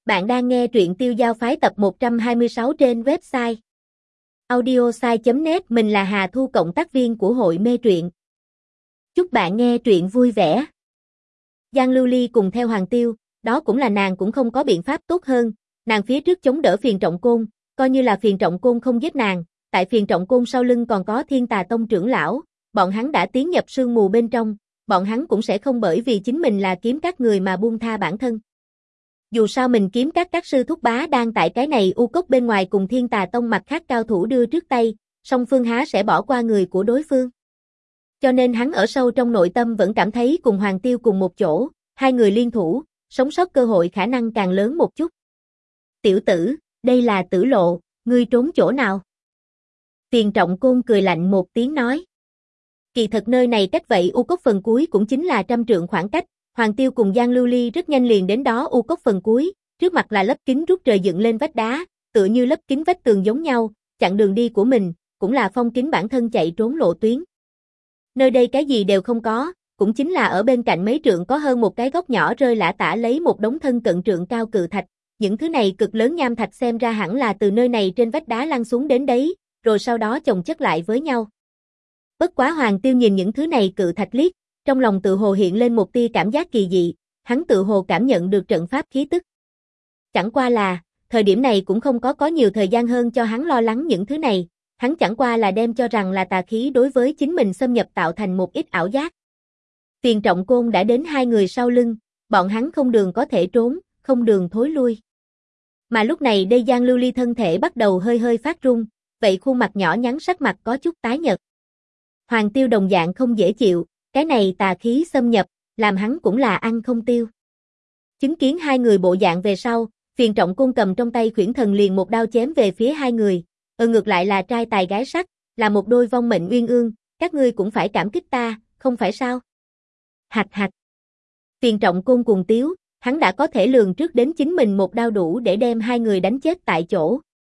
Bạn đang nghe truyện Tiêu Giao Phái tập 126 trên website audiosai.net. Mình là Hà Thu, cộng tác viên của hội mê truyện. Chúc bạn nghe truyện vui vẻ. Giang Lưu Ly cùng theo Hoàng Tiêu, đó cũng là nàng cũng không có biện pháp tốt hơn. Nàng phía trước chống đỡ Phiền Trọng Côn, coi như là Phiền Trọng Côn không giết nàng, tại Phiền Trọng Côn sau lưng còn có Thiên Tà Tông trưởng lão, bọn hắn đã tiến nhập sương mù bên trong, bọn hắn cũng sẽ không bởi vì chính mình là kiếm các người mà buông tha bản thân. Dù sao mình kiếm các sư thúc bá đang tại cái này u cốc bên ngoài cùng Thiên Tà Tông mặt khác cao thủ đưa trước tay, song phương há sẽ bỏ qua người của đối phương. Cho nên hắn ở sâu trong nội tâm vẫn cảm thấy cùng Hoàng Tiêu cùng một chỗ, hai người liên thủ, sống sót cơ hội khả năng càng lớn một chút. Tiểu tử, đây là tử lộ, ngươi trốn chỗ nào? Phiền Trọng Côn cười lạnh một tiếng nói. Kỳ thật nơi này cách vậy u cốc phần cuối cũng chính là 100 trượng khoảng cách. Hoàng Tiêu cùng Giang Lưu Ly rất nhanh liền đến đó u cốc phần cuối, trước mặt là lớp kính rút trời dựng lên vách đá, tựa như lớp kính vách tường giống nhau, chặn đường đi của mình, cũng là phong kính bản thân chạy trốn lộ tuyến. Nơi đây cái gì đều không có, cũng chính là ở bên cạnh mấy trượng có hơn một cái góc nhỏ rơi lả tả lấy một đống thân cận trượng cao cự thạch, những thứ này cực lớn nham thạch xem ra hẳn là từ nơi này trên vách đá lăn xuống đến đấy, rồi sau đó chồng chất lại với nhau. Bất quá Hoàng Tiêu nhìn những thứ này cự thạch liếc, trong lòng tự hồ hiện lên một tia cảm giác kỳ dị, hắn tự hồ cảm nhận được trận pháp khí tức. Chẳng qua là, thời điểm này cũng không có nhiều thời gian hơn cho hắn lo lắng những thứ này, hắn chẳng qua là đem cho rằng là tà khí đối với chính mình xâm nhập tạo thành một ít ảo giác. Phiền Trọng Côn đã đến hai người sau lưng, bọn hắn không đường có thể trốn, không đường thối lui. Mà lúc này đây Giang Lưu Ly thân thể bắt đầu hơi phát run, vậy khuôn mặt nhỏ nhắn sắc mặt có chút tái nhợt. Hoàng Tiêu đồng dạng không dễ chịu. Cái này tà khí xâm nhập, làm hắn cũng là ăn không tiêu. Chứng kiến hai người bộ dạng về sau, Phiền Trọng Côn cầm trong tay Khuyển Thần liền một đao chém về phía hai người. Ngược lại là trai tài gái sắc, là một đôi vong mệnh uyên ương, các ngươi cũng phải cảm kích ta, không phải sao? Hạch hạch. Phiền Trọng Côn cùng tiếu, hắn đã có thể lường trước đến chính mình một đao đủ để đem hai người đánh chết tại chỗ.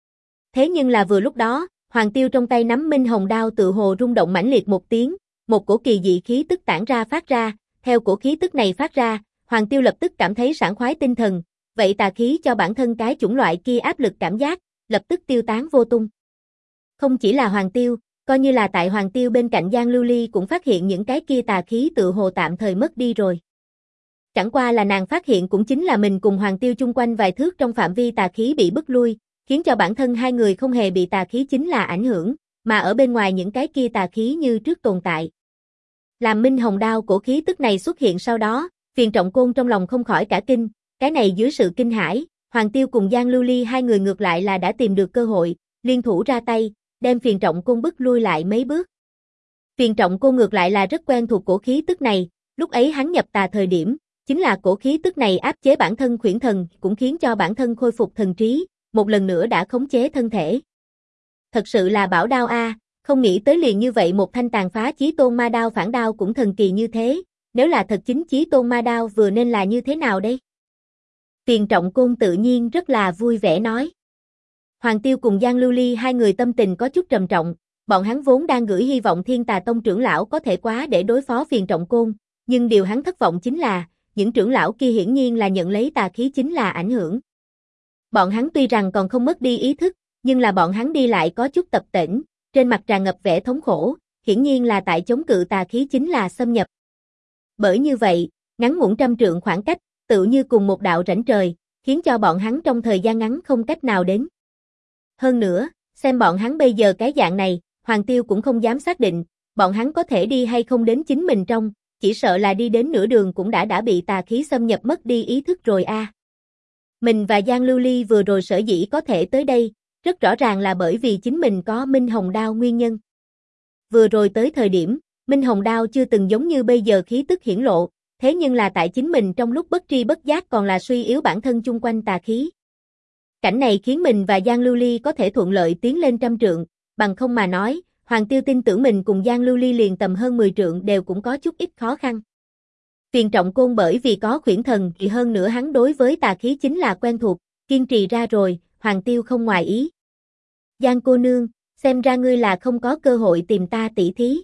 Thế nhưng là vừa lúc đó, Hoàng Tiêu trong tay nắm Minh Hồng đao tự hồ rung động mãnh liệt một tiếng. Một cổ kỳ dị khí tức tản ra phát ra, theo cổ khí tức này phát ra, Hoàng Tiêu lập tức cảm thấy sảng khoái tinh thần, vậy tà khí cho bản thân cái chủng loại kia áp lực cảm giác, lập tức tiêu tán vô tung. Không chỉ là Hoàng Tiêu, coi như là tại Hoàng Tiêu bên cạnh Giang Lưu Ly cũng phát hiện những cái kia tà khí tự hồ tạm thời mất đi rồi. Chẳng qua là nàng phát hiện cũng chính là mình cùng Hoàng Tiêu chung quanh vài thước trong phạm vi tà khí bị bức lui, khiến cho bản thân hai người không hề bị tà khí chính là ảnh hưởng, mà ở bên ngoài những cái kia tà khí như trước tồn tại. Làm Minh Hồng đao cổ khí tức này xuất hiện sau đó, Phiền Trọng Côn trong lòng không khỏi cả kinh, cái này dưới sự kinh hãi, Hoàng Tiêu cùng Giang Lưu Ly hai người ngược lại là đã tìm được cơ hội, liên thủ ra tay, đem Phiền Trọng Côn bức lui lại mấy bước. Phiền Trọng Côn ngược lại là rất quen thuộc cổ khí tức này, lúc ấy hắn nhập tà thời điểm, chính là cổ khí tức này áp chế bản thân Khuyển Thần, cũng khiến cho bản thân khôi phục thần trí, một lần nữa đã khống chế thân thể. Thật sự là bảo đao a. Không nghĩ tới liền như vậy một thanh tàn phá chí tôn ma đao phản đao cũng thần kỳ như thế, nếu là thật chính chí tôn ma đao vừa nên là như thế nào đây? Phiền Trọng Côn tự nhiên rất là vui vẻ nói. Hoàng Tiêu cùng Giang Lưu Ly hai người tâm tình có chút trầm trọng, bọn hắn vốn đang gửi hy vọng Thiên Tà Tông trưởng lão có thể quá để đối phó Phiền Trọng Côn, nhưng điều hắn thất vọng chính là, những trưởng lão kia hiển nhiên là nhận lấy tà khí chính là ảnh hưởng. Bọn hắn tuy rằng còn không mất đi ý thức, nhưng là bọn hắn đi lại có chút tập tễnh. Trên mặt tràn ngập vẻ thống khổ, hiển nhiên là tại chống cự tà khí chính là xâm nhập. Bởi như vậy, ngắn ngủn 100 trượng khoảng cách, tự như cùng một đạo rãnh trời, khiến cho bọn hắn trong thời gian ngắn không cách nào đến. Hơn nữa, xem bọn hắn bây giờ cái dạng này, Hoàng Tiêu cũng không dám xác định, bọn hắn có thể đi hay không đến chính mình trong, chỉ sợ là đi đến nửa đường cũng đã bị tà khí xâm nhập mất đi ý thức rồi a. Mình và Giang Lưu Ly vừa rồi sở dĩ có thể tới đây, rất rõ ràng là bởi vì chính mình có Minh Hồng đao nguyên nhân. Vừa rồi tới thời điểm, Minh Hồng đao chưa từng giống như bây giờ khí tức hiển lộ, thế nhưng là tại chính mình trong lúc bất tri bất giác còn là suy yếu bản thân chung quanh tà khí. Cảnh này khiến mình và Giang Lưu Ly có thể thuận lợi tiến lên 100 trượng, bằng không mà nói, Hoàng Tiêu tin tưởng mình cùng Giang Lưu Ly liền tầm hơn 10 trượng đều cũng có chút ít khó khăn. Phiền Trọng Côn bởi vì có Khuyển Thần thì hơn nữa hắn đối với tà khí chính là quen thuộc, kiên trì ra rồi, Hoàng Tiêu không ngoài ý. Giang cô nương, xem ra ngươi là không có cơ hội tìm ta tỷ thí.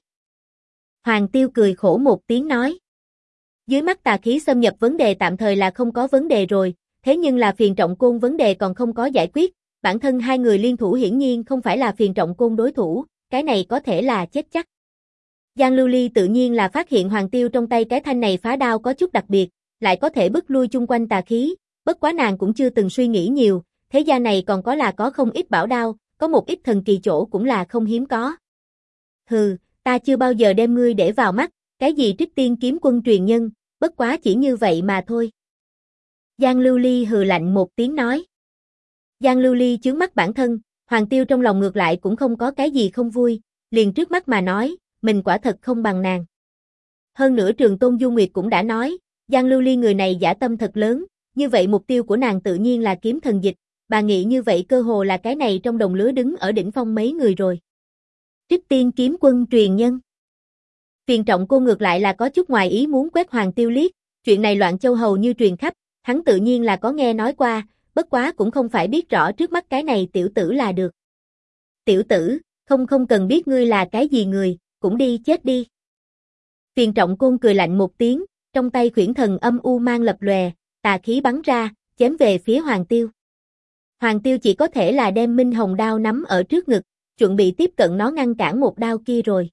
Hoàng Tiêu cười khổ một tiếng nói. Dưới mắt tà khí xâm nhập vấn đề tạm thời là không có vấn đề rồi, thế nhưng là Phiền Trọng Côn vấn đề còn không có giải quyết, bản thân hai người liên thủ hiển nhiên không phải là Phiền Trọng Côn đối thủ, cái này có thể là chết chắc. Giang Lưu Ly tự nhiên là phát hiện Hoàng Tiêu trong tay cái thanh này phá đao có chút đặc biệt, lại có thể bức lui chung quanh tà khí, bất quá nàng cũng chưa từng suy nghĩ nhiều, thế gian này còn có không ít bảo đao, có một ít thần kỳ chỗ cũng là không hiếm có. Hừ, ta chưa bao giờ đem ngươi để vào mắt, cái gì Trích Tiên kiếm quân truyền nhân, bất quá chỉ như vậy mà thôi. Giang Lưu Ly hừ lạnh một tiếng nói. Giang Lưu Ly chướng mắt bản thân, Hoàng Tiêu trong lòng ngược lại cũng không có cái gì không vui, liền trước mắt mà nói, mình quả thật không bằng nàng. Hơn nữa Trường Tôn Du Nguyệt cũng đã nói, Giang Lưu Ly người này dã tâm thật lớn, như vậy mục tiêu của nàng tự nhiên là kiếm thần dịch, bà nghĩ như vậy cơ hồ là cái này trong đồng lứa đứng ở đỉnh phong mấy người rồi. Trích Tiên kiếm quân truyền nhân. Phiền Trọng Cô ngược lại là có chút ngoài ý muốn quét Hoàng Tiêu liếc, chuyện này loạn châu hầu như truyền khắp, hắn tự nhiên là có nghe nói qua, bất quá cũng không phải biết rõ trước mắt cái này tiểu tử là được. Tiểu tử, không cần biết ngươi là cái gì người, cũng đi chết đi. Phiền Trọng Côn cười lạnh một tiếng, trong tay khuyển thần âm u mang lập lòe, tà khí bắn ra, chém về phía Hoàng Tiêu. Hoàng Tiêu chỉ có thể là đem Minh Hồng đao nắm ở trước ngực, chuẩn bị tiếp cận nó ngăn cản một đao kia rồi.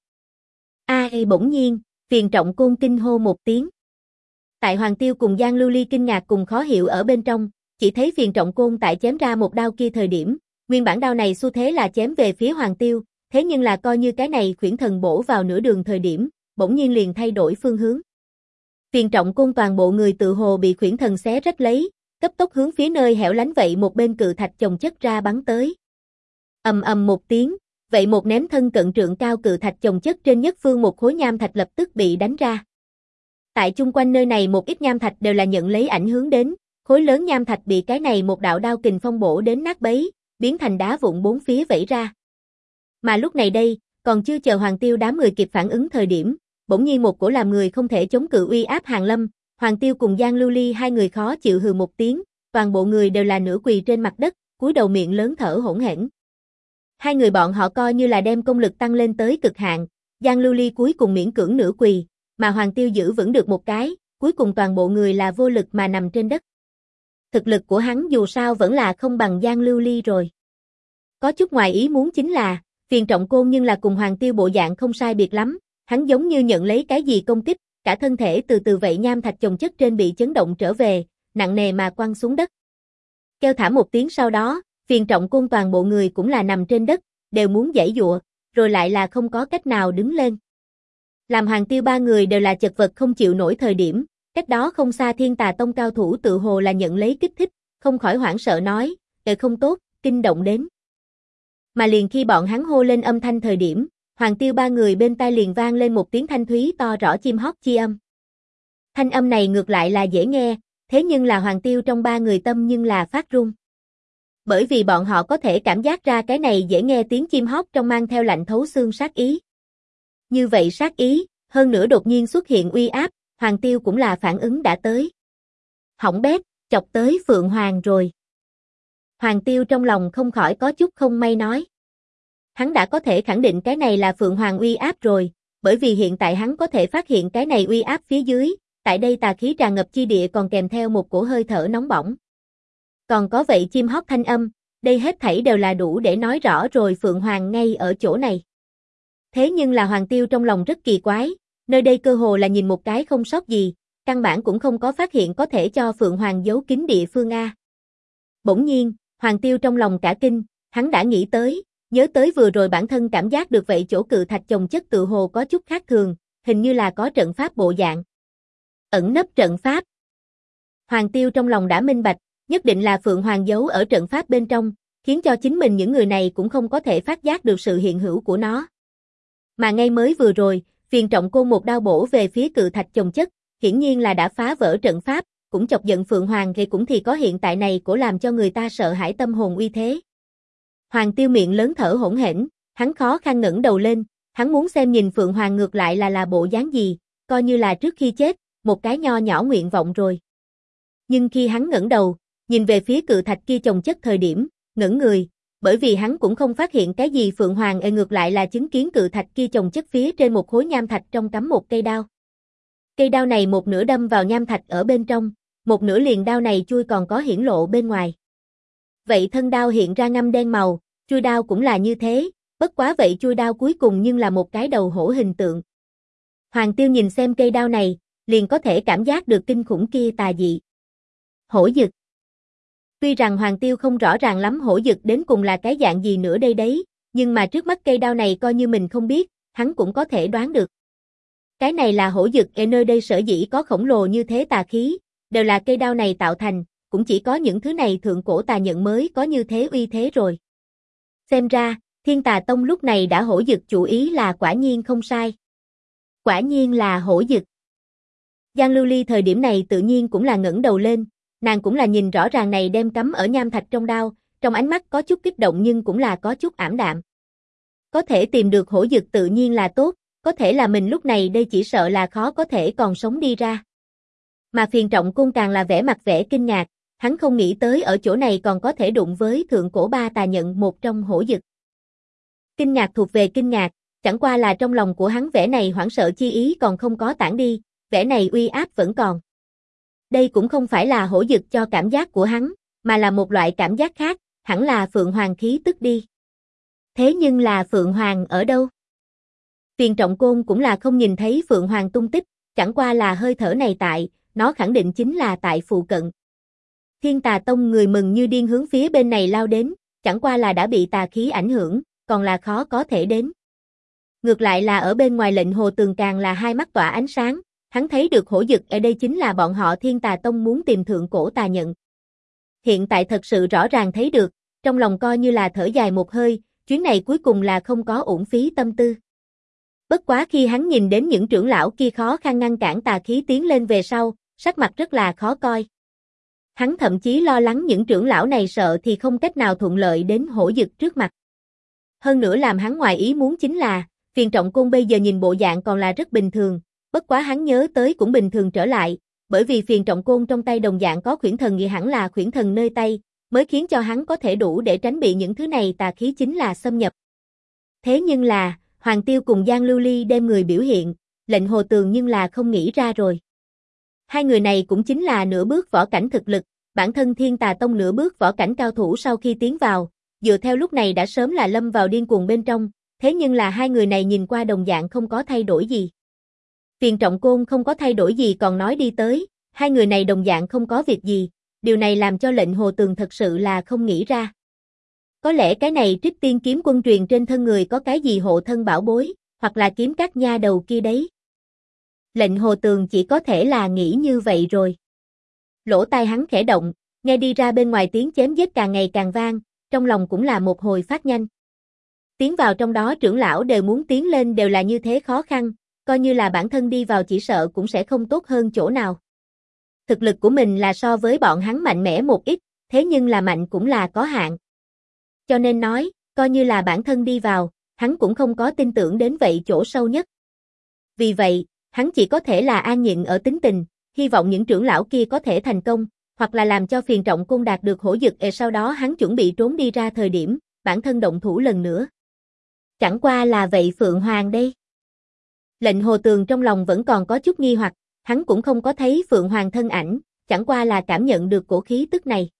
Bỗng nhiên, Phiền Trọng Côn kinh hô một tiếng. Tại Hoàng Tiêu cùng Giang Lưu Ly kinh ngạc cùng khó hiểu ở bên trong, chỉ thấy Phiền Trọng Côn tại chém ra một đao kia thời điểm, nguyên bản đao này xu thế là chém về phía Hoàng Tiêu, thế nhưng là coi như cái này khuyển thần bổ vào nửa đường thời điểm, bỗng nhiên liền thay đổi phương hướng. Phiền Trọng Côn toàn bộ người tự hồ bị khuyển thần xé rách lấy, cấp tốc hướng phía nơi hẻo lánh vậy một bên cự thạch chồng chất ra bắn tới. Ầm ầm một tiếng, vậy một ném thân cận trượng cao cự thạch chồng chất trên nhất phương một khối nham thạch lập tức bị đánh ra. Tại chung quanh nơi này một ít nham thạch đều là nhận lấy ảnh hưởng đến, khối lớn nham thạch bị cái này một đạo đao kình phong bổ đến nát bấy, biến thành đá vụn bốn phía vẩy ra. Mà lúc này đây, còn chưa chờ Hoàng Tiêu đám người kịp phản ứng thời điểm, bỗng nhiên một cổ làm người không thể chống cự uy áp hàng lâm, Hoàng Tiêu cùng Giang Lưu Ly hai người khó chịu hừ một tiếng, toàn bộ người đều là nửa quỳ trên mặt đất, cúi đầu miệng lớn thở hổn hển. Hai người bọn họ coi như là đem công lực tăng lên tới cực hạn, Giang Lưu Ly cuối cùng miễn cưỡng nửa quỳ, mà Hoàng Tiêu giữ vững được một cái, cuối cùng toàn bộ người là vô lực mà nằm trên đất. Thực lực của hắn dù sao vẫn là không bằng Giang Lưu Ly rồi. Có chút ngoài ý muốn chính là, Phiền Trọng Côn nhưng là cùng Hoàng Tiêu bộ dạng không sai biệt lắm, hắn giống như nhận lấy cái gì công kích, cả thân thể từ từ vậy nham thạch chồng chất trên bị chấn động trở về, nặng nề mà quăng xuống đất. Kêu thảm một tiếng sau đó, Phiền Trọng Côn toàn bộ người cũng là nằm trên đất, đều muốn giãy giụa, rồi lại là không có cách nào đứng lên. Làm Hoàng Tiêu ba người đều là chật vật không chịu nổi thời điểm, cách đó không xa Thiên Tà Tông cao thủ tự hồ là nhận lấy kích thích, không khỏi hoảng sợ nói, không tốt, kinh động đến. Mà liền khi bọn hắn hô lên âm thanh thời điểm, Hoàng Tiêu ba người bên tai liền vang lên một tiếng thanh thúy to rõ chim hót chi âm. Thanh âm này ngược lại là dễ nghe, thế nhưng là Hoàng Tiêu trong ba người tâm nhưng là phát run. Bởi vì bọn họ có thể cảm giác ra cái này dễ nghe tiếng chim hót trong mang theo lạnh thấu xương sát ý. Như vậy sát ý, hơn nữa đột nhiên xuất hiện uy áp, Hoàng Tiêu cũng là phản ứng đã tới. Hỏng bét, chọc tới Phượng Hoàng rồi. Hoàng Tiêu trong lòng không khỏi có chút không may nói. Hắn đã có thể khẳng định cái này là Phượng Hoàng uy áp rồi, bởi vì hiện tại hắn có thể phát hiện cái này uy áp phía dưới, tại đây tà khí tràn ngập chi địa còn kèm theo một cổ hơi thở nóng bỏng. Còn có vậy chim hót thanh âm, đây hết thảy đều là đủ để nói rõ rồi Phượng Hoàng ngay ở chỗ này. Thế nhưng là Hoàng Tiêu trong lòng rất kỳ quái, nơi đây cơ hồ là nhìn một cái không sót gì, căn bản cũng không có phát hiện có thể cho Phượng Hoàng giấu kín địa phương A. Bỗng nhiên, Hoàng Tiêu trong lòng cả kinh, hắn đã nghĩ tới, nhớ tới vừa rồi bản thân cảm giác được vậy chỗ cự thạch chồng chất tự hồ có chút khác thường, hình như là có trận pháp bộ dạng. Ẩn nấp trận pháp. Hoàng Tiêu trong lòng đã minh bạch, nhất định là Phượng Hoàng giấu ở trận pháp bên trong, khiến cho chính mình những người này cũng không có thể phát giác được sự hiện hữu của nó. Mà ngay mới vừa rồi, Phiền Trọng Côn một đao bổ về phía cự thạch chồng chất, hiển nhiên là đã phá vỡ trận pháp, cũng chọc giận Phượng Hoàng thì cũng thì có hiện tại này của làm cho người ta sợ hãi tâm hồn uy thế. Hoàng Tiêu miệng lớn thở hổn hển, hắn khó khăn ngẩng đầu lên, hắn muốn xem nhìn Phượng Hoàng ngược lại là bộ dáng gì, coi như là trước khi chết, một cái nho nhỏ nguyện vọng rồi. Nhưng khi hắn ngẩng đầu, nhìn về phía cự thạch kia chồng chất thời điểm, ngẩn người, bởi vì hắn cũng không phát hiện cái gì Phượng Hoàng ngược lại là chứng kiến cự thạch kia chồng chất phía trên một khối nham thạch trong cắm một cây đao. Cây đao này một nửa đâm vào nham thạch ở bên trong, một nửa liền đao này chui còn có hiển lộ bên ngoài. Vậy thân đao hiện ra ngăm đen màu, chui đao cũng là như thế, bất quá vậy chui đao cuối cùng nhưng là một cái đầu hổ hình tượng. Hoàng Tiêu nhìn xem cây đao này, liền có thể cảm giác được kinh khủng kia tà dị. Hổ dực. Tuy rằng Hoàng Tiêu không rõ ràng lắm hổ dực đến cùng là cái dạng gì nữa đây đấy, nhưng mà trước mắt cây đao này coi như mình không biết, hắn cũng có thể đoán được. Cái này là hổ dực, nơi đây sở dĩ có khổng lồ như thế tà khí, đều là cây đao này tạo thành, cũng chỉ có những thứ này thượng cổ tà nhận mới có như thế uy thế rồi. Xem ra, Thiên Tà Tông lúc này đã hổ dực chủ ý là quả nhiên không sai. Quả nhiên là hổ dực. Giang Lưu Ly thời điểm này tự nhiên cũng là ngẩng đầu lên, nàng cũng là nhìn rõ ràng này đem cắm ở nham thạch trong đao, trong ánh mắt có chút kích động nhưng cũng là có chút ảm đạm. Có thể tìm được hổ dực tự nhiên là tốt, có thể là mình lúc này đây chỉ sợ là khó có thể còn sống đi ra. Mà Phiền Trọng Côn càng là vẻ mặt vẻ kinh ngạc, hắn không nghĩ tới ở chỗ này còn có thể đụng với thượng cổ ba tà nhận một trong hổ dực. Kinh ngạc thuộc về kinh ngạc, chẳng qua là trong lòng của hắn vẻ này hoảng sợ chi ý còn không có tản đi, vẻ này uy áp vẫn còn. Đây cũng không phải là hổ dực cho cảm giác của hắn, mà là một loại cảm giác khác, hẳn là Phượng Hoàng khí tức đi. Thế nhưng là Phượng Hoàng ở đâu? Phiền Trọng Côn cũng là không nhìn thấy Phượng Hoàng tung tích, chẳng qua là hơi thở này tại, nó khẳng định chính là tại phụ cận. Thiên Tà Tông người mừng như điên hướng phía bên này lao đến, chẳng qua là đã bị tà khí ảnh hưởng, còn là khó có thể đến. Ngược lại là ở bên ngoài Lệnh Hồ Tường càng là hai mắt tỏa ánh sáng, hắn thấy được hổ dực ở đây chính là bọn họ Thiên Tà Tông muốn tìm thượng cổ tà nhận. Hiện tại thật sự rõ ràng thấy được, trong lòng coi như là thở dài một hơi, chuyến này cuối cùng là không có uổng phí tâm tư. Bất quá khi hắn nhìn đến những trưởng lão kia khó khăn ngăn cản tà khí tiến lên về sau, sắc mặt rất là khó coi. Hắn thậm chí lo lắng những trưởng lão này sợ thì không cách nào thuận lợi đến hổ dực trước mặt. Hơn nữa làm hắn ngoài ý muốn chính là, Phiền Trọng Côn bây giờ nhìn bộ dạng còn là rất bình thường, bất quá hắn nhớ tới cũng bình thường trở lại, bởi vì Phiền Trọng Côn trong tay đồng dạng có khuyển thần, nghĩ hẳn là khuyển thần nơi tay, mới khiến cho hắn có thể đủ để tránh bị những thứ này tà khí chính là xâm nhập. Thế nhưng là, Hoàng Tiêu cùng Giang Lưu Ly đem người biểu hiện, Lệnh Hồ Tường nhưng là không nghĩ ra rồi. Hai người này cũng chính là nửa bước võ cảnh thực lực, bản thân Thiên Tà Tông nửa bước võ cảnh cao thủ sau khi tiến vào, dựa theo lúc này đã sớm là lâm vào điên cuồng bên trong, thế nhưng là hai người này nhìn qua đồng dạng không có thay đổi gì. Phiền Trọng Côn không có thay đổi gì còn nói đi tới, hai người này đồng dạng không có việc gì, điều này làm cho Lệnh Hồ Tường thật sự là không nghĩ ra. Có lẽ cái này Trích Tiên kiếm quân truyền trên thân người có cái gì hộ thân bảo bối, hoặc là kiếm các nha đầu kia đấy. Lệnh Hồ Tường chỉ có thể là nghĩ như vậy rồi. Lỗ tai hắn khẽ động, nghe đi ra bên ngoài tiếng chém giết càng ngày càng vang, trong lòng cũng là một hồi phát nhanh. Tiến vào trong đó trưởng lão đều muốn tiến lên đều là như thế khó khăn, coi như là bản thân đi vào chỉ sợ cũng sẽ không tốt hơn chỗ nào. Thực lực của mình là so với bọn hắn mạnh mẽ một ít, thế nhưng là mạnh cũng là có hạn. Cho nên nói, coi như là bản thân đi vào, hắn cũng không có tin tưởng đến vậy chỗ sâu nhất. Vì vậy, hắn chỉ có thể là an nhịn ở tính tình, hy vọng những trưởng lão kia có thể thành công, hoặc là làm cho Phiền Trọng Côn đạt được hổ dực, sau đó hắn chuẩn bị trốn đi ra thời điểm, bản thân động thủ lần nữa. Chẳng qua là vậy Phượng Hoàng đây. Lệnh Hồ Tường trong lòng vẫn còn có chút nghi hoặc, hắn cũng không có thấy Phượng Hoàng thân ảnh, chẳng qua là cảm nhận được cổ khí tức này.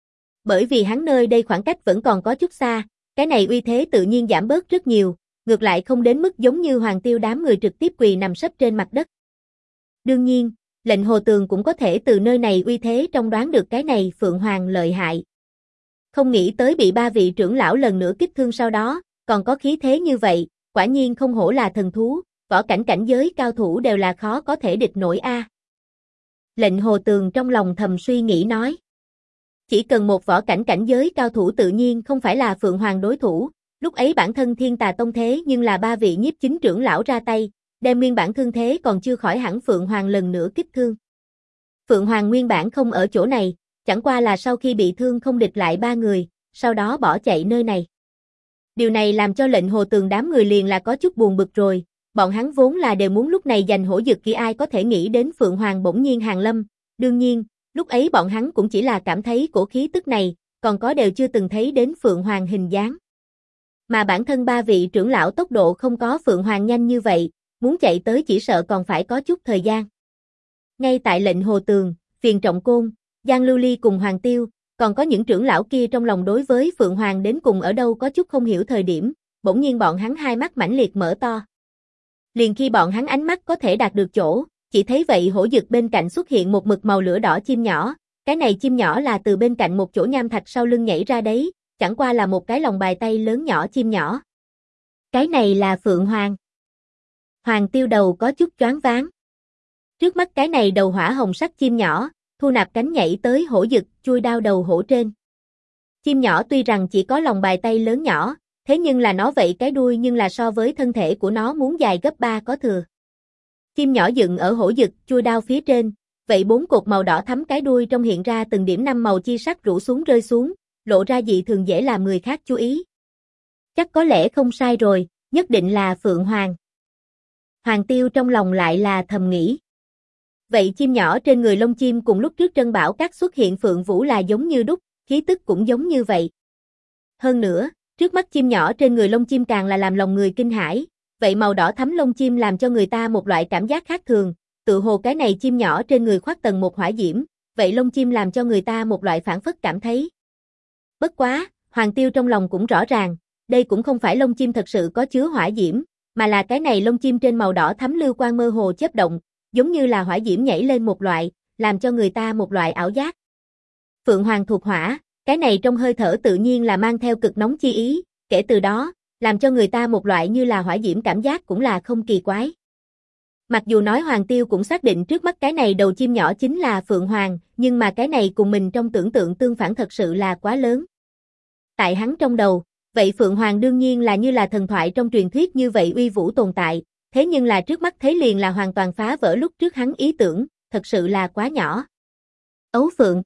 Bởi vì hắn nơi đây khoảng cách vẫn còn có chút xa, cái này uy thế tự nhiên giảm bớt rất nhiều, ngược lại không đến mức giống như Hoàng Tiêu đám người trực tiếp quỳ nằm sấp trên mặt đất. Đương nhiên, Lệnh Hồ Tường cũng có thể từ nơi này uy thế trong đoán được cái này Phượng Hoàng lợi hại. Không nghĩ tới bị ba vị trưởng lão lần nữa kích thương sau đó, còn có khí thế như vậy, quả nhiên không hổ là thần thú, võ cảnh cảnh giới cao thủ đều là khó có thể địch nổi a. Lệnh Hồ Tường trong lòng thầm suy nghĩ nói. Chỉ cần một võ cảnh cảnh giới cao thủ tự nhiên không phải là Phượng Hoàng đối thủ, lúc ấy bản thân Thiên Tà Tông thế nhưng là ba vị nhiếp chính trưởng lão ra tay, đem nguyên bản thương thế còn chưa khỏi hẳn Phượng Hoàng lần nữa kích thương. Phượng Hoàng nguyên bản không ở chỗ này, chẳng qua là sau khi bị thương không địch lại ba người, sau đó bỏ chạy nơi này. Điều này làm cho Lệnh Hồ Tường đám người liền là có chút buồn bực rồi, bọn hắn vốn là đều muốn lúc này giành hổ dực, kia ai có thể nghĩ đến Phượng Hoàng bỗng nhiên hàng lâm, đương nhiên, lúc ấy bọn hắn cũng chỉ là cảm thấy cổ khí tức này, còn có đều chưa từng thấy đến Phượng Hoàng hình dáng. Mà bản thân ba vị trưởng lão tốc độ không có Phượng Hoàng nhanh như vậy, muốn chạy tới chỉ sợ còn phải có chút thời gian. Ngay tại Lệnh Hồ Tường, Phiền Trọng Côn, Giang Lưu Ly cùng Hoàng Tiêu, còn có những trưởng lão kia trong lòng đối với Phượng Hoàng đến cùng ở đâu có chút không hiểu thời điểm, bỗng nhiên bọn hắn hai mắt mãnh liệt mở to. Liền khi bọn hắn ánh mắt có thể đạt được chỗ, chỉ thấy vậy hổ dực bên cạnh xuất hiện một mực màu lửa đỏ chim nhỏ, cái này chim nhỏ là từ bên cạnh một chỗ nham thạch sau lưng nhảy ra đấy, chẳng qua là một cái lòng bài tay lớn nhỏ chim nhỏ. Cái này là Phượng Hoàng. Hoàng Tiêu đầu có chút choáng váng. Trước mắt cái này đầu hỏa hồng sắc chim nhỏ, thu nạp cánh nhảy tới hổ dực, chui đao đầu hổ trên. Chim nhỏ tuy rằng chỉ có lòng bài tay lớn nhỏ, thế nhưng là nó vậy cái đuôi nhưng là so với thân thể của nó muốn dài gấp 3 có thừa. Chim nhỏ dựng ở hổ dực, chui đao phía trên, vậy 4 cột màu đỏ thắm cái đuôi trong hiện ra từng điểm 5 màu chi sắc rủ xuống rơi xuống, lộ ra dị thường dễ làm người khác chú ý. Chắc có lẽ không sai rồi, nhất định là Phượng Hoàng. Hoàng Tiêu trong lòng lại là thầm nghĩ. Vậy chim nhỏ trên người lông chim cùng lúc trước Trân Bảo Các xuất hiện Phượng Vũ là giống như đúc, khí tức cũng giống như vậy. Hơn nữa, trước mắt chim nhỏ trên người lông chim càng là làm lòng người kinh hãi, vậy màu đỏ thắm lông chim làm cho người ta một loại cảm giác khác thường, tự hồ cái này chim nhỏ trên người khoác tầng một hỏa diễm, vậy lông chim làm cho người ta một loại phản phất cảm thấy. Bất quá, Hoàng Tiêu trong lòng cũng rõ ràng, đây cũng không phải lông chim thật sự có chứa hỏa diễm, mà là cái này lông chim trên màu đỏ thắm lưu quang mơ hồ chớp động, giống như là hỏa diễm nhảy lên một loại, làm cho người ta một loại ảo giác. Phượng Hoàng thuộc hỏa, cái này trong hơi thở tự nhiên là mang theo cực nóng chi ý, kể từ đó, làm cho người ta một loại như là hỏa diễm cảm giác cũng là không kỳ quái. Mặc dù nói Hoàng Tiêu cũng xác định trước mắt cái này đầu chim nhỏ chính là Phượng Hoàng, nhưng mà cái này cùng mình trong tưởng tượng tương phản thật sự là quá lớn. Tại hắn trong đầu, vậy Phượng Hoàng đương nhiên là như là thần thoại trong truyền thuyết như vậy uy vũ tồn tại, thế nhưng là trước mắt thấy liền là hoàn toàn phá vỡ lúc trước hắn ý tưởng, thật sự là quá nhỏ. Ấu Phượng.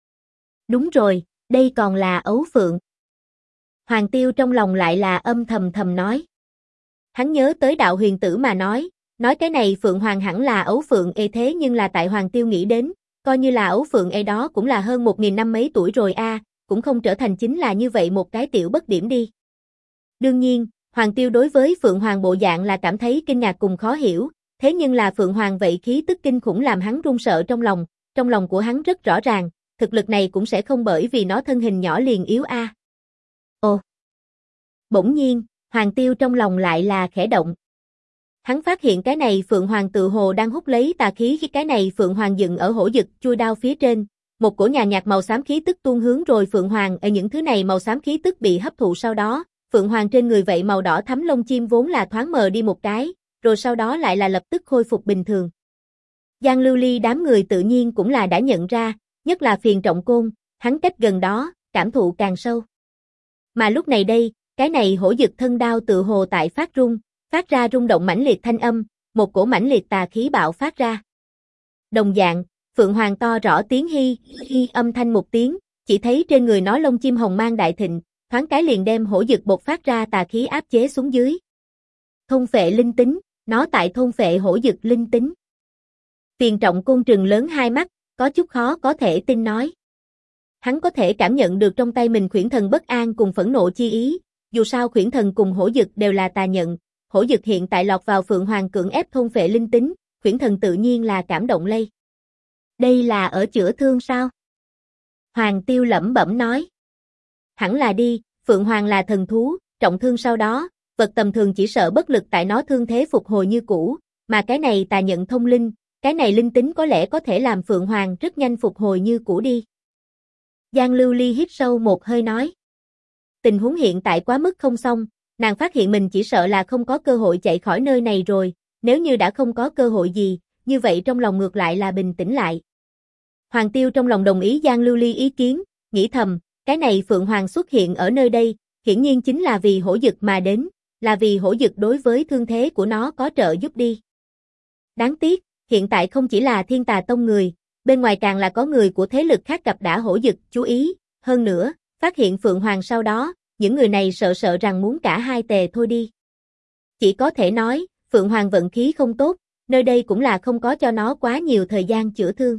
Đúng rồi, đây còn là Ấu Phượng. Hoàng Tiêu trong lòng lại là âm thầm thầm nói. Hắn nhớ tới đạo huyền tử mà nói cái này Phượng Hoàng hẳn là Ấu Phượng Ê thế nhưng là tại Hoàng Tiêu nghĩ đến, coi như là Ấu Phượng Ê đó cũng là hơn 1000 năm mấy tuổi rồi a, cũng không trở thành chính là như vậy một cái tiểu bất điểm đi. Đương nhiên, Hoàng Tiêu đối với Phượng Hoàng bộ dạng là cảm thấy kinh ngạc cùng khó hiểu, thế nhưng là Phượng Hoàng vậy khí tức kinh khủng làm hắn run sợ trong lòng của hắn rất rõ ràng, thực lực này cũng sẽ không bởi vì nó thân hình nhỏ liền yếu a. Ồ. Bỗng nhiên, Hoàng Tiêu trong lòng lại là khẽ động. Hắn phát hiện cái này Phượng Hoàng tự hồ đang hút lấy tà khí khi cái này Phượng Hoàng dựng ở hổ dực chui đao phía trên, một cổ nhàn nhạt màu xám khí tức tuôn hướng rồi Phượng Hoàng ở những thứ này màu xám khí tức bị hấp thụ sau đó, Phượng Hoàng trên người vậy màu đỏ thắm lông chim vốn là thoáng mờ đi một cái, rồi sau đó lại là lập tức khôi phục bình thường. Giang Lưu Ly đám người tự nhiên cũng là đã nhận ra, nhất là Phiền Trọng Côn, hắn cách gần đó, cảm thụ càng sâu. Mà lúc này đây, cái này hổ dực thân đao tự hồ tại phát ra rung động mãnh liệt thanh âm, một cổ mãnh liệt tà khí bạo phát ra. Đồng dạng, Phượng Hoàng to rõ tiếng hi âm thanh một tiếng, chỉ thấy trên người nó lông chim hồng mang đại thịnh, thoáng cái liền đem hổ dực bộc phát ra tà khí áp chế xuống dưới. Thôn phệ linh tính, nó tại thôn phệ hổ dực linh tính. Phiền Trọng Côn trừng lớn hai mắt, có chút khó có thể tin nói. Hắn có thể cảm nhận được trong tay mình khuyển thần bất an cùng phẫn nộ chi ý, dù sao khuyển thần cùng hổ dực đều là tà nhận, hổ dực hiện tại lọt vào Phượng Hoàng cưỡng ép thôn phệ linh tính, khuyển thần tự nhiên là cảm động lây. Đây là ở chữa thương sao? Hoàng Tiêu lẩm bẩm nói. Hẳn là đi, Phượng Hoàng là thần thú, trọng thương sau đó, vật tầm thường chỉ sợ bất lực tại nó thương thế phục hồi như cũ, mà cái này tà nhận thông linh, cái này linh tính có lẽ có thể làm Phượng Hoàng rất nhanh phục hồi như cũ đi. Giang Lưu Ly hít sâu một hơi nói. Tình huống hiện tại quá mức không xong, nàng phát hiện mình chỉ sợ là không có cơ hội chạy khỏi nơi này rồi, nếu như đã không có cơ hội gì, như vậy trong lòng ngược lại là bình tĩnh lại. Hoàng Tiêu trong lòng đồng ý Giang Lưu Ly ý kiến, nghĩ thầm, cái này Phượng Hoàng xuất hiện ở nơi đây, hiển nhiên chính là vì hổ dực mà đến, là vì hổ dực đối với thương thế của nó có trợ giúp đi. Đáng tiếc, hiện tại không chỉ là Thiên Tà Tông người, bên ngoài càng là có người của thế lực khác gặp đã hổ dực chú ý, hơn nữa, phát hiện Phượng Hoàng sau đó, những người này sợ rằng muốn cả hai tề thôi đi. Chỉ có thể nói, Phượng Hoàng vận khí không tốt, nơi đây cũng là không có cho nó quá nhiều thời gian chữa thương.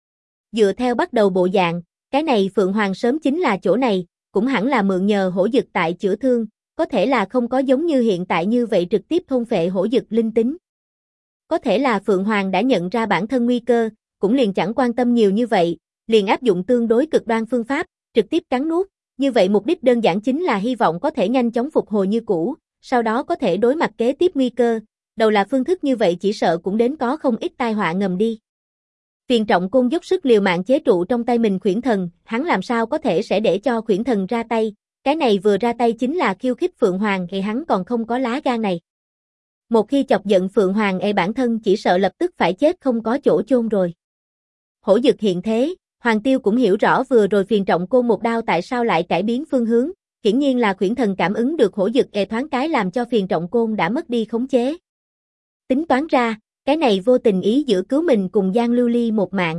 Dựa theo bắt đầu bộ dạng, cái này Phượng Hoàng sớm chính là chỗ này, cũng hẳn là mượn nhờ hổ dực tại chữa thương, có thể là không có giống như hiện tại như vậy trực tiếp thôn phệ hổ dực linh tính. Có thể là Phượng Hoàng đã nhận ra bản thân nguy cơ, cũng liền chẳng quan tâm nhiều như vậy, liền áp dụng tương đối cực đoan phương pháp, trực tiếp cắn nuốt. Như vậy mục đích đơn giản chính là hy vọng có thể nhanh chóng phục hồi như cũ, sau đó có thể đối mặt kế tiếp nguy cơ. Đầu là phương thức như vậy chỉ sợ cũng đến có không ít tai họa ngầm đi. Phiền Trọng Côn dốc sức liều mạng chế trụ trong tay mình Khuyển Thần, hắn làm sao có thể sẽ để cho Khuyển Thần ra tay, cái này vừa ra tay chính là khiêu khích Phượng Hoàng thì hắn còn không có lá gan này. Một khi chọc giận Phượng Hoàng bản thân chỉ sợ lập tức phải chết không có chỗ chôn rồi. Hổ Dực hiện thế, Hoàng Tiêu cũng hiểu rõ vừa rồi Phiền Trọng Côn một đao tại sao lại cải biến phương hướng, hiển nhiên là Khuyển Thần cảm ứng được Hổ Dực thoáng cái làm cho Phiền Trọng Côn đã mất đi khống chế. Tính toán ra, cái này vô tình ý giữa cứu mình cùng Giang Lưu Ly một mạng.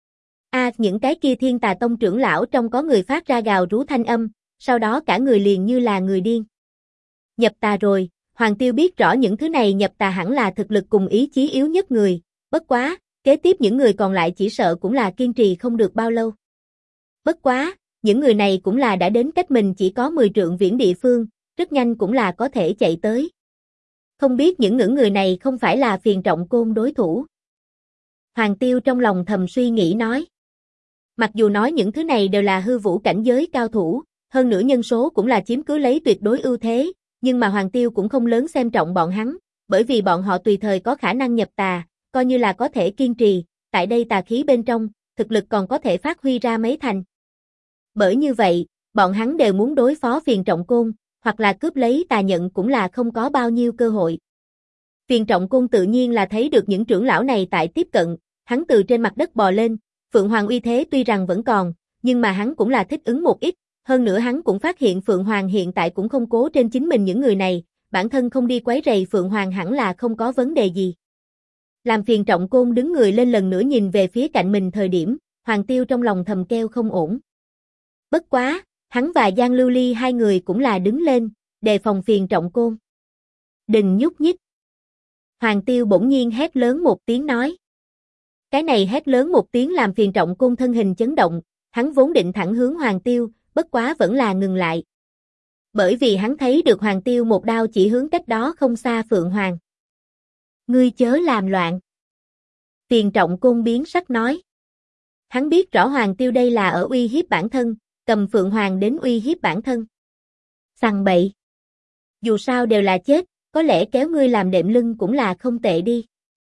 Những cái kia Thiên Tà Tông trưởng lão trong có người phát ra gào rú thanh âm, sau đó cả người liền như là người điên. Nhập tà rồi, Hoàng Tiêu biết rõ những thứ này nhập tà hẳn là thực lực cùng ý chí yếu nhất người, bất quá, kế tiếp những người còn lại chỉ sợ cũng là kiên trì không được bao lâu. Bất quá, những người này cũng là đã đến cách mình chỉ có 10 trượng viễn địa phương, rất nhanh cũng là có thể chạy tới. Không biết những người này không phải là Phiền Trọng Côn đối thủ. Hoàng Tiêu trong lòng thầm suy nghĩ nói. Mặc dù nói những thứ này đều là hư vũ cảnh giới cao thủ, hơn nữa nhân số cũng là chiếm cứ lấy tuyệt đối ưu thế, nhưng mà Hoàng Tiêu cũng không lớn xem trọng bọn hắn, bởi vì bọn họ tùy thời có khả năng nhập tà, coi như là có thể kiên trì, tại đây tà khí bên trong, thực lực còn có thể phát huy ra mấy thành. Bởi như vậy, bọn hắn đều muốn đối phó Phiền Trọng Côn, hoặc là cướp lấy tà nhận cũng là không có bao nhiêu cơ hội. Phiền Trọng Côn tự nhiên là thấy được những trưởng lão này tại tiếp cận, hắn từ trên mặt đất bò lên, Phượng Hoàng uy thế tuy rằng vẫn còn, nhưng mà hắn cũng là thích ứng một ít, hơn nữa hắn cũng phát hiện Phượng Hoàng hiện tại cũng không cố trên chính mình những người này, bản thân không đi quấy rầy Phượng Hoàng hẳn là không có vấn đề gì. Làm Phiền Trọng Côn đứng người lên lần nữa nhìn về phía cạnh mình thời điểm, Hoàng Tiêu trong lòng thầm kêu không ổn. Bất quá, hắn và Giang Lưu Ly hai người cũng là đứng lên, đề phòng Phiền Trọng Côn. Đừng nhúc nhích. Hoàng Tiêu bỗng nhiên hét lớn một tiếng nói. Cái này hét lớn một tiếng làm Phiền Trọng Côn thân hình chấn động, hắn vốn định thẳng hướng Hoàng Tiêu, bất quá vẫn là ngừng lại. Bởi vì hắn thấy được Hoàng Tiêu một đao chỉ hướng cách đó không xa Phượng Hoàng. Ngươi chớ làm loạn. Phiền Trọng Côn biến sắc nói. Hắn biết rõ Hoàng Tiêu đây là ở uy hiếp bản thân, cầm Phượng Hoàng đến uy hiếp bản thân. Sằng bậy. Dù sao đều là chết, có lẽ kéo ngươi làm đệm lưng cũng là không tệ đi.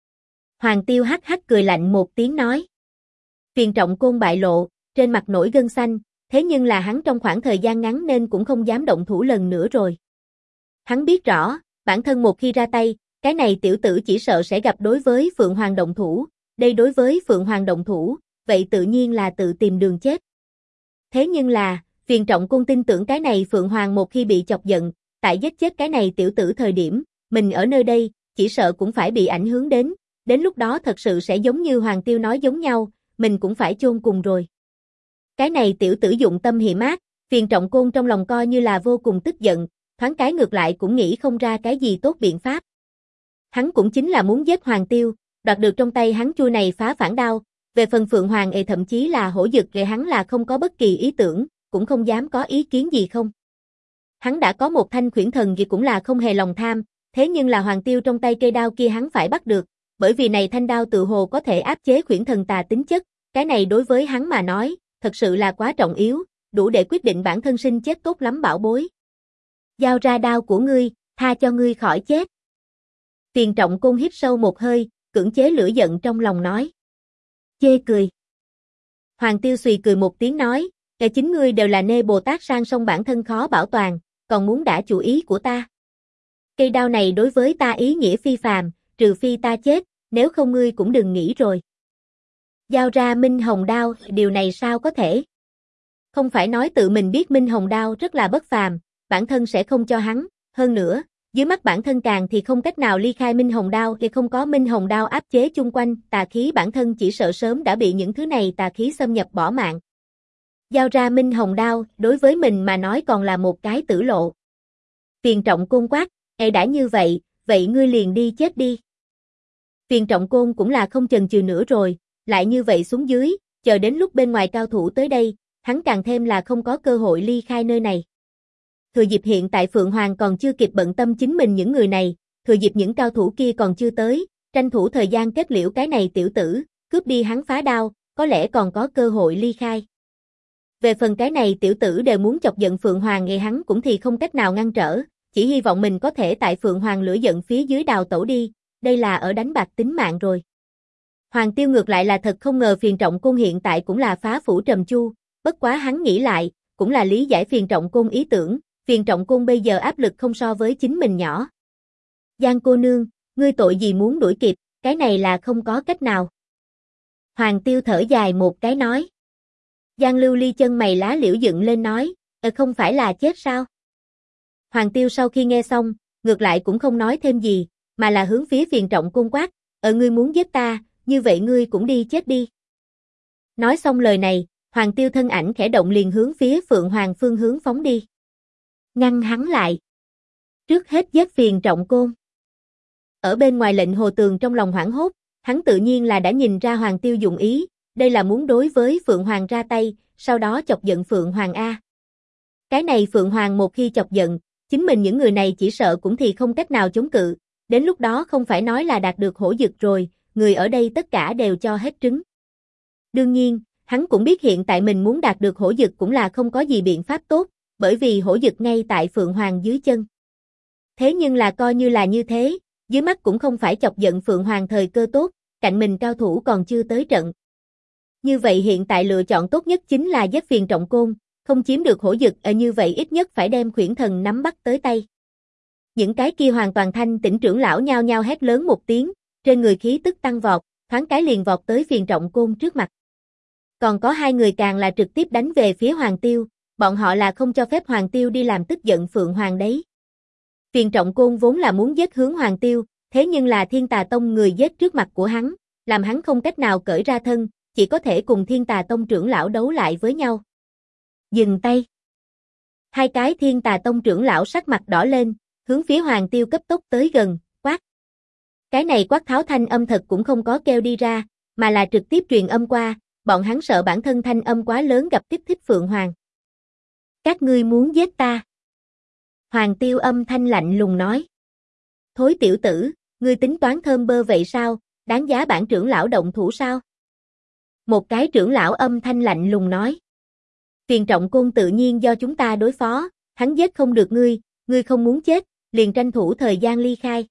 Hoàng Tiêu hắc hắc cười lạnh một tiếng nói. Phiền Trọng Côn bại lộ, trên mặt nổi gân xanh, thế nhưng là hắn trong khoảng thời gian ngắn nên cũng không dám động thủ lần nữa rồi. Hắn biết rõ, bản thân một khi ra tay, cái này tiểu tử chỉ sợ sẽ gặp đối với Phượng Hoàng động thủ, đây đối với Phượng Hoàng động thủ, vậy tự nhiên là tự tìm đường chết. Thế nhưng là, Phiền Trọng Côn tin tưởng cái này Phượng Hoàng một khi bị chọc giận, tại giết chết cái này tiểu tử thời điểm, mình ở nơi đây, chỉ sợ cũng phải bị ảnh hưởng đến lúc đó thật sự sẽ giống như Hoàng Tiêu nói giống nhau, mình cũng phải chôn cùng rồi. Cái này tiểu tử dụng tâm hiểm ác, Phiền Trọng Côn trong lòng coi như là vô cùng tức giận, thoáng cái ngược lại cũng nghĩ không ra cái gì tốt biện pháp. Hắn cũng chính là muốn giết Hoàng Tiêu, đoạt được trong tay hắn chuôi này phá phản đao, về phần Phượng Hoàng thậm chí là Hổ Dực hắn là không có bất kỳ ý tưởng, cũng không dám có ý kiến gì không. Hắn đã có một thanh Khuyển Thần thì cũng là không hề lòng tham, thế nhưng là Hoàng Tiêu trong tay cây đao kia hắn phải bắt được, bởi vì này thanh đao tự hồ có thể áp chế Khuyển Thần tà tính chất, cái này đối với hắn mà nói, thật sự là quá trọng yếu, đủ để quyết định bản thân sinh chết tốt lắm bảo bối. Giao ra đao của ngươi, tha cho ngươi khỏi chết. Phiền Trọng Côn hít sâu một hơi, cưỡng chế lửa giận trong lòng nói. Chê cười. Hoàng Tiêu xùy cười một tiếng nói, kẻ chính ngươi đều là nê Bồ Tát sang sông bản thân khó bảo toàn, còn muốn đả chủ ý của ta. Cây đao này đối với ta ý nghĩa phi phàm, trừ phi ta chết, nếu không ngươi cũng đừng nghĩ rồi. Giao ra Minh Hồng đao, điều này sao có thể? Không phải nói tự mình biết Minh Hồng đao rất là bất phàm, bản thân sẽ không cho hắn, hơn nữa, dưới mắt bản thân càng thì không cách nào ly khai Minh Hồng đao thì không có Minh Hồng đao áp chế chung quanh, tà khí bản thân chỉ sợ sớm đã bị những thứ này tà khí xâm nhập bỏ mạng. Giao ra Minh Hồng đao, đối với mình mà nói còn là một cái tử lộ. Phiền Trọng Côn quát, đã như vậy ngươi liền đi chết đi. Phiền Trọng Côn cũng là không chần chừ nữa rồi, lại như vậy xuống dưới, chờ đến lúc bên ngoài cao thủ tới đây, hắn càng thêm là không có cơ hội ly khai nơi này. Thừa dịp hiện tại Phượng Hoàng còn chưa kịp bận tâm chính mình những người này, thừa dịp những cao thủ kia còn chưa tới, tranh thủ thời gian kết liễu cái này tiểu tử, cướp đi hắn phá đao, có lẽ còn có cơ hội ly khai. Về phần cái này tiểu tử đều muốn chọc giận Phượng Hoàng ngày hắn cũng thì không cách nào ngăn trở, chỉ hy vọng mình có thể tại Phượng Hoàng lửa giận phía dưới đào tẩu đi, đây là ở đánh bạc tính mạng rồi. Hoàng Tiêu ngược lại là thật không ngờ Phiền Trọng Côn hiện tại cũng là phá phủ trầm chu, bất quá hắn nghĩ lại, cũng là lý giải Phiền Trọng Côn ý tưởng, Phiền Trọng Côn bây giờ áp lực không so với chính mình nhỏ. Giang cô nương, ngươi tội gì muốn đuổi kịp, cái này là không có cách nào. Hoàng Tiêu thở dài một cái nói. Giang Lưu Ly chân mày lá liễu dựng lên nói, không phải là chết sao? Hoàng Tiêu sau khi nghe xong, ngược lại cũng không nói thêm gì, mà là hướng phía Phiền Trọng Côn quát, ngươi muốn giết ta, như vậy ngươi cũng đi chết đi. Nói xong lời này, Hoàng Tiêu thân ảnh khẽ động liền hướng phía Phượng Hoàng phương hướng phóng đi. Ngăn hắn lại. Trước hết giết Phiền Trọng Côn. Ở bên ngoài lệnh Hồ Tường trong lòng hoảng hốt, hắn tự nhiên là đã nhìn ra Hoàng Tiêu dụng ý, đây là muốn đối với Phượng Hoàng ra tay, sau đó chọc giận Phượng Hoàng A. Cái này Phượng Hoàng một khi chọc giận, chính mình những người này chỉ sợ cũng thì không cách nào chống cự, đến lúc đó không phải nói là đạt được hổ dực rồi, người ở đây tất cả đều cho hết trứng. Đương nhiên, hắn cũng biết hiện tại mình muốn đạt được hổ dực cũng là không có gì biện pháp tốt, bởi vì hổ dực ngay tại Phượng Hoàng dưới chân. Thế nhưng là coi như là như thế, dưới mắt cũng không phải chọc giận Phượng Hoàng thời cơ tốt, cạnh mình cao thủ còn chưa tới trận. Như vậy hiện tại lựa chọn tốt nhất chính là giết Phiền Trọng Côn, không chiếm được hổ dực như vậy ít nhất phải đem Khuyển Thần nắm bắt tới tay. Những cái kia hoàn toàn thanh tỉnh trưởng lão nhao nhao hét lớn một tiếng, trên người khí tức tăng vọt, thoáng cái liền vọt tới Phiền Trọng Côn trước mặt. Còn có hai người càng là trực tiếp đánh về phía Hoàng Tiêu, bọn họ là không cho phép Hoàng Tiêu đi làm tức giận Phượng Hoàng đấy. Phiền Trọng Côn vốn là muốn giết hướng Hoàng Tiêu, thế nhưng là Thiên Tà Tông người giết trước mặt của hắn, làm hắn không cách nào cởi ra thân, chỉ có thể cùng Thiên Tà Tông trưởng lão đấu lại với nhau. Dừng tay. Hai cái Thiên Tà Tông trưởng lão sắc mặt đỏ lên, hướng phía Hoàng Tiêu cấp tốc tới gần, quát. Cái này quát tháo thanh âm thật cũng không có kêu đi ra, mà là trực tiếp truyền âm qua, bọn hắn sợ bản thân thanh âm quá lớn gặp kích thích Phượng Hoàng. Các ngươi muốn giết ta. Hoàng Tiêu âm thanh lạnh lùng nói. Thối tiểu tử, ngươi tính toán thơm bơ vậy sao, đáng giá bản trưởng lão động thủ sao? Một cái trưởng lão âm thanh lạnh lùng nói. Phiền Trọng Côn tự nhiên do chúng ta đối phó, hắn giết không được ngươi không muốn chết, liền tranh thủ thời gian ly khai.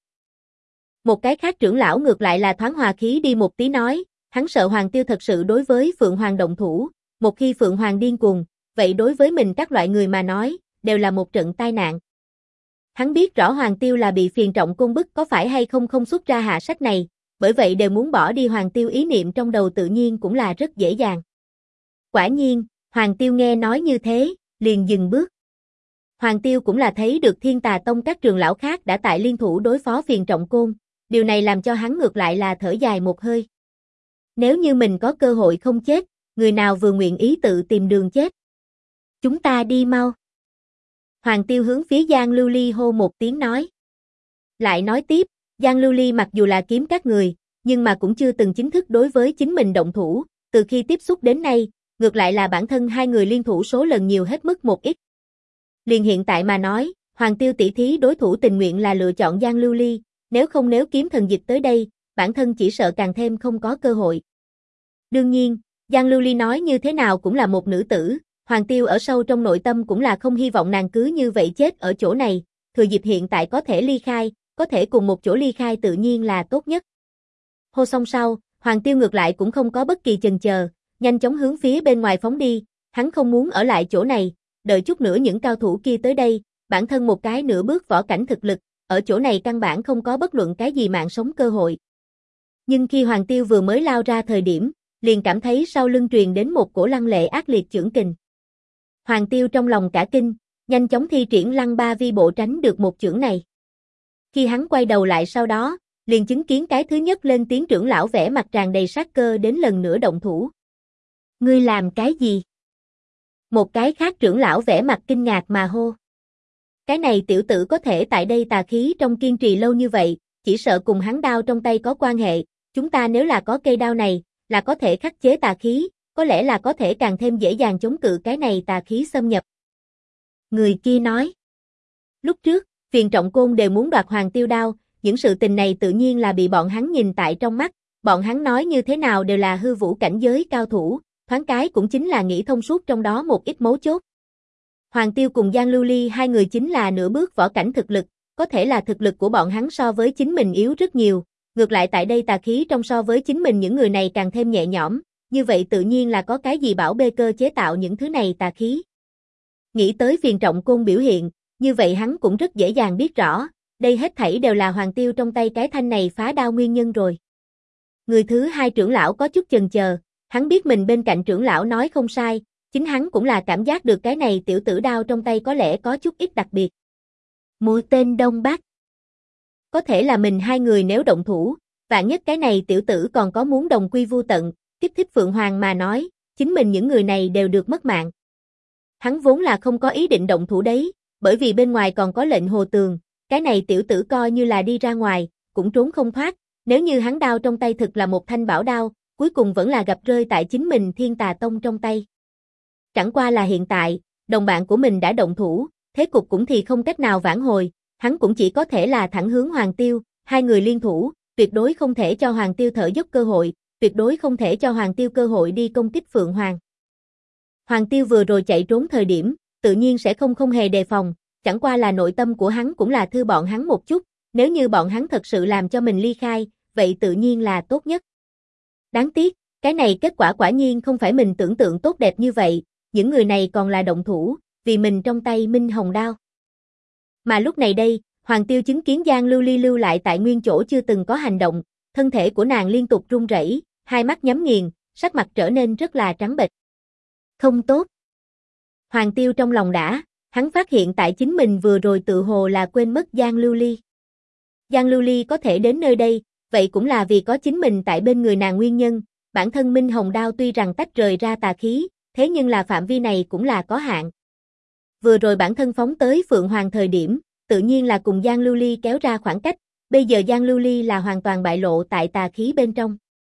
Một cái khác trưởng lão ngược lại là thoáng hòa khí đi một tí nói, hắn sợ Hoàng Tiêu thật sự đối với Phượng Hoàng động thủ, một khi Phượng Hoàng điên cuồng, vậy đối với mình các loại người mà nói, đều là một trận tai nạn. Hắn biết rõ Hoàng Tiêu là bị Phiền Trọng Côn bức có phải hay không không xuất ra hạ sách này, bởi vậy đều muốn bỏ đi Hoàng Tiêu ý niệm trong đầu tự nhiên cũng là rất dễ dàng. Quả nhiên, Hoàng Tiêu nghe nói như thế, liền dừng bước. Hoàng Tiêu cũng là thấy được Thiên Tà Tông các trường lão khác đã tại liên thủ đối phó Phiền Trọng Côn, điều này làm cho hắn ngược lại là thở dài một hơi. Nếu như mình có cơ hội không chết, người nào vừa nguyện ý tự tìm đường chết. Chúng ta đi mau. Hoàng Tiêu hướng phía Giang Lưu Ly hô một tiếng nói. Lại nói tiếp, Giang Lưu Ly mặc dù là kiếm các người, nhưng mà cũng chưa từng chính thức đối với chính mình động thủ, từ khi tiếp xúc đến nay, ngược lại là bản thân hai người liên thủ số lần nhiều hết mức một ít. Liền hiện tại mà nói, Hoàng Tiêu tỷ thí đối thủ tình nguyện là lựa chọn Giang Lưu Ly, nếu kiếm thần dịch tới đây, bản thân chỉ sợ càng thêm không có cơ hội. Đương nhiên, Giang Lưu Ly nói như thế nào cũng là một nữ tử, Hoàng Tiêu ở sâu trong nội tâm cũng là không hy vọng nàng cứ như vậy chết ở chỗ này, thừa dịp hiện tại có thể ly khai, có thể cùng một chỗ ly khai tự nhiên là tốt nhất. Hô xong sau, Hoàng Tiêu ngược lại cũng không có bất kỳ chần chờ, nhanh chóng hướng phía bên ngoài phóng đi, hắn không muốn ở lại chỗ này, đợi chút nữa những cao thủ kia tới đây, bản thân một cái nửa bước võ cảnh thực lực, ở chỗ này căn bản không có bất luận cái gì mạng sống cơ hội. Nhưng khi Hoàng Tiêu vừa mới lao ra thời điểm, liền cảm thấy sau lưng truyền đến một cổ lăng lệ ác liệt chưởng kình. Hoàng Tiêu trong lòng cả kinh, nhanh chóng thi triển Lăng Ba Vi bộ tránh được một chưởng này. Khi hắn quay đầu lại sau đó, liền chứng kiến cái thứ nhất lên tiếng trưởng lão vẻ mặt tràn đầy sát cơ đến lần nữa động thủ. Ngươi làm cái gì? Một cái khác trưởng lão vẻ mặt kinh ngạc mà hô. Cái này tiểu tử có thể tại đây tà khí trong kiên trì lâu như vậy, chỉ sợ cùng hắn đao trong tay có quan hệ, chúng ta nếu là có cây đao này, là có thể khắc chế tà khí, có lẽ là có thể càng thêm dễ dàng chống cự cái này tà khí xâm nhập. Người kia nói. Lúc trước, Phiền Trọng Côn đều muốn đoạt Hoàng Tiêu đao, những sự tình này tự nhiên là bị bọn hắn nhìn tại trong mắt, bọn hắn nói như thế nào đều là hư vũ cảnh giới cao thủ, thoáng cái cũng chính là nghĩ thông suốt trong đó một ít mấu chốt. Hoàng Tiêu cùng Giang Lưu Ly hai người chính là nửa bước võ cảnh thực lực, có thể là thực lực của bọn hắn so với chính mình yếu rất nhiều, ngược lại tại đây tà khí trong so với chính mình những người này càng thêm nhẹ nhõm, như vậy tự nhiên là có cái gì bảo bê cơ chế tạo những thứ này tà khí. Nghĩ tới Phiền Trọng Côn biểu hiện, như vậy hắn cũng rất dễ dàng biết rõ, đây hết thảy đều là Hoàng Tiêu trong tay cái thanh này phá đao nguyên nhân rồi. Người thứ hai trưởng lão có chút chần chờ, hắn biết mình bên cạnh trưởng lão nói không sai, chính hắn cũng là cảm giác được cái này tiểu tử đao trong tay có lẽ có chút ít đặc biệt. Mũi tên Đông Bắc. Có thể là mình hai người nếu động thủ, vạn nhất cái này tiểu tử còn có muốn đồng quy vu tận, kích thích Phượng Hoàng mà nói, chính mình những người này đều được mất mạng. Hắn vốn là không có ý định động thủ đấy, bởi vì bên ngoài còn có lệnh hồ tường, cái này tiểu tử coi như là đi ra ngoài, cũng trốn không thoát, nếu như hắn đao trong tay thực là một thanh bảo đao, cuối cùng vẫn là gặp rơi tại chính mình Thiên Tà Tông trong tay. Chẳng qua là hiện tại, đồng bạn của mình đã động thủ, thế cục cũng thì không cách nào vãn hồi, hắn cũng chỉ có thể là thẳng hướng Hoàng Tiêu, hai người liên thủ, tuyệt đối không thể cho Hoàng Tiêu thở dốc cơ hội, tuyệt đối không thể cho Hoàng Tiêu cơ hội đi công kích Phượng Hoàng. Hoàng Tiêu vừa rồi chạy trốn thời điểm, tự nhiên sẽ không hề đề phòng, chẳng qua là nội tâm của hắn cũng là thư bọn hắn một chút, nếu như bọn hắn thật sự làm cho mình ly khai, vậy tự nhiên là tốt nhất. Đáng tiếc, cái này kết quả quả nhiên không phải mình tưởng tượng tốt đẹp như vậy, những người này còn là động thủ, vì mình trong tay Minh Hồng Đao. Mà lúc này đây, Hoàng Tiêu chứng kiến Giang Lưu Ly lưu lại tại nguyên chỗ chưa từng có hành động, thân thể của nàng liên tục run rẩy, hai mắt nhắm nghiền, sắc mặt trở nên rất là trắng bệch. Không tốt. Hoàng Tiêu trong lòng đã, hắn phát hiện tại chính mình vừa rồi tự hồ là quên mất Giang Lưu Ly. Giang Lưu Ly có thể đến nơi đây, vậy cũng là vì có chính mình tại bên người nàng nguyên nhân, bản thân Minh Hồng Đao tuy rằng tách rời ra tà khí, thế nhưng là phạm vi này cũng là có hạn. Vừa rồi bản thân phóng tới Phượng Hoàng thời điểm, tự nhiên là cùng Giang Lưu Ly kéo ra khoảng cách, bây giờ Giang Lưu Ly là hoàn toàn bại lộ tại tà khí bên trong.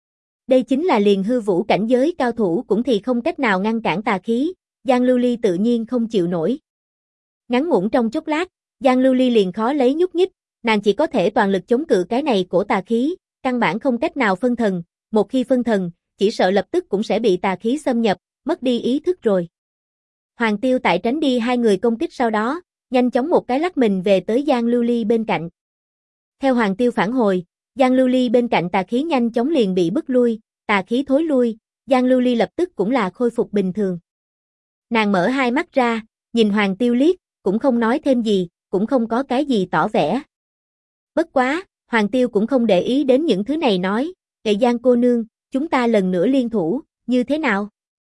Đây chính là liền hư vũ cảnh giới cao thủ cũng thì không cách nào ngăn cản tà khí, Giang Lưu Ly tự nhiên không chịu nổi. Ngắn ngủn trong chốc lát, Giang Lưu Ly liền khó lấy nhúc nhích, nàng chỉ có thể toàn lực chống cự cái này của tà khí, căn bản không cách nào phân thần, một khi phân thần, chỉ sợ lập tức cũng sẽ bị tà khí xâm nhập, mất đi ý thức rồi. Hoàng Tiêu tại tránh đi hai người công kích sau đó, nhanh chóng một cái lắc mình về tới Giang Lưu Ly bên cạnh. Theo Hoàng Tiêu phản hồi, Giang Lưu Ly bên cạnh tà khí nhanh chóng liền bị bức lui, tà khí thối lui, Giang Lưu Ly lập tức cũng là khôi phục bình thường. Nàng mở hai mắt ra, nhìn Hoàng Tiêu liếc, cũng không nói thêm gì, cũng không có cái gì tỏ vẻ. Bất quá, Hoàng Tiêu cũng không để ý đến những thứ này nói, "Kệ Giang cô nương, chúng ta lần nữa liên thủ, như thế nào?"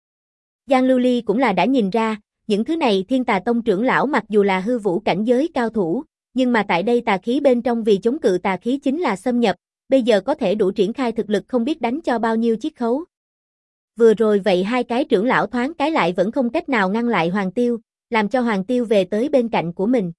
Giang Lưu Ly cũng là đã nhìn ra, những thứ này Thiên Tà Tông trưởng lão mặc dù là hư vũ cảnh giới cao thủ, nhưng mà tại đây tà khí bên trong vì chống cự tà khí chính là xâm nhập, bây giờ có thể đủ triển khai thực lực không biết đánh cho bao nhiêu chiết khấu. Vừa rồi vậy hai cái trưởng lão thoáng cái lại vẫn không cách nào ngăn lại Hoàng Tiêu, làm cho Hoàng Tiêu về tới bên cạnh của mình.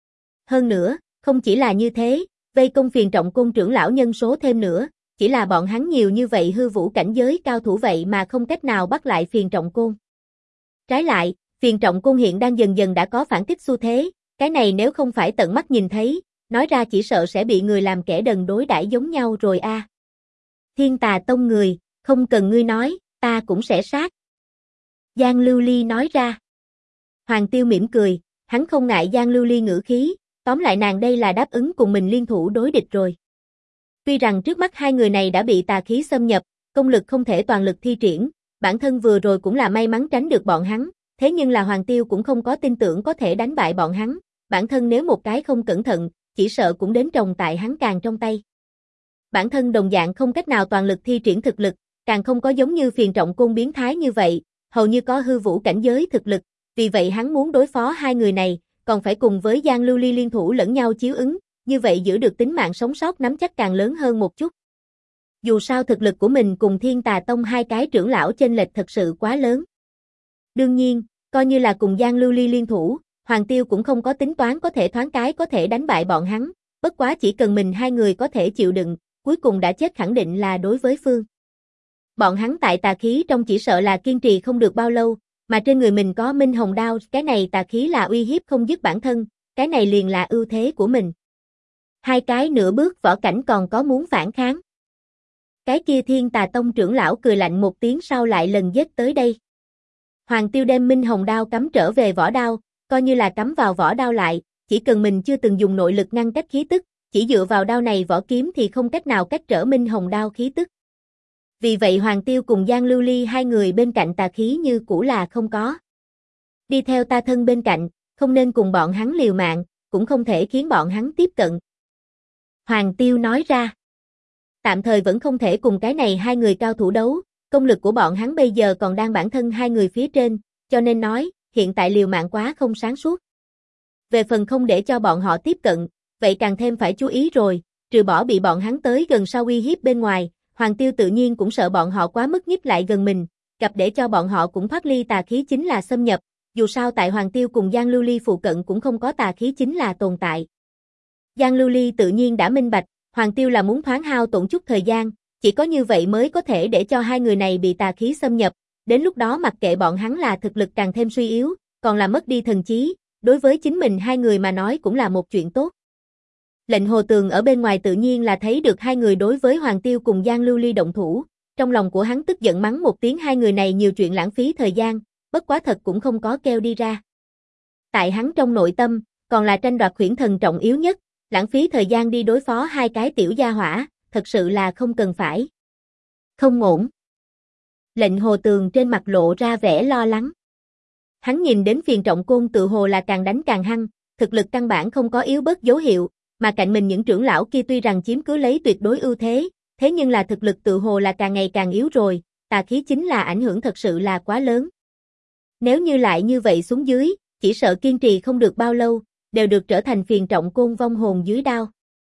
Hơn nữa, không chỉ là như thế, vây công Phiền Trọng Côn trưởng lão nhân số thêm nữa, chỉ là bọn hắn nhiều như vậy hư vũ cảnh giới cao thủ vậy mà không cách nào bắt lại Phiền Trọng Côn. Trái lại, Phiền Trọng Côn hiện đang dần dần đã có phản kích xu thế, cái này nếu không phải tận mắt nhìn thấy, nói ra chỉ sợ sẽ bị người làm kẻ đần đối đãi giống nhau rồi a. Thiên Tà Tông người, không cần ngươi nói, ta cũng sẽ sát. Giang Lưu Ly nói ra. Hoàng Tiêu mỉm cười, hắn không ngại Giang Lưu Ly ngữ khí, tóm lại nàng đây là đáp ứng cùng mình liên thủ đối địch rồi. Tuy rằng trước mắt hai người này đã bị tà khí xâm nhập, công lực không thể toàn lực thi triển, bản thân vừa rồi cũng là may mắn tránh được bọn hắn, thế nhưng là Hoàng Tiêu cũng không có tin tưởng có thể đánh bại bọn hắn, bản thân nếu một cái không cẩn thận, chỉ sợ cũng đến trồng tại hắn càng trong tay. Bản thân đồng dạng không cách nào toàn lực thi triển thực lực, càng không có giống như Phiền Trọng Côn biến thái như vậy, hầu như có hư vũ cảnh giới thực lực, vì vậy hắn muốn đối phó hai người này, còn phải cùng với Giang Lưu Ly liên thủ lẫn nhau chiếu ứng, như vậy giữ được tính mạng sống sót nắm chắc càng lớn hơn một chút. Dù sao thực lực của mình cùng Thiên Tà Tông hai cái trưởng lão chênh lệch thật sự quá lớn. Đương nhiên, coi như là cùng Giang Lưu Ly liên thủ, Hoàng Tiêu cũng không có tính toán có thể thoáng cái có thể đánh bại bọn hắn, bất quá chỉ cần mình hai người có thể chịu đựng, cuối cùng đã chết khẳng định là đối với phương. Bọn hắn tại tà khí trong chỉ sợ là kiên trì không được bao lâu, mà trên người mình có Minh Hồng Đao, cái này tà khí là uy hiếp không dứt bản thân, cái này liền là ưu thế của mình. Hai cái nửa bước võ cảnh còn có muốn phản kháng. Cái kia Thiên Tà Tông trưởng lão cười lạnh một tiếng sau lại lần giết tới đây. Hoàng Tiêu đem Minh Hồng đao cắm trở về vỏ đao, coi như là cắm vào vỏ đao lại, chỉ cần mình chưa từng dùng nội lực ngăn cách khí tức, chỉ dựa vào đao này vỏ kiếm thì không cách nào cách trở Minh Hồng đao khí tức. Vì vậy Hoàng Tiêu cùng Giang Lưu Ly hai người bên cạnh tà khí như cũ là không có. Đi theo ta thân bên cạnh, không nên cùng bọn hắn liều mạng, cũng không thể khiến bọn hắn tiếp cận. Hoàng Tiêu nói ra. Tạm thời vẫn không thể cùng cái này hai người cao thủ đấu, công lực của bọn hắn bây giờ còn đang bản thân hai người phía trên, cho nên nói, hiện tại liều mạng quá không sáng suốt. Về phần không để cho bọn họ tiếp cận, vậy càng thêm phải chú ý rồi, trừ bỏ bị bọn hắn tới gần sau uy hiếp bên ngoài, Hoàng Tiêu tự nhiên cũng sợ bọn họ quá mức nhích lại gần mình, gặp để cho bọn họ cũng thoát ly tà khí chính là xâm nhập, dù sao tại Hoàng Tiêu cùng Giang Lưu Ly phụ cận cũng không có tà khí chính là tồn tại. Giang Lưu Ly tự nhiên đã minh bạch, Hoàng Tiêu là muốn thoáng hao tổn chút thời gian, chỉ có như vậy mới có thể để cho hai người này bị tà khí xâm nhập, đến lúc đó mặc kệ bọn hắn là thực lực càng thêm suy yếu, còn là mất đi thần trí, đối với chính mình hai người mà nói cũng là một chuyện tốt. Lệnh Hồ Tường ở bên ngoài tự nhiên là thấy được hai người đối với Hoàng Tiêu cùng Giang Lưu Ly động thủ, trong lòng của hắn tức giận mắng một tiếng hai người này nhiều chuyện lãng phí thời gian, bất quá thật cũng không có kêu đi ra. Tại hắn trong nội tâm, còn là tranh đoạt Khuyển Thần trọng yếu nhất, lãng phí thời gian đi đối phó hai cái tiểu gia hỏa, thật sự là không cần phải. Không ổn. Lệnh Hồ Tường trên mặt lộ ra vẻ lo lắng. Hắn nhìn đến Phiền Trọng Côn tự hồ là càng đánh càng hăng, thực lực căn bản không có yếu bớt dấu hiệu, mà cạnh mình những trưởng lão kia tuy rằng chiếm cứ lấy tuyệt đối ưu thế, thế nhưng là thực lực tự hồ là càng ngày càng yếu rồi, tà khí chính là ảnh hưởng thật sự là quá lớn. Nếu như lại như vậy xuống dưới, chỉ sợ kiên trì không được bao lâu, đều được trở thành Phiền Trọng Côn vong hồn dưới đao.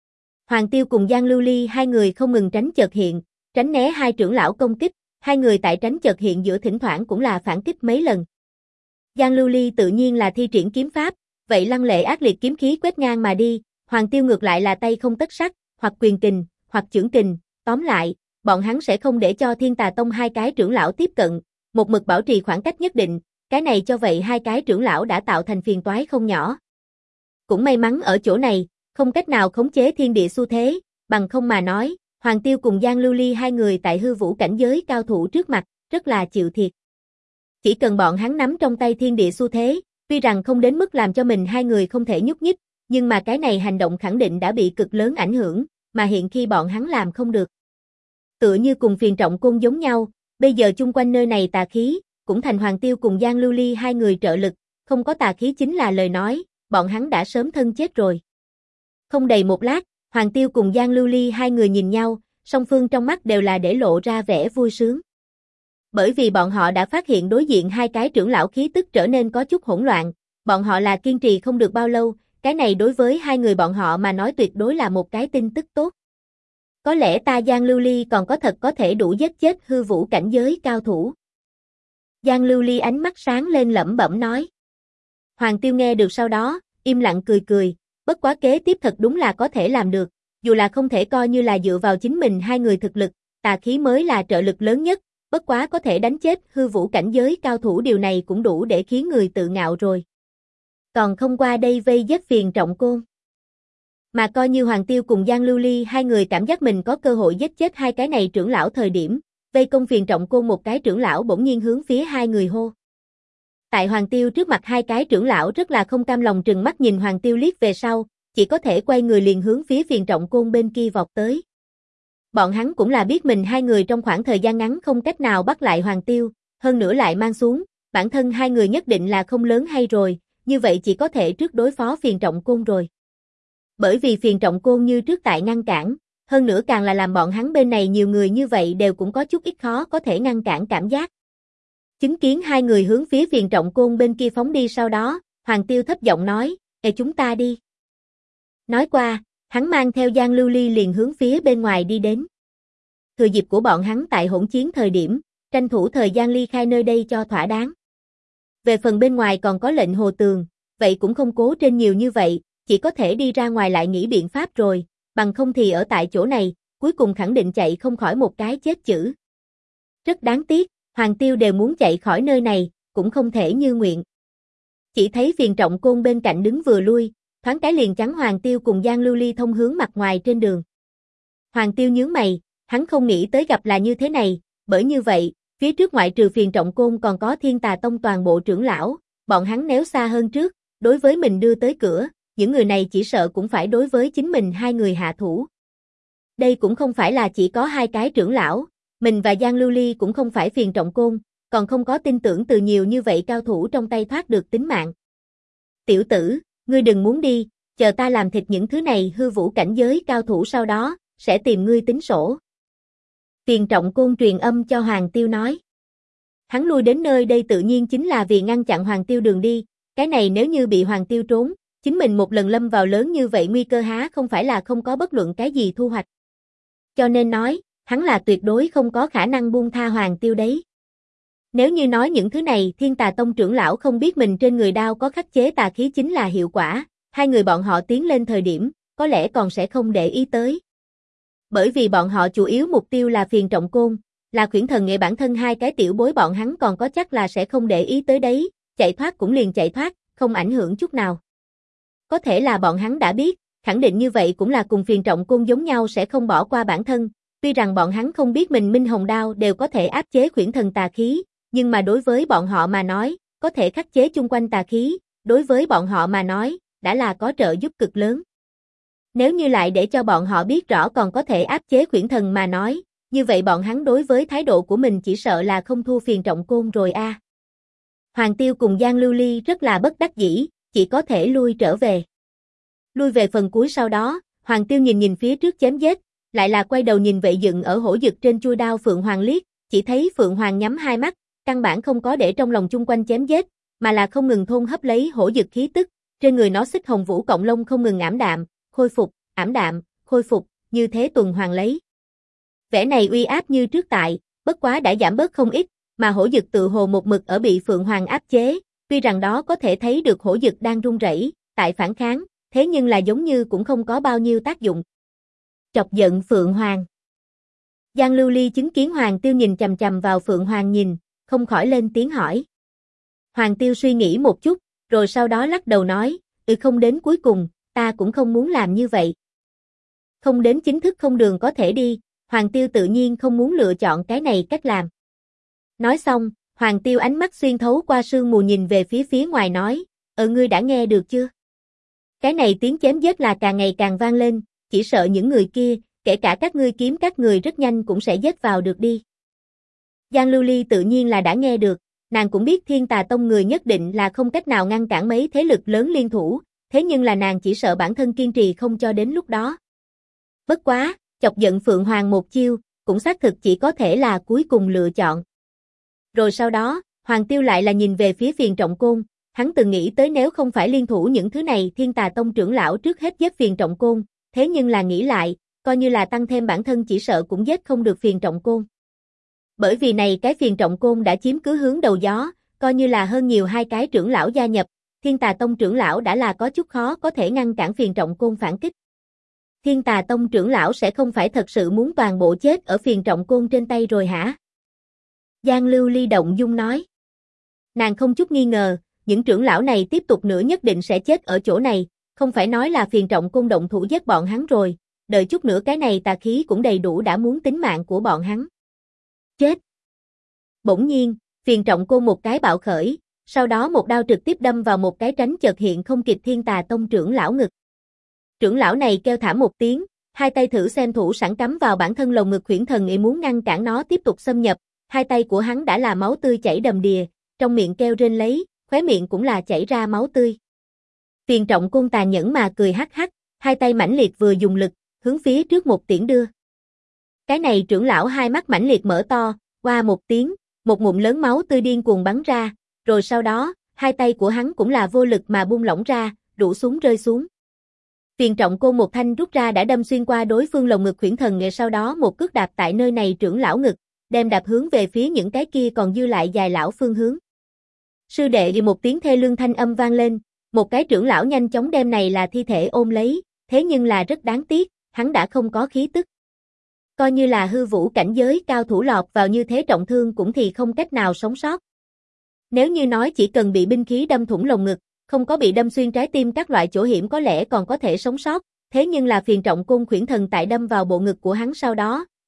Hoàng Tiêu cùng Giang Lưu Ly hai người không ngừng tránh chợt hiện, tránh né hai trưởng lão công kích, hai người tại tránh chợt hiện giữa thỉnh thoảng cũng là phản kích mấy lần. Giang Lưu Ly tự nhiên là thi triển kiếm pháp, vậy lăng lệ ác liệt kiếm khí quét ngang mà đi, Hoàng Tiêu ngược lại là tay không tất sắt, hoặc quyền kình, hoặc chưởng kình, tóm lại, bọn hắn sẽ không để cho Thiên Tà Tông hai cái trưởng lão tiếp cận, một mực bảo trì khoảng cách nhất định, cái này cho vậy hai cái trưởng lão đã tạo thành phiền toái không nhỏ. Cũng may mắn ở chỗ này, không cách nào khống chế thiên địa xu thế, bằng không mà nói, Hoàng Tiêu cùng Giang Lưu Ly hai người tại hư vũ cảnh giới cao thủ trước mặt, rất là chịu thiệt. Chỉ cần bọn hắn nắm trong tay thiên địa xu thế, tuy rằng không đến mức làm cho mình hai người không thể nhúc nhích, nhưng mà cái này hành động khẳng định đã bị cực lớn ảnh hưởng, mà hiện khi bọn hắn làm không được. Tựa như cùng Phiền Trọng Côn giống nhau, bây giờ chung quanh nơi này tà khí, cũng thành Hoàng Tiêu cùng Giang Lưu Ly hai người trợ lực, không có tà khí chính là lời nói, bọn hắn đã sớm thân chết rồi. Không đầy một lát, Hoàng Tiêu cùng Giang Lưu Ly hai người nhìn nhau, song phương trong mắt đều là để lộ ra vẻ vui sướng. Bởi vì bọn họ đã phát hiện đối diện hai cái trưởng lão khí tức trở nên có chút hỗn loạn, bọn họ là kiên trì không được bao lâu, cái này đối với hai người bọn họ mà nói tuyệt đối là một cái tin tức tốt. Có lẽ ta Giang Lưu Ly còn có thật có thể đủ giết chết hư vũ cảnh giới cao thủ. Giang Lưu Ly ánh mắt sáng lên lẩm bẩm nói. Hoàng Tiêu nghe được sau đó, im lặng cười cười, bất quá kế tiếp thật đúng là có thể làm được, dù là không thể coi như là dựa vào chính mình hai người thực lực, tà khí mới là trợ lực lớn nhất, bất quá có thể đánh chết hư vũ cảnh giới cao thủ điều này cũng đủ để khiến người tự ngạo rồi. Còn không qua đây vây giết Phiền Trọng Côn. Mà coi như Hoàng Tiêu cùng Giang Lưu Ly hai người cảm giác mình có cơ hội giết chết hai cái này trưởng lão thời điểm, vây công Phiền Trọng Côn một cái trưởng lão bỗng nhiên hướng phía hai người hô. Tại Hoàng Tiêu trước mặt hai cái trưởng lão rất là không cam lòng trừng mắt nhìn Hoàng Tiêu liếc về sau, chỉ có thể quay người liền hướng phía Phiền Trọng Côn bên kia vọt tới. Bọn hắn cũng là biết mình hai người trong khoảng thời gian ngắn không cách nào bắt lại Hoàng Tiêu, hơn nữa lại mang xuống, bản thân hai người nhất định là không lớn hay rồi, như vậy chỉ có thể trước đối phó Phiền Trọng Côn rồi. Bởi vì Phiền Trọng Côn như trước tại ngăn cản, hơn nữa càng là làm bọn hắn bên này nhiều người như vậy đều cũng có chút ít khó có thể ngăn cản cảm giác. Chứng kiến hai người hướng phía Phiền Trọng Côn bên kia phóng đi sau đó, Hoàng Tiêu thấp giọng nói, "Ê chúng ta đi." Nói qua, hắn mang theo Giang Lưu Ly liền hướng phía bên ngoài đi đến. Thừa dịp của bọn hắn tại hỗn chiến thời điểm, tranh thủ thời gian ly khai nơi đây cho thỏa đáng. Về phần bên ngoài còn có Lệnh Hồ Tường, vậy cũng không cố trên nhiều như vậy, chỉ có thể đi ra ngoài lại nghĩ biện pháp rồi, bằng không thì ở tại chỗ này, cuối cùng khẳng định chạy không khỏi một cái chết chữ. Rất đáng tiếc, Hoàng Tiêu đều muốn chạy khỏi nơi này, cũng không thể như nguyện. Chỉ thấy Phiền Trọng Côn bên cạnh đứng vừa lui, thoáng cái liền chắn Hoàng Tiêu cùng Giang Lưu Ly thông hướng mặt ngoài trên đường. Hoàng Tiêu nhướng mày, Hắn không nghĩ tới gặp là như thế này, bởi như vậy, phía trước ngoại trừ Phiền Trọng Côn còn có Thiên Tà Tông toàn bộ trưởng lão, bọn hắn nếu xa hơn trước, đối với mình đưa tới cửa, những người này chỉ sợ cũng phải đối với chính mình hai người hạ thủ. Đây cũng không phải là chỉ có hai cái trưởng lão, mình và Giang Lưu Ly cũng không phải Phiền Trọng Côn, còn không có tin tưởng từ nhiều như vậy cao thủ trong tay thoát được tính mạng. Tiểu tử, ngươi đừng muốn đi, chờ ta làm thịt những thứ này hư vũ cảnh giới cao thủ sau đó, sẽ tìm ngươi tính sổ. Phiền Trọng Côn truyền âm cho Hoàng Tiêu nói. Hắn lui đến nơi đây tự nhiên chính là vì ngăn chặn Hoàng Tiêu đường đi, cái này nếu như bị Hoàng Tiêu trốn, chính mình một lần lâm vào lớn như vậy nguy cơ há không phải là không có bất luận cái gì thu hoạch. Cho nên nói, hắn là tuyệt đối không có khả năng buông tha Hoàng Tiêu đấy. Nếu như nói những thứ này Thiên Tà Tông trưởng lão không biết mình trên người đao có khắc chế tà khí chính là hiệu quả, hai người bọn họ tiến lên thời điểm, có lẽ còn sẽ không để ý tới. Bởi vì bọn họ chủ yếu mục tiêu là Phiền Trọng Côn, là Khuyển Thần Nghệ bản thân hai cái tiểu bối bọn hắn còn có chắc là sẽ không để ý tới đấy, chạy thoát cũng liền chạy thoát, không ảnh hưởng chút nào. Có thể là bọn hắn đã biết, khẳng định như vậy cũng là cùng Phiền Trọng Côn giống nhau sẽ không bỏ qua bản thân, tuy rằng bọn hắn không biết mình Minh Hồng Đao đều có thể áp chế Khuyển Thần tà khí, nhưng mà đối với bọn họ mà nói, có thể khắc chế chung quanh tà khí, đối với bọn họ mà nói, đã là có trợ giúp cực lớn. Nếu như lại để cho bọn họ biết rõ còn có thể áp chế Khuyển Thần mà nói, như vậy bọn hắn đối với thái độ của mình chỉ sợ là không thua Phiền Trọng Côn rồi a. Hoàng Tiêu cùng Giang Lưu Ly rất là bất đắc dĩ, chỉ có thể lui trở về. Lui về phần cuối sau đó, Hoàng Tiêu nhìn phía trước chém giết, lại là quay đầu nhìn Vệ Dựng ở hổ dực trên chui đao Phượng Hoàng liếc, chỉ thấy Phượng Hoàng nhắm hai mắt, căn bản không có để trong lòng chung quanh chém giết, mà là không ngừng thôn hấp lấy hổ dực khí tức, trên người nó xích hồng vũ cộng lông không ngừng ảm đạm, khôi phục, ảm đạm, khôi phục, như thế tuần hoàn lấy. Vẻ này uy áp như trước tại, bất quá đã giảm bớt không ít, mà hổ dực tự hồ một mực ở bị Phượng Hoàng áp chế, tuy rằng đó có thể thấy được hổ dực đang run rẩy, tại phản kháng, thế nhưng là giống như cũng không có bao nhiêu tác dụng. Chọc giận Phượng Hoàng. Giang Lưu Ly chứng kiến Hoàng Tiêu nhìn chằm chằm vào Phượng Hoàng nhìn, không khỏi lên tiếng hỏi. Hoàng Tiêu suy nghĩ một chút, rồi sau đó lắc đầu nói, không đến cuối cùng, ta cũng không muốn làm như vậy. Không đến chính thức không đường có thể đi, Hoàng Tiêu tự nhiên không muốn lựa chọn cái này cách làm. Nói xong, Hoàng Tiêu ánh mắt xuyên thấu qua sương mù nhìn về phía ngoài nói, ngươi đã nghe được chưa? Cái này tiếng chém giết là càng ngày càng vang lên, chỉ sợ những người kia, kể cả các ngươi kiếm các người rất nhanh cũng sẽ giết vào được đi. Giang Lưu Ly tự nhiên là đã nghe được, nàng cũng biết Thiên Tà Tông người nhất định là không cách nào ngăn cản mấy thế lực lớn liên thủ, thế nhưng là nàng chỉ sợ bản thân kiên trì không cho đến lúc đó. Bất quá, chọc giận Phượng Hoàng một chiêu, cũng xác thực chỉ có thể là cuối cùng lựa chọn. Rồi sau đó, Hoàng Tiêu lại là nhìn về phía Phiền Trọng Côn, hắn từng nghĩ tới nếu không phải liên thủ những thứ này Thiên Tà Tông trưởng lão trước hết giết Phiền Trọng Côn, thế nhưng là nghĩ lại, coi như là tăng thêm bản thân chỉ sợ cũng giết không được Phiền Trọng Côn. Bởi vì này cái Phiền Trọng Côn đã chiếm cứ hướng đầu gió, coi như là hơn nhiều hai cái trưởng lão gia nhập, Thiên Tà Tông trưởng lão đã là có chút khó có thể ngăn cản Phiền Trọng Côn phản kích. Thiên Tà Tông trưởng lão sẽ không phải thật sự muốn toàn bộ chết ở Phiền Trọng Côn trên tay rồi hả? Giang Lưu Ly động dung nói. Nàng không chút nghi ngờ, những trưởng lão này tiếp tục nữa nhất định sẽ chết ở chỗ này, không phải nói là Phiền Trọng Côn động thủ giết bọn hắn rồi, đợi chút nữa cái này tà khí cũng đầy đủ đã muốn tính mạng của bọn hắn. Chết! Bỗng nhiên, Phiền Trọng Côn một cái bạo khởi, sau đó một đao trực tiếp đâm vào một cái tránh chợt hiện không kịp Thiên Tà Tông trưởng lão ngực. Trưởng lão này kêu thảm một tiếng, hai tay thử xem thủ sẵn cắm vào bản thân lồng ngực Khuyển Thần ý muốn ngăn cản nó tiếp tục xâm nhập, hai tay của hắn đã là máu tươi chảy đầm đìa, trong miệng kêu rên lấy, khóe miệng cũng là chảy ra máu tươi. Phiền Trọng Côn tàn nhẫn mà cười hắc hắc, hai tay mãnh liệt vừa dùng lực, hướng phía trước một tiễn đưa. Cái này trưởng lão hai mắt mãnh liệt mở to, qua một tiếng, một ngụm lớn máu tươi điên cuồng bắn ra, rồi sau đó, hai tay của hắn cũng là vô lực mà buông lỏng ra, rũ xuống rơi xuống. Phiền Trọng Côn một thanh rút ra đã đâm xuyên qua đối phương lồng ngực Khuyển Thần Nghệ sau đó một cước đạp tại nơi này trưởng lão ngực, đem đạp hướng về phía những cái kia còn dư lại dài lão phương hướng. Sư đệ thì một tiếng thê lương thanh âm vang lên, một cái trưởng lão nhanh chóng đem này là thi thể ôm lấy, thế nhưng là rất đáng tiếc, hắn đã không có khí tức. Coi như là hư vũ cảnh giới cao thủ lọt vào như thế trọng thương cũng thì không cách nào sống sót. Nếu như nói chỉ cần bị binh khí đâm thủng lồng ngực, không có bị đâm xuyên trái tim các loại chỗ hiểm có lẽ còn có thể sống sót, thế nhưng là Phiền Trọng Côn Khuyển Thần tại đâm vào bộ ngực của hắn sau đó,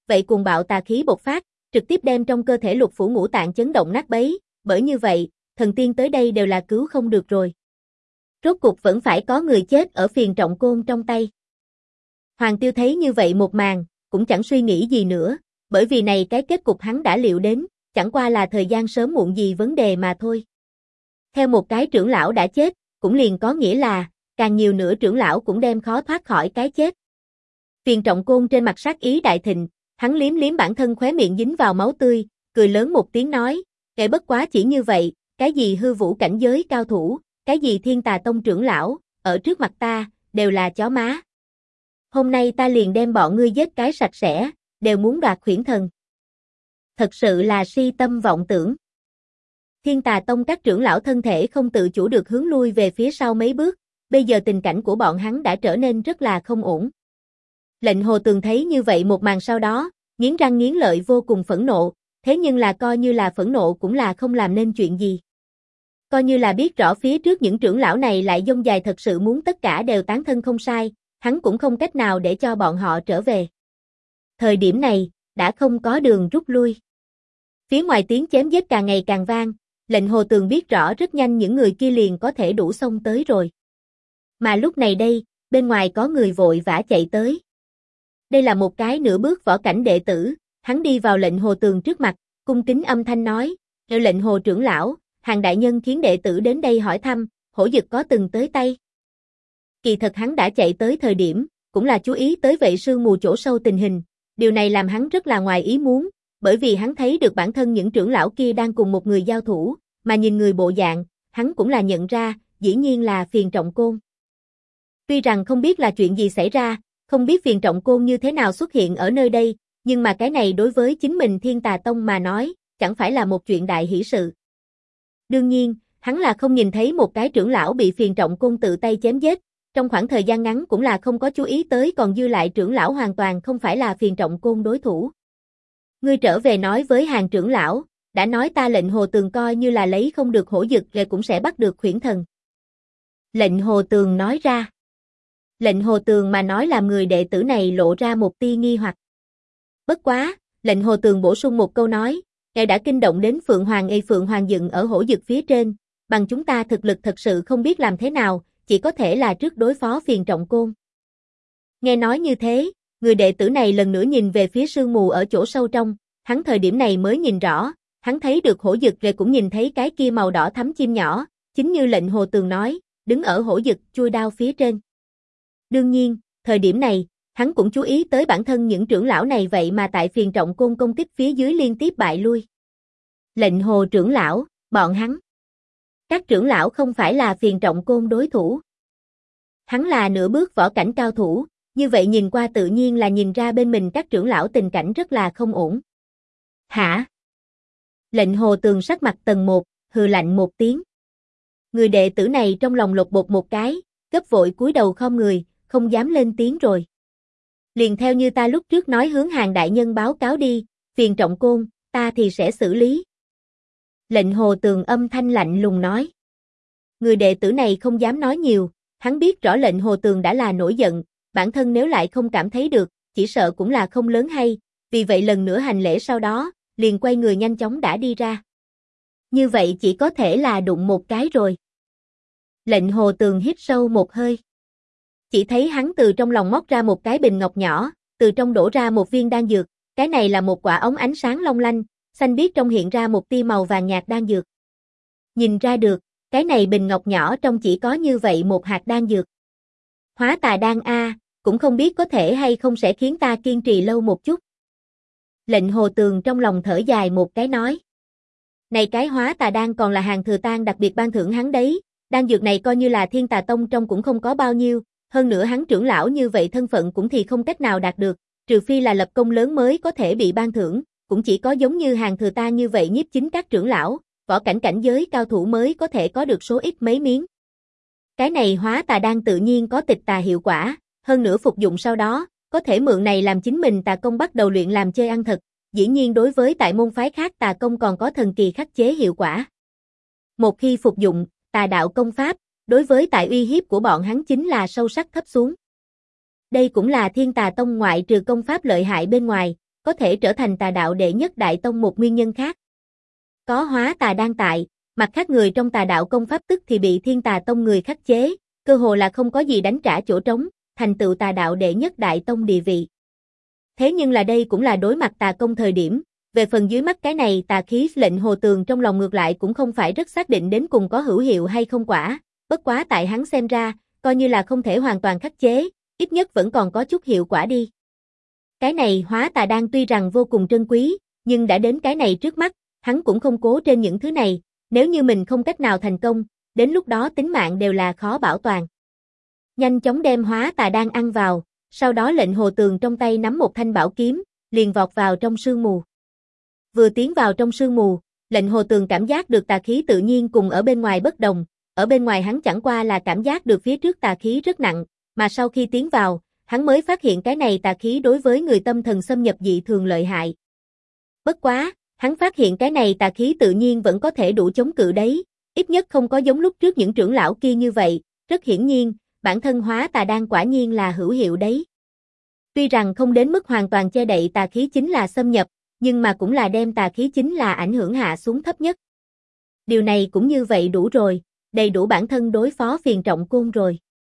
vậy cuồng bạo tà khí bộc phát, trực tiếp đem trong cơ thể Lục Phủ ngũ tạng chấn động nát bấy, bởi như vậy, thần tiên tới đây đều là cứu không được rồi. Rốt cục vẫn phải có người chết ở Phiền Trọng Côn trong tay. Hoàng Tiêu thấy như vậy một màn, cũng chẳng suy nghĩ gì nữa, bởi vì này cái kết cục hắn đã liệu đến, chẳng qua là thời gian sớm muộn gì vấn đề mà thôi. Theo một cái trưởng lão đã chết, cũng liền có nghĩa là, càng nhiều nữa trưởng lão cũng đem khó thoát khỏi cái chết. Phiền Trọng Côn trên mặt sát ý đại thịnh, hắn liếm liếm bản thân khóe miệng dính vào máu tươi, cười lớn một tiếng nói, kể bất quá chỉ như vậy, cái gì hư vũ cảnh giới cao thủ, cái gì Thiên Tà Tông trưởng lão, ở trước mặt ta, đều là chó má. Hôm nay ta liền đem bọn ngươi giết cái sạch sẽ, đều muốn đoạt Huyễn Thần. Thật sự là si tâm vọng tưởng. Thiên Tà Tông các trưởng lão thân thể không tự chủ được hướng lui về phía sau mấy bước, bây giờ tình cảnh của bọn hắn đã trở nên rất là không ổn. Lệnh Hồ Tường thấy như vậy một màn sau đó, nghiến răng nghiến lợi vô cùng phẫn nộ, thế nhưng là coi như là phẫn nộ cũng là không làm nên chuyện gì. Coi như là biết rõ phía trước những trưởng lão này lại dông dài thật sự muốn tất cả đều tán thân không sai, hắn cũng không cách nào để cho bọn họ trở về. Thời điểm này, đã không có đường rút lui. Phía ngoài tiếng chém giết càng ngày càng vang, Lệnh Hồ Tường biết rõ rất nhanh những người kia liền có thể đủ xông tới rồi. Mà lúc này đây, bên ngoài có người vội vã chạy tới. Đây là một cái nửa bước võ cảnh đệ tử, hắn đi vào Lệnh Hồ Tường trước mặt, cung kính âm thanh nói, Lệnh Hồ trưởng lão, Hàng đại nhân khiến đệ tử đến đây hỏi thăm, hổ dực có từng tới tay. Kỳ thật hắn đã chạy tới thời điểm, cũng là chú ý tới vậy sương mù chỗ sâu tình hình, điều này làm hắn rất là ngoài ý muốn, bởi vì hắn thấy được bản thân những trưởng lão kia đang cùng một người giao thủ, mà nhìn người bộ dạng, hắn cũng là nhận ra, dĩ nhiên là Phiền Trọng Côn. Tuy rằng không biết là chuyện gì xảy ra, không biết Phiền Trọng Côn như thế nào xuất hiện ở nơi đây, nhưng mà cái này đối với chính mình Thiên Tà Tông mà nói, chẳng phải là một chuyện đại hỷ sự. Đương nhiên, hắn là không nhìn thấy một cái trưởng lão bị Phiền Trọng Côn tự tay chém giết, trong khoảng thời gian ngắn cũng là không có chú ý tới còn dư lại trưởng lão hoàn toàn không phải là Phiền Trọng Côn đối thủ. Ngươi trở về nói với Hàng trưởng lão, đã nói ta Lệnh Hồ Tường coi như là lấy không được hổ dực rồi cũng sẽ bắt được Huyễn Thần. Lệnh Hồ Tường nói ra. Lệnh Hồ Tường mà nói làm người đệ tử này lộ ra một tia nghi hoặc. Bất quá, Lệnh Hồ Tường bổ sung một câu nói, ngài đã kinh động đến Phượng Hoàng dựng ở hổ dực phía trên, bằng chúng ta thực lực thật sự không biết làm thế nào, chỉ có thể là trước đối phó Phiền Trọng Côn. Nghe nói như thế, người đệ tử này lần nữa nhìn về phía sương mù ở chỗ sâu trong, hắn thời điểm này mới nhìn rõ, hắn thấy được hổ dực rồi cũng nhìn thấy cái kia màu đỏ thắm chim nhỏ, chính như Lệnh Hồ Tường nói, đứng ở hổ dực chui đao phía trên. Đương nhiên, thời điểm này, hắn cũng chú ý tới bản thân những trưởng lão này vậy mà tại Phiền Trọng Côn công kích phía dưới liên tiếp bại lui. Lệnh Hồ trưởng lão, bọn hắn. Các trưởng lão không phải là Phiền Trọng Côn đối thủ. Hắn là nửa bước võ cảnh cao thủ, như vậy nhìn qua tự nhiên là nhìn ra bên mình các trưởng lão tình cảnh rất là không ổn. Hả? Lệnh Hồ Tường sắc mặt tầng một, hừ lạnh một tiếng. Người đệ tử này trong lòng lột bột một cái, gấp vội cúi đầu khom người, không dám lên tiếng rồi. Liền theo như ta lúc trước nói hướng Hàng đại nhân báo cáo đi, Phiền Trọng Côn, ta thì sẽ xử lý. Lệnh Hồ Tường âm thanh lạnh lùng nói. Người đệ tử này không dám nói nhiều, hắn biết rõ Lệnh Hồ Tường đã là nổi giận, bản thân nếu lại không cảm thấy được, chỉ sợ cũng là không lớn hay, vì vậy lần nữa hành lễ sau đó, liền quay người nhanh chóng đã đi ra. Như vậy chỉ có thể là đụng một cái rồi. Lệnh Hồ Tường hít sâu một hơi. Chỉ thấy hắn từ trong lòng móc ra một cái bình ngọc nhỏ, từ trong đổ ra một viên đan dược, cái này là một quả ống ánh sáng long lanh, xanh biếc trong hiện ra một tia màu vàng nhạt đan dược. Nhìn ra được, cái này bình ngọc nhỏ trong chỉ có như vậy một hạt đan dược. Hóa tà đan a, cũng không biết có thể hay không sẽ khiến ta kiên trì lâu một chút. Lệnh Hồ Tường trong lòng thở dài một cái nói. Này cái hóa tà đan còn là Hàng Thừa Tang đặc biệt ban thưởng hắn đấy, đan dược này coi như là Thiên Tà Tông trong cũng không có bao nhiêu, hơn nữa hắn trưởng lão như vậy thân phận cũng thì không cách nào đạt được, trừ phi là lập công lớn mới có thể bị ban thưởng, cũng chỉ có giống như Hàng Thừa Tang như vậy nhiếp chính các trưởng lão, võ cảnh cảnh giới cao thủ mới có thể có được số ít mấy miếng. Cái này hóa tà đan tự nhiên có tịch tà hiệu quả, hơn nữa phục dụng sau đó, có thể mượn này làm chính mình tà công bắt đầu luyện làm chơi ăn thật, dĩ nhiên đối với tại môn phái khác tà công còn có thần kỳ khắc chế hiệu quả. Một khi phục dụng, tà đạo công pháp, đối với tại uy hiếp của bọn hắn chính là sâu sắc thấp xuống. Đây cũng là Thiên Tà Tông ngoại trừ công pháp lợi hại bên ngoài, có thể trở thành tà đạo đệ nhất đại tông một nguyên nhân khác. Có hóa tà đang tại, mặt khác người trong tà đạo công pháp tức thì bị thiên tà tông người khắc chế, cơ hồ là không có gì đánh trả chỗ trống, thành tựu tà đạo đệ nhất đại tông địa vị. Thế nhưng là đây cũng là đối mặt tà công thời điểm, về phần dưới mắt cái này tà khí lệnh Hồ Tường trong lòng ngược lại cũng không phải rất xác định đến cùng có hữu hiệu hay không quả, bất quá tại hắn xem ra, coi như là không thể hoàn toàn khắc chế, ít nhất vẫn còn có chút hiệu quả đi. Cái này hóa tà đan tuy rằng vô cùng trân quý, nhưng đã đến cái này trước mắt, hắn cũng không cố trên những thứ này, nếu như mình không cách nào thành công, đến lúc đó tính mạng đều là khó bảo toàn. Nhanh chóng đem hóa tà đan ăn vào, sau đó lệnh Hồ Tường trong tay nắm một thanh bảo kiếm, liền vọt vào trong sương mù. Vừa tiến vào trong sương mù, lệnh Hồ Tường cảm giác được tà khí tự nhiên cùng ở bên ngoài bất đồng, ở bên ngoài hắn chẳng qua là cảm giác được phía trước tà khí rất nặng, mà sau khi tiến vào, hắn mới phát hiện cái này tà khí đối với người tâm thần xâm nhập dị thường lợi hại. Bất quá, hắn phát hiện cái này tà khí tự nhiên vẫn có thể đủ chống cự đấy, ít nhất không có giống lúc trước những trưởng lão kia như vậy, rất hiển nhiên, bản thân hóa tà đan quả nhiên là hữu hiệu đấy. Tuy rằng không đến mức hoàn toàn che đậy tà khí chính là xâm nhập, nhưng mà cũng là đem tà khí chính là ảnh hưởng hạ xuống thấp nhất. Điều này cũng như vậy đủ rồi, đầy đủ bản thân đối phó Phiền Trọng Côn rồi.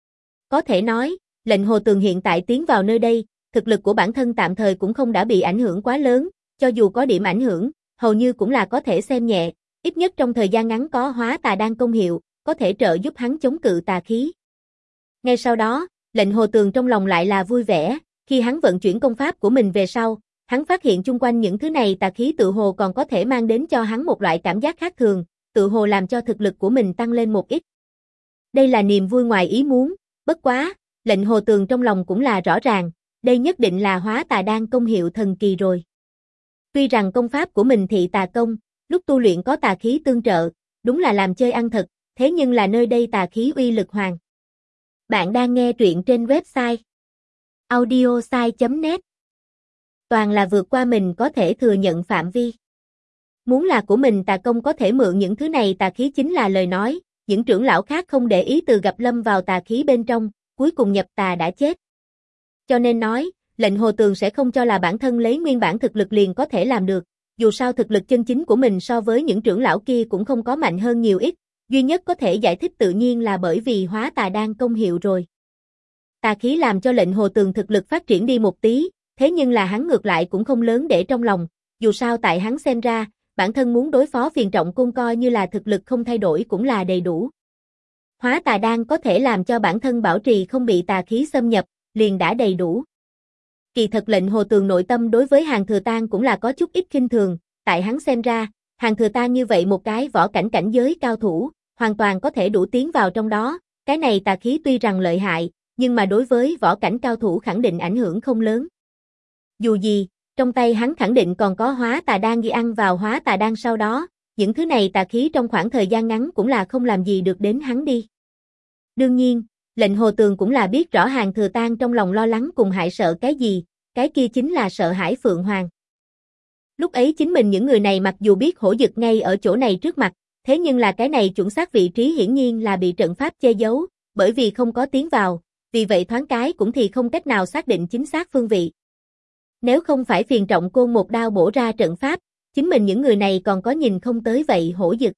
Có thể nói, lệnh Hồ Tường hiện tại tiến vào nơi đây, thực lực của bản thân tạm thời cũng không đã bị ảnh hưởng quá lớn, cho dù có điểm ảnh hưởng, hầu như cũng là có thể xem nhẹ, ít nhất trong thời gian ngắn có hóa tà đan công hiệu, có thể trợ giúp hắn chống cự tà khí. Ngay sau đó, lệnh Hồ Tường trong lòng lại là vui vẻ, khi hắn vận chuyển công pháp của mình về sau, hắn phát hiện chung quanh những thứ này tà khí tự hồ còn có thể mang đến cho hắn một loại cảm giác khác thường, tự hồ làm cho thực lực của mình tăng lên một ít. Đây là niềm vui ngoài ý muốn, bất quá, lệnh Hồ Tường trong lòng cũng là rõ ràng, đây nhất định là hóa tà đan công hiệu thần kỳ rồi. Tuy rằng công pháp của mình thị tà công, lúc tu luyện có tà khí tương trợ, đúng là làm chơi ăn thật, thế nhưng là nơi đây tà khí uy lực hoàng. Bạn đang nghe truyện trên website audiosai.net. Toàn là vượt qua mình có thể thừa nhận phạm vi. Muốn là của mình tà công có thể mượn những thứ này tà khí chính là lời nói, những trưởng lão khác không để ý từ gặp lâm vào tà khí bên trong, cuối cùng nhập tà đã chết. Cho nên nói, lệnh Hồ Tường sẽ không cho là bản thân lấy nguyên bản thực lực liền có thể làm được, dù sao thực lực chân chính của mình so với những trưởng lão kia cũng không có mạnh hơn nhiều ít, duy nhất có thể giải thích tự nhiên là bởi vì hóa tà đan công hiệu rồi. Tà khí làm cho lệnh Hồ Tường thực lực phát triển đi một tí, thế nhưng là hắn ngược lại cũng không lớn để trong lòng, dù sao tại hắn xem ra, bản thân muốn đối phó Phiền Trọng Côn coi như là thực lực không thay đổi cũng là đầy đủ. Hóa tà đan có thể làm cho bản thân bảo trì không bị tà khí xâm nhập, liền đã đầy đủ. Kỳ thật lệnh Hồ Tường nội tâm đối với Hàn Thừa Tang cũng là có chút ít khinh thường, tại hắn xem ra, Hàn Thừa Tang như vậy một cái võ cảnh cảnh giới cao thủ, hoàn toàn có thể đủ tiến vào trong đó, cái này tà khí tuy rằng lợi hại, nhưng mà đối với võ cảnh cao thủ khẳng định ảnh hưởng không lớn. Dù gì, trong tay hắn khẳng định còn có hóa tà đan ghi ăn vào hóa tà đan sau đó, những thứ này tà khí trong khoảng thời gian ngắn cũng là không làm gì được đến hắn đi. Đương nhiên, lệnh Hồ Tường cũng là biết rõ Hàn Thừa Tang trong lòng lo lắng cùng hại sợ cái gì, cái kia chính là sợ hãi Phượng Hoàng. Lúc ấy chính mình những người này mặc dù biết hổ dực ngay ở chỗ này trước mặt, thế nhưng là cái này chuẩn xác vị trí hiển nhiên là bị trận pháp che giấu, bởi vì không có tiến vào, vì vậy thoáng cái cũng thì không cách nào xác định chính xác phương vị. Nếu không phải Phiền Trọng Côn một đao bổ ra trận pháp, chính mình những người này còn có nhìn không tới vậy hổ dực.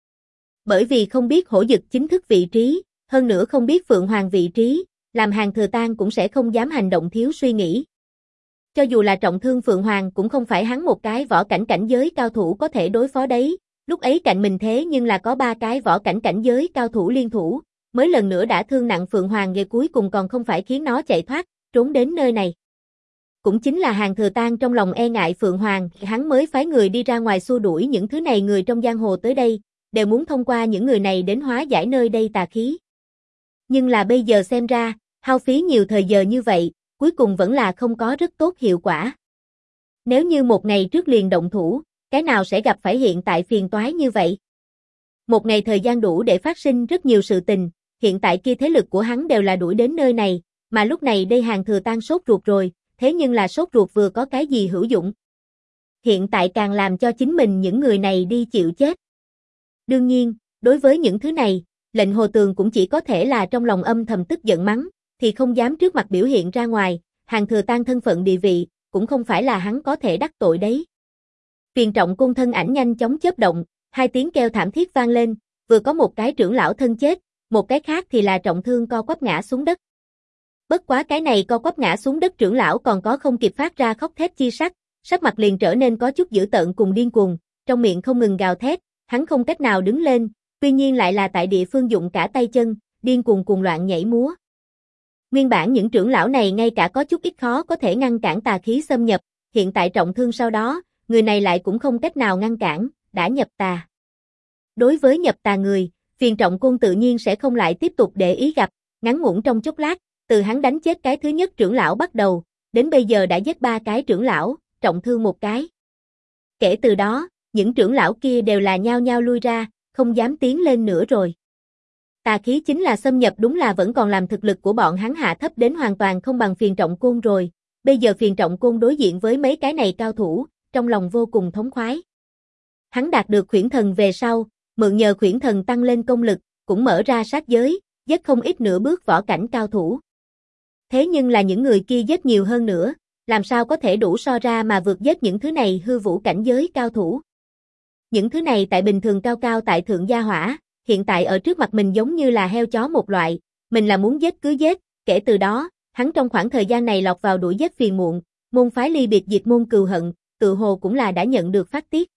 Bởi vì không biết hổ dực chính thức vị trí, hơn nữa không biết Phượng Hoàng vị trí, làm Hàn Thừa Tang cũng sẽ không dám hành động thiếu suy nghĩ. Cho dù là trọng thương Phượng Hoàng cũng không phải hắn một cái võ cảnh cảnh giới cao thủ có thể đối phó đấy, lúc ấy cạnh mình thế nhưng là có 3 cái võ cảnh cảnh giới cao thủ liên thủ, mới lần nữa đã thương nặng Phượng Hoàng về cuối cùng còn không phải khiến nó chạy thoát, trốn đến nơi này. Cũng chính là Hàn Thừa Tang trong lòng e ngại Phượng Hoàng, hắn mới phái người đi ra ngoài xua đuổi những thứ này người trong giang hồ tới đây, đều muốn thông qua những người này đến hóa giải nơi đây tà khí. Nhưng là bây giờ xem ra, hao phí nhiều thời giờ như vậy, cuối cùng vẫn là không có rất tốt hiệu quả. Nếu như một ngày trước liền động thủ, cái nào sẽ gặp phải hiện tại phiền toái như vậy? Một ngày thời gian đủ để phát sinh rất nhiều sự tình, hiện tại kia thế lực của hắn đều là đuổi đến nơi này, mà lúc này đây Hàn Thừa Tang sốt ruột rồi, thế nhưng là sốt ruột vừa có cái gì hữu dụng? Hiện tại càng làm cho chính mình những người này đi chịu chết. Đương nhiên, đối với những thứ này, lệnh Hồ Tường cũng chỉ có thể là trong lòng âm thầm tức giận mắng, thì không dám trước mặt biểu hiện ra ngoài, Hàn Thừa Tang thân phận địa vị, cũng không phải là hắn có thể đắc tội đấy. Phiền Trọng Côn thân ảnh nhanh chóng chớp động, hai tiếng kêu thảm thiết vang lên, vừa có một cái trưởng lão thân chết, một cái khác thì là trọng thương co quắp ngã xuống đất. Bất quá cái này co quắp ngã xuống đất trưởng lão còn có không kịp phát ra khóc thét chi sắc, sắc mặt liền trở nên có chút dữ tợn cùng điên cuồng, trong miệng không ngừng gào thét, hắn không cách nào đứng lên, tuy nhiên lại là tại địa phương dụng cả tay chân, điên cuồng cuồng loạn nhảy múa. Nguyên bản những trưởng lão này ngay cả có chút ít khó có thể ngăn cản tà khí xâm nhập, hiện tại trọng thương sau đó, người này lại cũng không cách nào ngăn cản, đã nhập tà. Đối với nhập tà người, Phiền Trọng Côn tự nhiên sẽ không lại tiếp tục để ý gặp, ngắn ngủn trong chốc lát, từ hắn đánh chết cái thứ nhất trưởng lão bắt đầu, đến bây giờ đã giết 3 cái trưởng lão, trọng thương 1 cái. Kể từ đó, những trưởng lão kia đều là nhao nhao lui ra, không dám tiến lên nữa rồi. Tà khí chính là xâm nhập đúng là vẫn còn làm thực lực của bọn hắn hạ thấp đến hoàn toàn không bằng Phiền Trọng Côn rồi, bây giờ Phiền Trọng Côn đối diện với mấy cái này cao thủ, trong lòng vô cùng thống khoái. Hắn đạt được Khuyển Thần về sau, mượn nhờ Khuyển Thần tăng lên công lực, cũng mở ra sát giới, giết không ít nửa bước võ cảnh cao thủ. Thế nhưng là những người kia giết nhiều hơn nữa, làm sao có thể đủ so ra mà vượt giết những thứ này hư vũ cảnh giới cao thủ. Những thứ này tại bình thường cao cao tại thượng gia hỏa, hiện tại ở trước mặt mình giống như là heo chó một loại, mình là muốn giết cứ giết, kể từ đó, hắn trong khoảng thời gian này lọt vào đuổi giết phiền muộn, môn phái ly biệt diệt môn cừu hận, tự hồ cũng là đã nhận được phát tiết.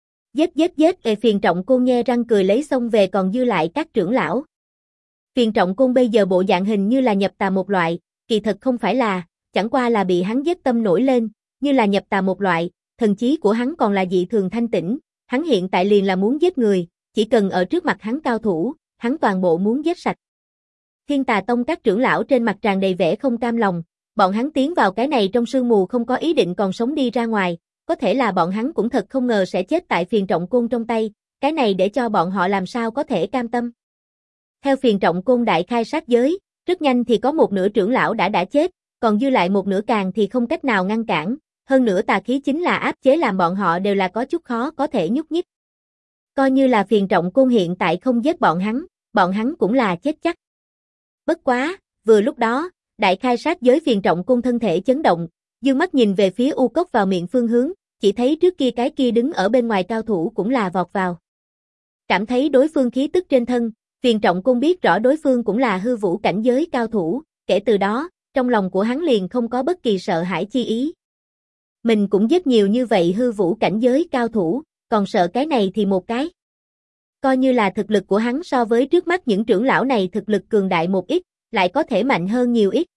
Giết, Phiền Trọng Côn nhe răng cười lấy xông về còn dư lại các trưởng lão. Phiền Trọng Côn bây giờ bộ dạng hình như là nhập tà một loại, kỳ thật không phải là, chẳng qua là bị hắn giết tâm nổi lên, như là nhập tà một loại, thần trí của hắn còn là dị thường thanh tĩnh, hắn hiện tại liền là muốn giết người, chỉ cần ở trước mặt hắn cao thủ, hắn toàn bộ muốn giết sạch. Thiên Tà Tông các trưởng lão trên mặt tràn đầy vẻ không cam lòng, bọn hắn tiến vào cái này trong sương mù không có ý định còn sống đi ra ngoài, có thể là bọn hắn cũng thật không ngờ sẽ chết tại Phiền Trọng Côn trong tay, cái này để cho bọn họ làm sao có thể cam tâm. Theo Phiền Trọng Côn đại khai sát giới, rất nhanh thì có một nửa trưởng lão đã chết, còn dư lại một nửa càng thì không cách nào ngăn cản, hơn nữa tà khí chính là áp chế làm bọn họ đều là có chút khó có thể nhúc nhích. Coi như là Phiền Trọng Côn hiện tại không giết bọn hắn cũng là chết chắc. Bất quá, vừa lúc đó, đại khai sát giới Phiền Trọng Côn thân thể chấn động, dương mắt nhìn về phía U Cốc vào miệng phương hướng, chỉ thấy trước kia cái kia đứng ở bên ngoài cao thủ cũng là vọt vào. Cảm thấy đối phương khí tức trên thân, Phiền Trọng Côn biết rõ đối phương cũng là hư vũ cảnh giới cao thủ, kể từ đó, trong lòng của hắn liền không có bất kỳ sợ hãi chi ý. Mình cũng giết nhiều như vậy hư vũ cảnh giới cao thủ, còn sợ cái này thì một cái. Coi như là thực lực của hắn so với trước mắt những trưởng lão này thực lực cường đại một ít, lại có thể mạnh hơn nhiều ít.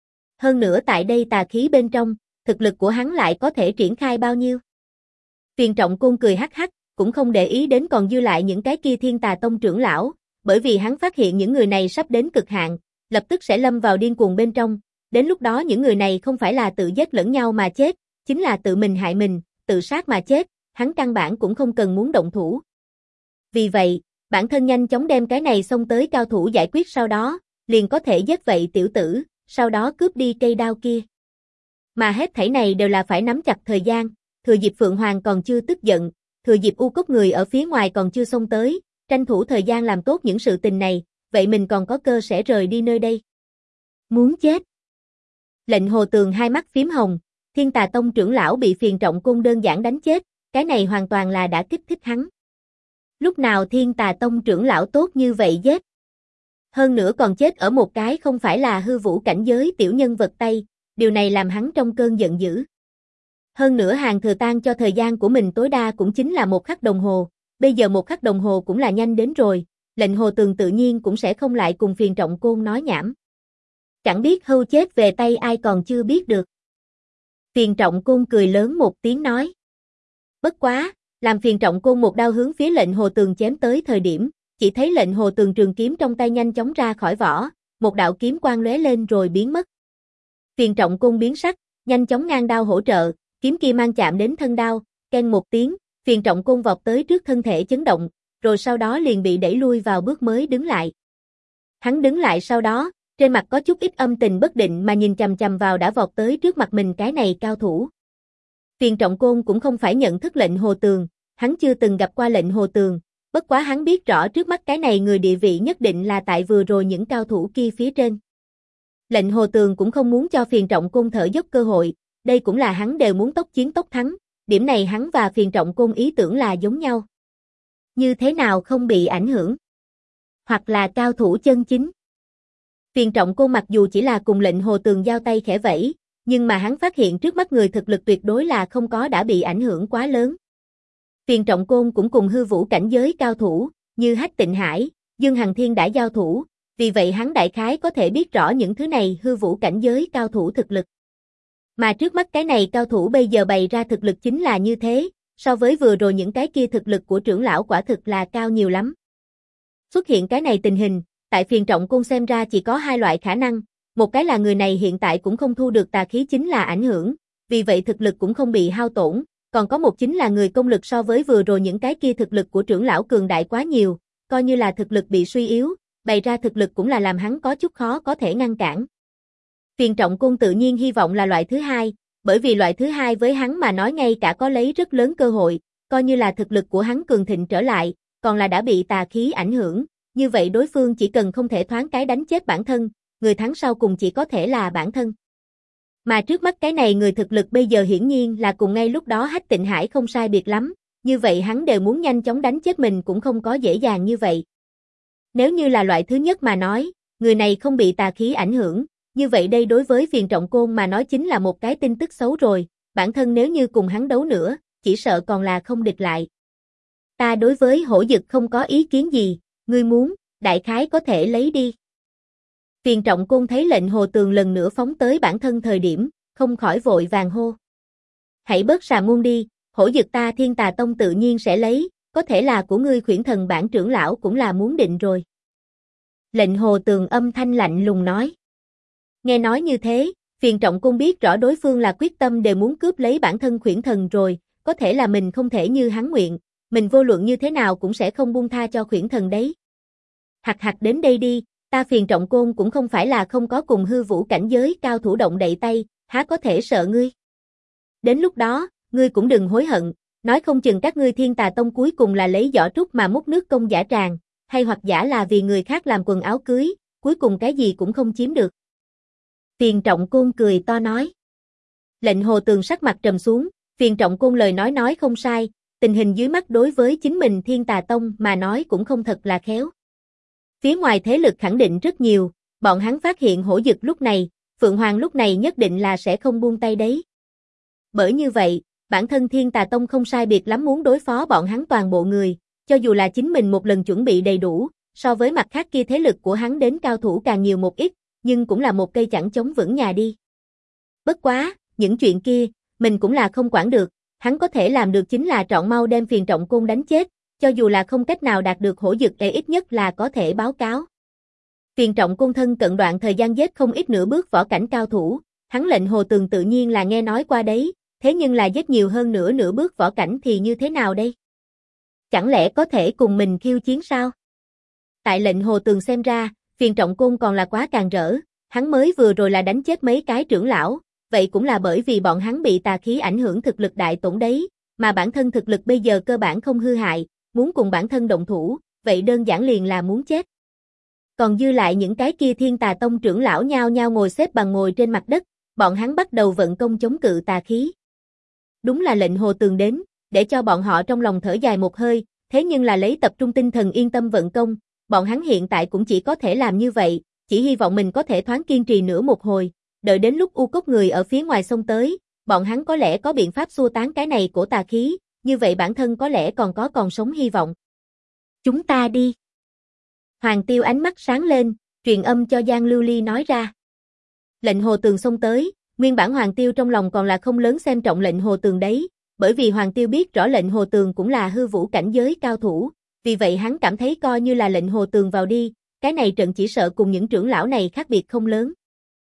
Hơn nữa tại đây tà khí bên trong, thực lực của hắn lại có thể triển khai bao nhiêu. Phiền Trọng Côn cười hắc hắc, cũng không để ý đến còn dư lại những cái kia Thiên Tà Tông trưởng lão, bởi vì hắn phát hiện những người này sắp đến cực hạn, lập tức sẽ lâm vào điên cuồng bên trong, đến lúc đó những người này không phải là tự giết lẫn nhau mà chết, chính là tự mình hại mình, tự sát mà chết, hắn căn bản cũng không cần muốn động thủ. Vì vậy, bản thân nhanh chóng đem cái này xông tới cao thủ giải quyết sau đó, liền có thể giết vậy tiểu tử, sau đó cướp đi cây đao kia. Mà hết thảy này đều là phải nắm chặt thời gian, thừa dịp Phượng Hoàng còn chưa tức giận, thừa dịp U Cốc người ở phía ngoài còn chưa xông tới, tranh thủ thời gian làm tốt những sự tình này, vậy mình còn có cơ sẽ rời đi nơi đây. Muốn chết. Lệnh Hồ Tường hai mắt phím hồng, Thiên Tà Tông trưởng lão bị Phiền Trọng Côn đơn giản đánh chết, cái này hoàn toàn là đã kích thích hắn. Lúc nào Thiên Tà Tông trưởng lão tốt như vậy giết? Hơn nữa còn chết ở một cái không phải là hư vũ cảnh giới tiểu nhân vật tay, điều này làm hắn trong cơn giận dữ. Hơn nữa Hàng Thừa Tan cho thời gian của mình tối đa cũng chính là 1 khắc đồng hồ, bây giờ 1 khắc đồng hồ cũng là nhanh đến rồi, Lệnh Hồ Tường tự nhiên cũng sẽ không lại cùng Phiền Trọng Côn nói nhảm. Chẳng biết hưu chết về tay ai còn chưa biết được. Phiền Trọng Côn cười lớn một tiếng nói. Bất quá, làm Phiền Trọng Côn một đao hướng phía Lệnh Hồ Tường chém tới thời điểm, chỉ thấy Lệnh Hồ Tường trường kiếm trong tay nhanh chóng ra khỏi vỏ, một đạo kiếm quang lóe lên rồi biến mất. Phiền Trọng Côn biến sắc, nhanh chóng ngang đao hỗ trợ, kiếm kia mang chạm đến thân đao, keng một tiếng, Phiền Trọng Côn vọt tới trước thân thể chấn động, rồi sau đó liền bị đẩy lui vào bước mới đứng lại. Hắn đứng lại sau đó, trên mặt có chút ít âm tình bất định mà nhìn chằm chằm vào đã vọt tới trước mặt mình cái này cao thủ. Phiền Trọng Côn cũng không phải nhận thức Lệnh Hồ Tường, hắn chưa từng gặp qua Lệnh Hồ Tường, bất quá hắn biết rõ trước mắt cái này người địa vị nhất định là tại vừa rồi những cao thủ kia phía trên. Lệnh Hồ Tường cũng không muốn cho Phiền Trọng Côn thở dốc cơ hội, đây cũng là hắn đều muốn tốc chiến tốc thắng, điểm này hắn và Phiền Trọng Côn ý tưởng là giống nhau. Như thế nào không bị ảnh hưởng? Hoặc là cao thủ chân chính. Phiền Trọng Côn mặc dù chỉ là cùng Lệnh Hồ Tường giao tay khẽ vẫy, nhưng mà hắn phát hiện trước mắt người thực lực tuyệt đối là không có đã bị ảnh hưởng quá lớn. Phiền Trọng Côn cũng cùng hư vũ cảnh giới cao thủ, như Hách Tịnh Hải, Dương Hằng Thiên đã giao thủ, vì vậy hắn đại khái có thể biết rõ những thứ này hư vũ cảnh giới cao thủ thực lực. Mà trước mắt cái này cao thủ bây giờ bày ra thực lực chính là như thế, so với vừa rồi những cái kia thực lực của trưởng lão quả thực là cao nhiều lắm. Xuất hiện cái này tình hình, tại Phiền Trọng Côn xem ra chỉ có hai loại khả năng, một cái là người này hiện tại cũng không thu được tà khí chính là ảnh hưởng, vì vậy thực lực cũng không bị hao tổn, còn có một chính là người công lực so với vừa rồi những cái kia thực lực của trưởng lão cường đại quá nhiều, coi như là thực lực bị suy yếu, bày ra thực lực cũng là làm hắn có chút khó có thể ngăn cản. Phiền Trọng Côn tự nhiên hy vọng là loại thứ hai, bởi vì loại thứ hai với hắn mà nói ngay cả có lấy rất lớn cơ hội, coi như là thực lực của hắn cường thịnh trở lại, còn là đã bị tà khí ảnh hưởng, như vậy đối phương chỉ cần không thể thoáng cái đánh chết bản thân, người thắng sau cùng chỉ có thể là bản thân. Mà trước mắt cái này người thực lực bây giờ hiển nhiên là cùng ngay lúc đó Hách Tịnh Hải không sai biệt lắm, như vậy hắn đều muốn nhanh chóng đánh chết mình cũng không có dễ dàng như vậy. Nếu như là loại thứ nhất mà nói, người này không bị tà khí ảnh hưởng, như vậy đây đối với Phiền Trọng Côn mà nói chính là một cái tin tức xấu rồi, bản thân nếu như cùng hắn đấu nữa, chỉ sợ còn là không địch lại. Ta đối với Hổ Dực không có ý kiến gì, ngươi muốn, đại khái có thể lấy đi. Phiền Trọng Côn thấy Lệnh Hồ Tường lần nữa phóng tới bản thân thời điểm, không khỏi vội vàng hô. Hãy bớt xà ngung đi, Hổ Dực ta Thiên Tà Tông tự nhiên sẽ lấy, có thể là của ngươi Khuyển Thần bản trưởng lão cũng là muốn định rồi. Lệnh Hồ Tường âm thanh lạnh lùng nói. Nghe nói như thế, Phiền Trọng Côn biết rõ đối phương là quyết tâm đều muốn cướp lấy bản thân Khuyển Thần rồi, có thể là mình không thể như hắn nguyện, mình vô luận như thế nào cũng sẽ không buông tha cho Khuyển Thần đấy. Hặc hặc đến đây đi, ta Phiền Trọng Côn cũng không phải là không có cùng hư vũ cảnh giới cao thủ động đậy tay, há có thể sợ ngươi. Đến lúc đó, ngươi cũng đừng hối hận, nói không chừng các ngươi Thiên Tà Tông cuối cùng là lấy vỏ trúc mà múc nước công giả tràng, hay hoặc giả là vì người khác làm quần áo cưới, cuối cùng cái gì cũng không chiếm được. Phiền Trọng Côn cười to nói. Lệnh Hồ Tường sắc mặt trầm xuống, Phiền Trọng Côn lời nói không sai, tình hình dưới mắt đối với chính mình Thiên Tà Tông mà nói cũng không thật là khéo. Phía ngoài thế lực khẳng định rất nhiều, bọn hắn phát hiện Hổ Dực lúc này, Phượng Hoàng lúc này nhất định là sẽ không buông tay đấy. Bởi như vậy, bản thân Thiên Tà Tông không sai biệt lắm muốn đối phó bọn hắn toàn bộ người, cho dù là chính mình một lần chuẩn bị đầy đủ, so với mặt khác kia thế lực của hắn đến cao thủ càng nhiều một ít, nhưng cũng là một cây chẳng chống vững nhà đi. Bất quá, những chuyện kia, mình cũng là không quản được, hắn có thể làm được chính là trọn mau đem Phiền Trọng Côn đánh chết, cho dù là không cách nào đạt được Hổ Dực ít nhất là có thể báo cáo. Phiền Trọng Côn thân cận đoạn thời gian giết không ít nửa bước võ cảnh cao thủ, hắn Lệnh Hồ Tường tự nhiên là nghe nói qua đấy, thế nhưng là giết nhiều hơn nửa bước võ cảnh thì như thế nào đây? Chẳng lẽ có thể cùng mình khiêu chiến sao? Tại Lệnh Hồ Tường xem ra, Phiền Trọng Côn còn là quá càng rỡ, hắn mới vừa rồi là đánh chết mấy cái trưởng lão, vậy cũng là bởi vì bọn hắn bị tà khí ảnh hưởng thực lực đại tổn đấy, mà bản thân thực lực bây giờ cơ bản không hư hại, muốn cùng bản thân động thủ, vậy đơn giản liền là muốn chết. Còn dư lại những cái kia Thiên Tà Tông trưởng lão nhao nhao ngồi xếp bằng ngồi trên mặt đất, bọn hắn bắt đầu vận công chống cự tà khí. Đúng là Lệnh Hồ Tường đến, để cho bọn họ trong lòng thở dài một hơi, thế nhưng là lấy tập trung tinh thần yên tâm vận công, bọn hắn hiện tại cũng chỉ có thể làm như vậy, chỉ hy vọng mình có thể thoáng kiên trì nữa một hồi, đợi đến lúc U Cốc người ở phía ngoài xông tới, bọn hắn có lẽ có biện pháp xua tán cái này của tà khí, như vậy bản thân có lẽ còn sống hy vọng. Chúng ta đi. Hoàng Tiêu ánh mắt sáng lên, truyền âm cho Giang Lưu Ly nói ra. Lệnh Hồ Tường xông tới, nguyên bản Hoàng Tiêu trong lòng còn là không lớn xem trọng Lệnh Hồ Tường đấy, bởi vì Hoàng Tiêu biết rõ Lệnh Hồ Tường cũng là hư vũ cảnh giới cao thủ, vì vậy hắn cảm thấy coi như là Lệnh Hồ Tường vào đi, cái này trận chỉ sợ cùng những trưởng lão này khác biệt không lớn.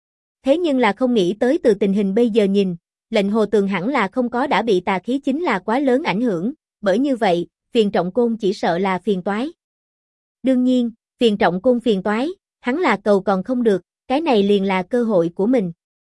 Thế nhưng là không nghĩ tới từ tình hình bây giờ nhìn, Lệnh Hồ Tường hẳn là không có đã bị tà khí chính là quá lớn ảnh hưởng, bởi như vậy, Phiền Trọng Côn chỉ sợ là phiền toái. Đương nhiên, Phiền Trọng Côn phiền toái, hắn là cầu còn không được, cái này liền là cơ hội của mình.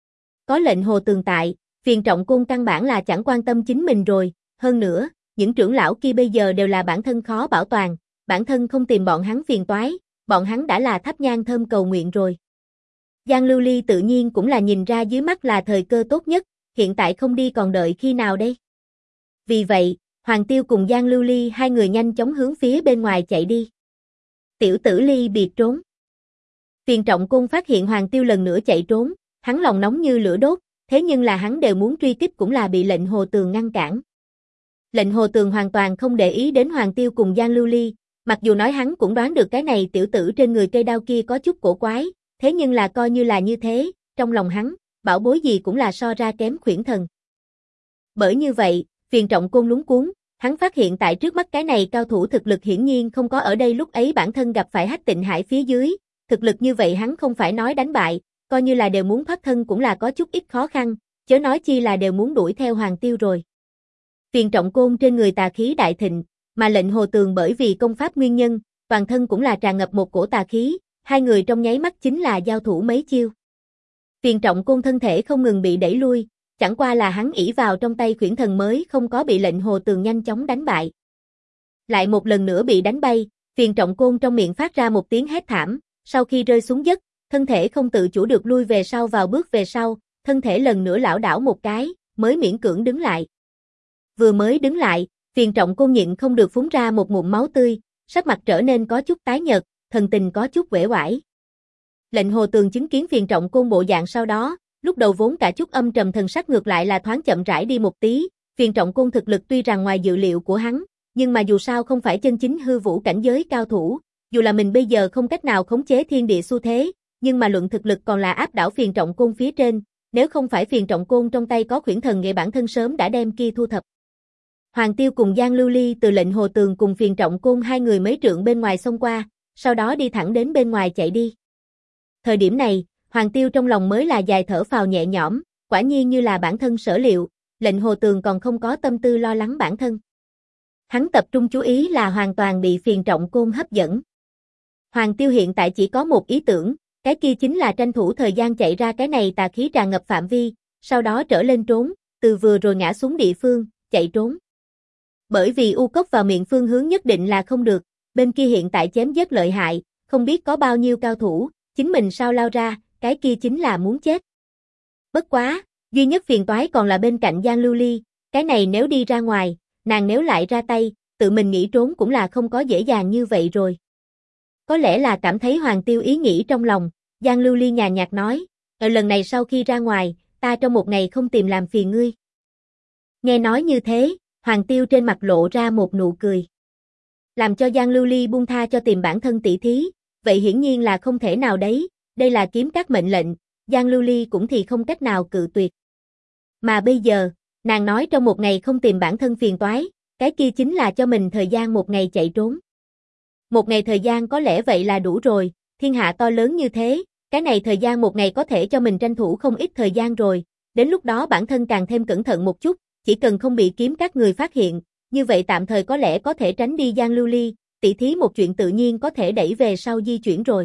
Có Lệnh Hồ Tường tại, Phiền Trọng Côn căn bản là chẳng quan tâm chính mình rồi, hơn nữa, những trưởng lão kia bây giờ đều là bản thân khó bảo toàn, bản thân không tìm bọn hắn phiền toái, bọn hắn đã là thắp nhang thơm cầu nguyện rồi. Giang Lưu Ly tự nhiên cũng là nhìn ra dưới mắt là thời cơ tốt nhất, hiện tại không đi còn đợi khi nào đây? Vì vậy, Hoàng Tiêu cùng Giang Lưu Ly hai người nhanh chóng hướng phía bên ngoài chạy đi. Tiểu tử Ly biệt trốn. Phiền Trọng Côn phát hiện Hoàng Tiêu lần nữa chạy trốn, hắn lòng nóng như lửa đốt, thế nhưng là hắn đều muốn truy kích cũng là bị lệnh Hồ Tường ngăn cản. Lệnh Hồ Tường hoàn toàn không để ý đến Hoàng Tiêu cùng Giang Lưu Ly, mặc dù nói hắn cũng đoán được cái này tiểu tử trên người cây đao kia có chút cổ quái, thế nhưng là coi như là như thế, trong lòng hắn, bảo bối gì cũng là so ra kém Khuyển Thần. Bởi như vậy, Phiền Trọng Côn lúng cuống, hắn phát hiện tại trước mắt cái này cao thủ thực lực hiển nhiên không có ở đây lúc ấy bản thân gặp phải Hách Tịnh Hải phía dưới, thực lực như vậy hắn không phải nói đánh bại, coi như là đều muốn thoát thân cũng là có chút ít khó khăn, chớ nói chi là đều muốn đuổi theo Hoàng Tiêu rồi. Phiền Trọng Côn trên người tà khí đại thịnh, mà lệnh Hồ Tường bởi vì công pháp nguyên nhân, toàn thân cũng là tràn ngập một cổ tà khí, hai người trong nháy mắt chính là giao thủ mấy chiêu. Phiền Trọng Côn thân thể không ngừng bị đẩy lui, chẳng qua là hắn ỷ vào trong tay Khuyển Thần mới không có bị lệnh Hồ Tường nhanh chóng đánh bại. Lại một lần nữa bị đánh bay, Phiền Trọng Côn trong miệng phát ra một tiếng hét thảm, sau khi rơi xuống đất, thân thể không tự chủ được lui về sau vào bước về sau, thân thể lần nữa lảo đảo một cái, mới miễn cưỡng đứng lại. Vừa mới đứng lại, Phiền Trọng Côn nhịn không được phun ra một ngụm máu tươi, sắc mặt trở nên có chút tái nhợt, thần tình có chút uể oải. Lệnh Hồ Tường chứng kiến Phiền Trọng Côn bộ dạng sau đó, lúc đầu vốn cả chút âm trầm thần sắc ngược lại là thoáng chậm rãi đi một tí, Phiền Trọng Côn thực lực tuy rằng ngoài dự liệu của hắn, nhưng mà dù sao không phải chân chính hư vũ cảnh giới cao thủ, dù là mình bây giờ không cách nào khống chế thiên địa xu thế, nhưng mà luận thực lực còn là áp đảo Phiền Trọng Côn phía trên, nếu không phải Phiền Trọng Côn trong tay có Khuyển Thần nghệ bản thân sớm đã đem kia thu thập. Hoàng Tiêu cùng Giang Lưu Ly từ lệnh Hồ Tường cùng Phiền Trọng Côn hai người mấy trượng bên ngoài xông qua, sau đó đi thẳng đến bên ngoài chạy đi. Thời điểm này, Hoàng Tiêu trong lòng mới là dài thở phào nhẹ nhõm, quả nhiên như là bản thân sở liệu, lệnh Hồ Tường còn không có tâm tư lo lắng bản thân. Hắn tập trung chú ý là hoàn toàn bị Phiền Trọng Côn hấp dẫn. Hoàng Tiêu hiện tại chỉ có một ý tưởng, cái kia chính là tranh thủ thời gian chạy ra cái này tà khí tràn ngập phạm vi, sau đó trở lên trốn, từ vừa rồi ngã xuống địa phương, chạy trốn. Bởi vì u cốc vào miệng phương hướng nhất định là không được, bên kia hiện tại chém giết lợi hại, không biết có bao nhiêu cao thủ, chính mình sao lao ra, cái kia chính là muốn chết. Bất quá, duy nhất phiền toái còn là bên cạnh Giang Lưu Ly, cái này nếu đi ra ngoài, nàng nếu lại ra tay, tự mình nghĩ trốn cũng là không có dễ dàng như vậy rồi. Có lẽ là cảm thấy Hoàng Tiêu ý nghĩ trong lòng, Giang Lưu Ly nhàn nhạt nói, lần này sau khi ra ngoài, ta trong một ngày không tìm làm phiền ngươi. Nghe nói như thế, Hoàng Tiêu trên mặt lộ ra một nụ cười. Làm cho Giang Lưu Ly buông tha cho tìm bản thân tỷ thí, vậy hiển nhiên là không thể nào đấy, đây là kiếm các mệnh lệnh, Giang Lưu Ly cũng thì không cách nào cự tuyệt. Mà bây giờ, nàng nói trong một ngày không tìm bản thân phiền toái, cái kia chính là cho mình thời gian một ngày chạy trốn. Một ngày thời gian có lẽ vậy là đủ rồi, thiên hạ to lớn như thế, cái này thời gian một ngày có thể cho mình tranh thủ không ít thời gian rồi, đến lúc đó bản thân càng thêm cẩn thận một chút, chỉ cần không bị kiếm các người phát hiện, như vậy tạm thời có lẽ có thể tránh đi Giang Lưu Ly, tỷ thí một chuyện tự nhiên có thể đẩy về sau di chuyển rồi.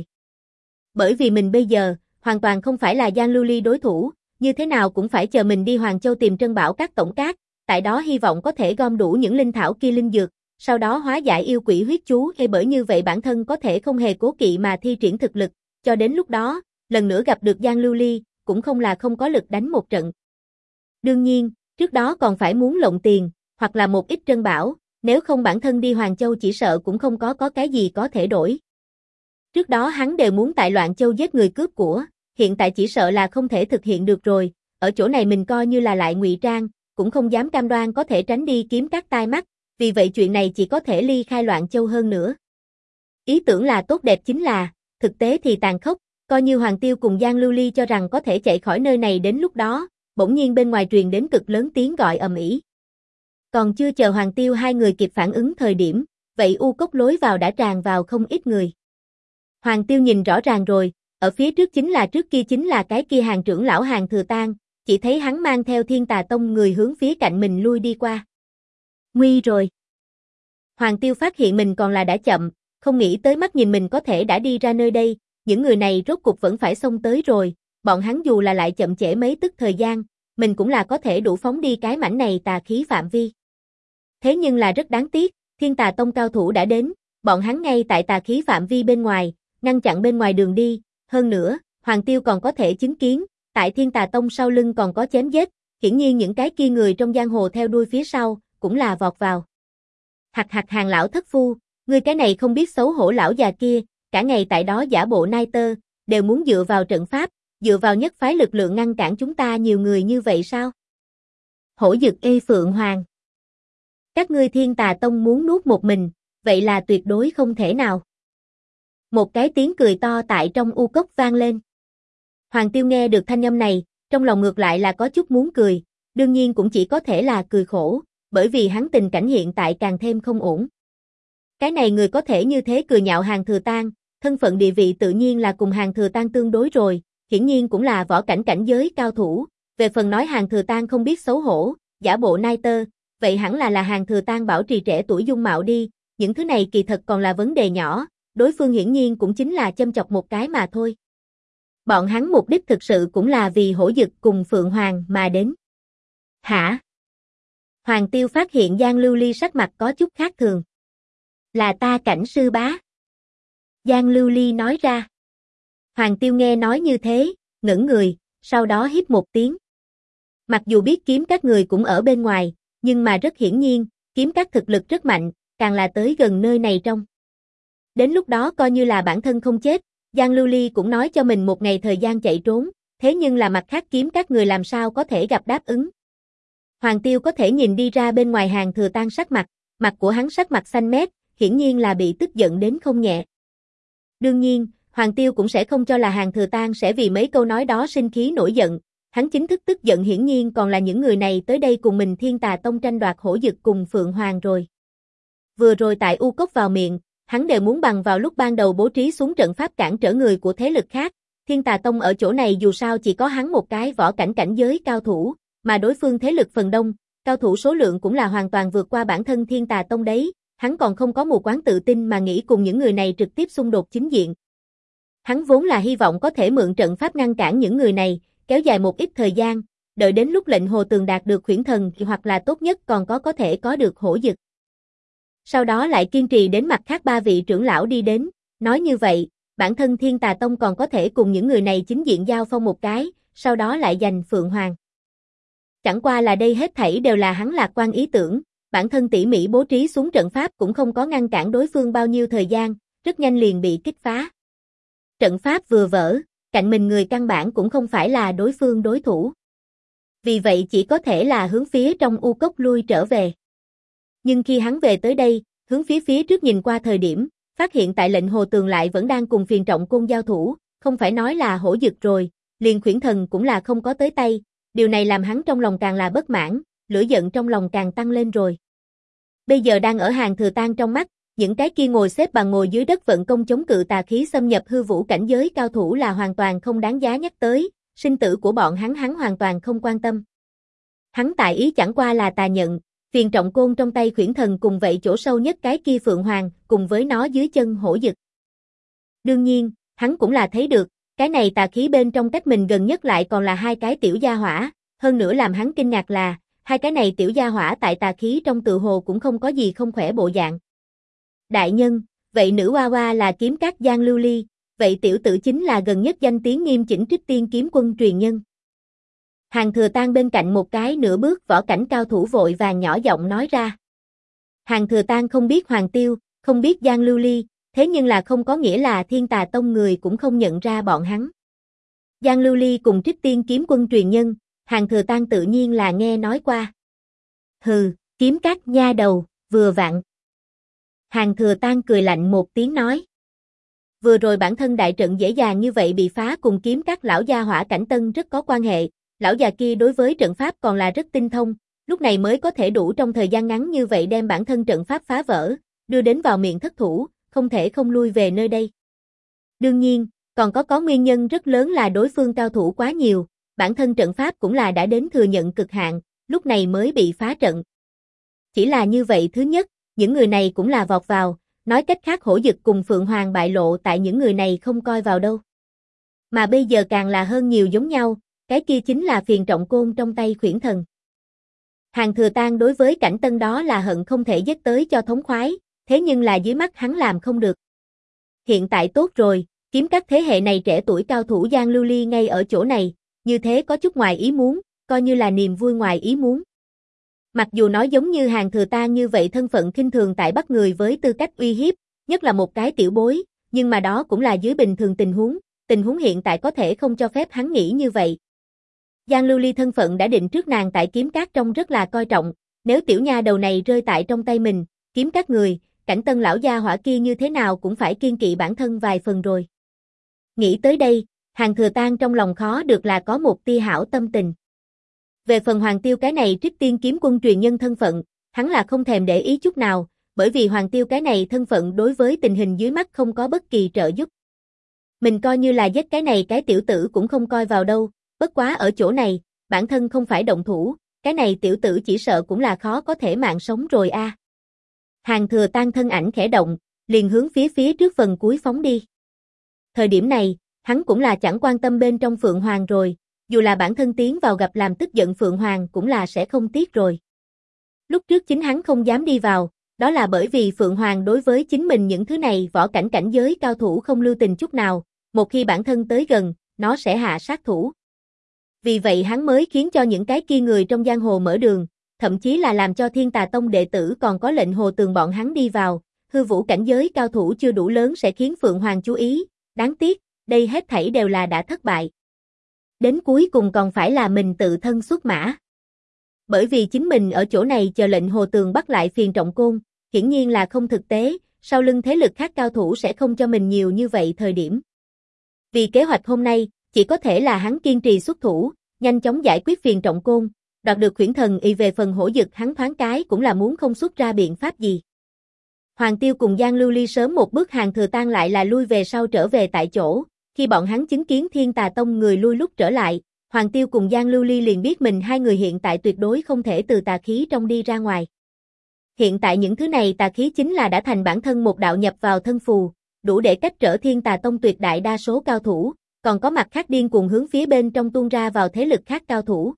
Bởi vì mình bây giờ, hoàn toàn không phải là Giang Lưu Ly đối thủ, như thế nào cũng phải chờ mình đi Hoàng Châu tìm Trân Bảo Các tổng các, tại đó hy vọng có thể gom đủ những linh thảo kia linh dược, sau đó hóa giải yêu quỷ huyết chú, hay bởi như vậy bản thân có thể không hề cố kỵ mà thi triển thực lực, cho đến lúc đó, lần nữa gặp được Giang Lưu Ly, cũng không là không có lực đánh một trận. Đương nhiên, trước đó còn phải muốn lộng tiền, hoặc là một ít trân bảo, nếu không bản thân đi Hoàng Châu chỉ sợ cũng không có cái gì có thể đổi. Trước đó hắn đều muốn tại Loạn Châu giết người cướp của, hiện tại chỉ sợ là không thể thực hiện được rồi, ở chỗ này mình coi như là lại ngụy trang, cũng không dám cam đoan có thể tránh đi kiếm các tai mắt, vì vậy chuyện này chỉ có thể ly khai Loạn Châu hơn nữa. Ý tưởng là tốt đẹp chính là, thực tế thì tàn khốc, coi như Hoàng Tiêu cùng Giang Lưu Ly cho rằng có thể chạy khỏi nơi này đến lúc đó, bỗng nhiên bên ngoài truyền đến cực lớn tiếng gọi ầm ĩ. Còn chưa chờ Hoàng Tiêu hai người kịp phản ứng thời điểm, vậy u cốc lối vào đã tràn vào không ít người. Hoàng Tiêu nhìn rõ ràng rồi, ở phía trước trước kia chính là cái kia hàng trưởng lão Hàng Thừa Tang, chỉ thấy hắn mang theo Thiên Tà Tông người hướng phía cạnh mình lui đi qua. Nguy rồi. Hoàng Tiêu phát hiện mình còn là đã chậm, không nghĩ tới mắt nhìn mình có thể đã đi ra nơi đây, những người này rốt cục vẫn phải xông tới rồi, bọn hắn dù là lại chậm trễ mấy tức thời gian, mình cũng là có thể đủ phóng đi cái mảnh này tà khí phạm vi. Thế nhưng là rất đáng tiếc, Thiên Tà Tông cao thủ đã đến, bọn hắn ngay tại tà khí phạm vi bên ngoài, ngăn chặn bên ngoài đường đi, hơn nữa, Hoàng Tiêu còn có thể chứng kiến, tại Thiên Tà Tông sau lưng còn có chém giết, hiển nhiên những cái kia người trong giang hồ theo đuôi phía sau, cũng là vọt vào. Hặc hặc Hàng lão thất phu, ngươi cái này không biết xấu hổ lão già kia, cả ngày tại đó giả bộ nai tơ, đều muốn dựa vào trận pháp, dựa vào nhất phái lực lượng ngăn cản chúng ta nhiều người như vậy sao? Hổ Dực ê Phượng Hoàng. Các ngươi Thiên Tà Tông muốn nuốt một mình, vậy là tuyệt đối không thể nào. Một cái tiếng cười to tại trong u cốc vang lên. Hoàng Tiêu nghe được thanh âm này, trong lòng ngược lại là có chút muốn cười, đương nhiên cũng chỉ có thể là cười khổ, bởi vì hắn tình cảnh hiện tại càng thêm không ổn. Cái này người có thể như thế cười nhạo Hàn Thừa Tang, thân phận địa vị tự nhiên là cùng Hàn Thừa Tang tương đối rồi, hiển nhiên cũng là võ cảnh cảnh giới cao thủ, về phần nói Hàn Thừa Tang không biết xấu hổ, giả bộ nai tơ, vậy hẳn là Hàn Thừa Tang bảo trì trẻ tuổi dung mạo đi, những thứ này kỳ thật còn là vấn đề nhỏ, đối phương hiển nhiên cũng chính là châm chọc một cái mà thôi. Bọn hắn mục đích thực sự cũng là vì Hổ Dực cùng Phượng Hoàng mà đến. Hả? Hoàng Tiêu phát hiện Giang Lưu Ly sắc mặt có chút khác thường. Là ta Cảnh sư bá. Giang Lưu Ly nói ra. Hoàng Tiêu nghe nói như thế, ngẩn người, sau đó hít một tiếng. Mặc dù biết kiếm các người cũng ở bên ngoài, nhưng mà rất hiển nhiên, kiếm các thực lực rất mạnh, càng là tới gần nơi này trong. Đến lúc đó coi như là bản thân không chết, Giang Lưu Ly cũng nói cho mình một ngày thời gian chạy trốn, thế nhưng là mặt khác kiếm các người làm sao có thể gặp đáp ứng. Hoàng Tiêu có thể nhìn đi ra bên ngoài Hàn Thừa Tang sắc mặt của hắn sắc mặt xanh mét, hiển nhiên là bị tức giận đến không nhẹ. Đương nhiên, Hoàng Tiêu cũng sẽ không cho là Hàn Thừa Tang sẽ vì mấy câu nói đó sinh khí nổi giận, hắn chính thức tức giận hiển nhiên còn là những người này tới đây cùng mình Thiên Tà Tông tranh đoạt Hổ Dực cùng Phượng Hoàng rồi. Vừa rồi tại U Cốc vào miệng, hắn đều muốn bằng vào lúc ban đầu bố trí xuống trận pháp cản trở người của thế lực khác, Thiên Tà Tông ở chỗ này dù sao chỉ có hắn một cái võ cảnh cảnh giới cao thủ, mà đối phương thế lực phần đông, cao thủ số lượng cũng là hoàn toàn vượt qua bản thân Thiên Tà Tông đấy, hắn còn không có mù quáng tự tin mà nghĩ cùng những người này trực tiếp xung đột chính diện. Hắn vốn là hy vọng có thể mượn trận pháp ngăn cản những người này, kéo dài một ít thời gian, đợi đến lúc lệnh Hồ Tường đạt được Huyễn Thần hoặc là tốt nhất còn có thể có được Hổ Dực. Sau đó lại kiên trì đến mặt khác ba vị trưởng lão đi đến, nói như vậy, bản thân Thiên Tà Tông còn có thể cùng những người này chính diện giao phong một cái, sau đó lại giành Phượng Hoàng. Chẳng qua là đây hết thảy đều là hắn lạc quan ý tưởng, bản thân tỉ mỉ bố trí xuống trận pháp cũng không có ngăn cản đối phương bao nhiêu thời gian, rất nhanh liền bị kích phá. Trận pháp vừa vỡ, cạnh mình người căn bản cũng không phải là đối phương đối thủ. Vì vậy chỉ có thể là hướng phía trong u cốc lui trở về. Nhưng khi hắn về tới đây, hướng phía trước nhìn qua thời điểm, phát hiện tại lệnh Hồ Tường lại vẫn đang cùng Phiền Trọng Côn giao thủ, không phải nói là Hổ Dực rồi, liền Huyễn Thần cũng là không có tới tay, điều này làm hắn trong lòng càng là bất mãn, lửa giận trong lòng càng tăng lên rồi. Bây giờ đang ở Hàn Thừa Tang trong mắt, những cái kia ngồi xếp bằng ngồi dưới đất vận công chống cự tà khí xâm nhập hư vũ cảnh giới cao thủ là hoàn toàn không đáng giá nhắc tới, sinh tử của bọn hắn hoàn toàn không quan tâm. Hắn tại ý chẳng qua là tà nhận, Phiền Trọng Côn trong tay Huyễn Thần cùng vậy chỗ sâu nhất cái kia Phượng Hoàng, cùng với nó dưới chân Hổ Dực. Đương nhiên, hắn cũng là thấy được, cái này tà khí bên trong cách mình gần nhất lại còn là hai cái tiểu gia hỏa, hơn nữa làm hắn kinh ngạc là, hai cái này tiểu gia hỏa tại tà khí trong tự hồ cũng không có gì không khỏe bộ dạng. Đại nhân, vậy nữ hoa hoa là kiếm các Giang Lưu Ly, vậy tiểu tử chính là gần nhất danh tiếng nghiêm chỉnh Trích Tiên kiếm quân truyền nhân. Hàn Thừa Tang bên cạnh một cái nửa bước võ cảnh cao thủ vội vàng nhỏ giọng nói ra. Hàn Thừa Tang không biết Hoàng Tiêu, không biết Giang Lưu Ly, thế nhưng là không có nghĩa là Thiên Tà Tông người cũng không nhận ra bọn hắn. Giang Lưu Ly cùng Trích Tiên kiếm quân truyền nhân, Hàn Thừa Tang tự nhiên là nghe nói qua. Hừ, kiếm các nha đầu, vừa vặn. Hàn Thừa Tang cười lạnh một tiếng nói. Vừa rồi bản thân đại trận dễ dàng như vậy bị phá cùng kiếm các lão gia hỏa Cảnh Tân rất có quan hệ, lão già kia đối với trận pháp còn là rất tinh thông, lúc này mới có thể đủ trong thời gian ngắn như vậy đem bản thân trận pháp phá vỡ, đưa đến vào miệng thất thủ, không thể không lui về nơi đây. Đương nhiên, còn có nguyên nhân rất lớn là đối phương cao thủ quá nhiều, bản thân trận pháp cũng là đã đến thừa nhận cực hạn, lúc này mới bị phá trận. Chỉ là như vậy thứ nhất, những người này cũng là vọt vào, nói cách khác Hổ Dực cùng Phượng Hoàng bại lộ tại những người này không coi vào đâu. Mà bây giờ càng là hơn nhiều giống nhau, cái kia chính là Phiền Trọng Côn trong tay Huyễn Thần. Hàn Thừa Tang đối với Cảnh Tân đó là hận không thể giết tới cho thống khoái, thế nhưng là dưới mắt hắn làm không được. Hiện tại tốt rồi, kiếm các thế hệ này trẻ tuổi cao thủ Giang Lưu Ly ngay ở chỗ này, như thế có chút ngoài ý muốn, coi như là niềm vui ngoài ý muốn. Mặc dù nói giống như Hàn Thừa Tang như vậy thân phận khinh thường tại bắt người với tư cách uy hiếp, nhất là một cái tiểu bối, nhưng mà đó cũng là dưới bình thường tình huống hiện tại có thể không cho phép hắn nghĩ như vậy. Giang Lưu Ly thân phận đã định trước nàng tại kiếm cát trong rất là coi trọng, nếu tiểu nha đầu này rơi tại trong tay mình, kiếm cát người, Cảnh Tân lão gia hỏa kia như thế nào cũng phải kiêng kỵ bản thân vài phần rồi. Nghĩ tới đây, Hàn Thừa Tang trong lòng khó được là có một tia hảo tâm tình. Về phần Hoàng Tiêu cái này Trích Tiên kiếm quân truyền nhân thân phận, hắn là không thèm để ý chút nào, bởi vì Hoàng Tiêu cái này thân phận đối với tình hình dưới mắt không có bất kỳ trợ giúp. Mình coi như là giết cái này cái tiểu tử cũng không coi vào đâu, bất quá ở chỗ này, bản thân không phải động thủ, cái này tiểu tử chỉ sợ cũng là khó có thể mạng sống rồi a. Hàn Thừa Tang thân ảnh khẽ động, liền hướng phía trước phần cuối phóng đi. Thời điểm này, hắn cũng là chẳng quan tâm bên trong Phượng Hoàng rồi, dù là bản thân tiến vào gặp làm tức giận Phượng Hoàng cũng là sẽ không tiếc rồi. Lúc trước chính hắn không dám đi vào, đó là bởi vì Phượng Hoàng đối với chính mình những thứ này võ cảnh cảnh giới cao thủ không lưu tình chút nào, một khi bản thân tới gần, nó sẽ hạ sát thủ. Vì vậy hắn mới khiến cho những cái kia người trong giang hồ mở đường, thậm chí là làm cho Thiên Tà Tông đệ tử còn có lệnh Hồ Tường bọn hắn đi vào, hư vũ cảnh giới cao thủ chưa đủ lớn sẽ khiến Phượng Hoàng chú ý, đáng tiếc, đây hết thảy đều là đã thất bại. Đến cuối cùng còn phải là mình tự thân xuất mã. Bởi vì chính mình ở chỗ này chờ lệnh Hồ Tường bắt lại Phiền Trọng Côn, hiển nhiên là không thực tế, sau lưng thế lực khác cao thủ sẽ không cho mình nhiều như vậy thời điểm. Vì kế hoạch hôm nay, chỉ có thể là hắn kiên trì xuất thủ, nhanh chóng giải quyết Phiền Trọng Côn, đoạt được Khuyển Thần Y về phần hổ dực hắn thoáng cái cũng là muốn không xuất ra biện pháp gì. Hoàng Tiêu cùng Giang Lưu Ly sớm một bước, Hàn Thừa Tang lại là lui về sau trở về tại chỗ, khi bọn hắn chứng kiến Thiên Tà Tông người lui lúc trở lại, Hoàng Tiêu cùng Giang Lưu Ly liền biết mình hai người hiện tại tuyệt đối không thể từ tà khí trong đi ra ngoài. Hiện tại những thứ này tà khí chính là đã thành bản thân một đạo nhập vào thân phù, đủ để cách trở Thiên Tà Tông tuyệt đại đa số cao thủ, còn có mặt khác điên cuồng hướng phía bên trong tuôn ra vào thế lực khác cao thủ.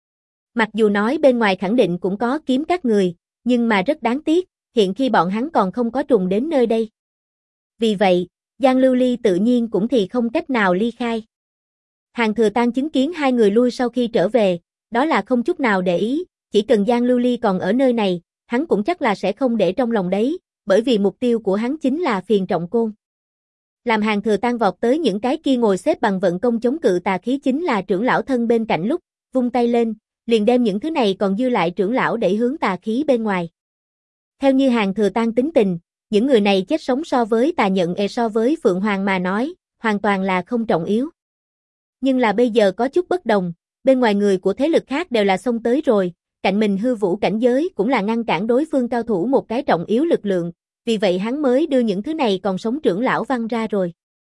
Mặc dù nói bên ngoài khẳng định cũng có kiếm các người, nhưng mà rất đáng tiếc, hiện khi bọn hắn còn không có trùng đến nơi đây. Vì vậy, Giang Lưu Ly tự nhiên cũng thì không cách nào ly khai. Hàn Thừa Tang chứng kiến hai người lui sau khi trở về, đó là không chút nào để ý, chỉ cần Giang Lưu Ly còn ở nơi này, hắn cũng chắc là sẽ không để trong lòng đấy, bởi vì mục tiêu của hắn chính là Phiền Trọng Côn. Làm Hàn Thừa Tang vọt tới những cái kia ngồi xếp bằng vận công chống cự tà khí chính là trưởng lão thân bên cạnh lúc, vung tay lên, liền đem những thứ này còn dư lại trưởng lão đẩy hướng tà khí bên ngoài. Theo như Hàn Thừa Tang tính tình, những người này chết sống so với tà nhận so với Phượng Hoàng mà nói, hoàn toàn là không trọng yếu. Nhưng là bây giờ có chút bất đồng, bên ngoài người của thế lực khác đều là xông tới rồi, cạnh mình hư vũ cảnh giới cũng là ngăn cản đối phương cao thủ một cái trọng yếu lực lượng, vì vậy hắn mới đưa những thứ này còn sống trưởng lão văng ra rồi.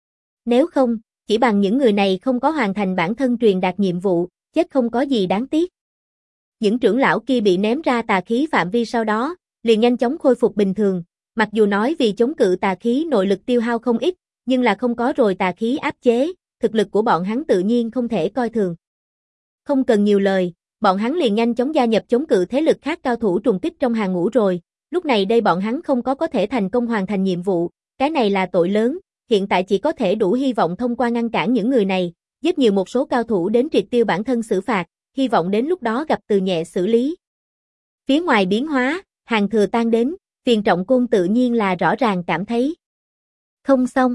Nếu không, chỉ bằng những người này không có hoàn thành bản thân truyền đạt nhiệm vụ, chết không có gì đáng tiếc. Những trưởng lão kia bị ném ra tà khí phạm vi sau đó, liền nhanh chóng khôi phục bình thường, mặc dù nói vì chống cự tà khí nội lực tiêu hao không ít, nhưng là không có rồi tà khí áp chế, thực lực của bọn hắn tự nhiên không thể coi thường. Không cần nhiều lời, bọn hắn liền nhanh chóng gia nhập chống cự thế lực khác cao thủ trùng kích trong hàng ngũ rồi, lúc này đây bọn hắn không có thể thành công hoàn thành nhiệm vụ, cái này là tội lớn, hiện tại chỉ có thể đủ hy vọng thông qua ngăn cản những người này, giết nhiều một số cao thủ đến triệt tiêu bản thân xử phạt, hy vọng đến lúc đó gặp từ nhẹ xử lý. Phía ngoài biến hóa, Hàn Thừa Tang đến, Phiền Trọng Côn tự nhiên là rõ ràng cảm thấy không xong.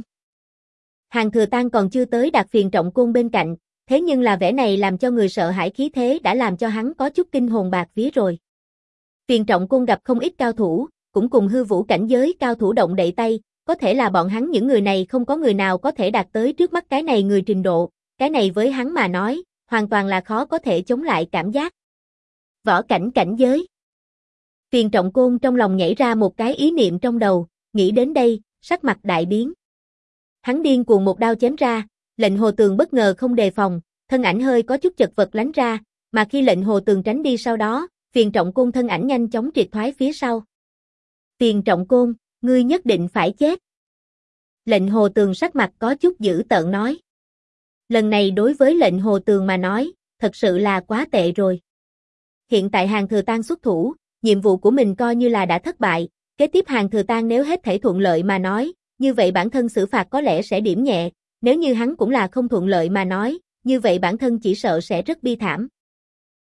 Hàn Thừa Tang còn chưa tới đạt Phiền Trọng Côn bên cạnh, thế nhưng là vẻ này làm cho người sợ hãi khí thế đã làm cho hắn có chút kinh hồn bạc vía rồi. Phiền Trọng Côn gặp không ít cao thủ, cũng cùng hư vũ cảnh giới cao thủ động đậy tay, có thể là bọn hắn những người này không có người nào có thể đạt tới trước mắt cái này người trình độ, cái này với hắn mà nói, hoàn toàn là khó có thể chống lại cảm giác. Võ cảnh cảnh giới. Phiền Trọng Côn trong lòng nhảy ra một cái ý niệm trong đầu, nghĩ đến đây, sắc mặt đại biến. Hắn điên cuồng một đao chém ra, lệnh Hồ Tường bất ngờ không đề phòng, thân ảnh hơi có chút chật vật lánh ra, mà khi lệnh Hồ Tường tránh đi sau đó, Phiền Trọng Côn thân ảnh nhanh chóng triệt thoái phía sau. Phiền Trọng Côn, ngươi nhất định phải chết. Lệnh Hồ Tường sắc mặt có chút dữ tợn nói. Lần này đối với lệnh Hồ Tường mà nói, thật sự là quá tệ rồi. Hiện tại Hàn Thừa Tang xuất thủ, nhiệm vụ của mình coi như là đã thất bại, kế tiếp Hàn Thừa Tang nếu hết thảy thuận lợi mà nói, như vậy bản thân xử phạt có lẽ sẽ điểm nhẹ, nếu như hắn cũng là không thuận lợi mà nói, như vậy bản thân chỉ sợ sẽ rất bi thảm.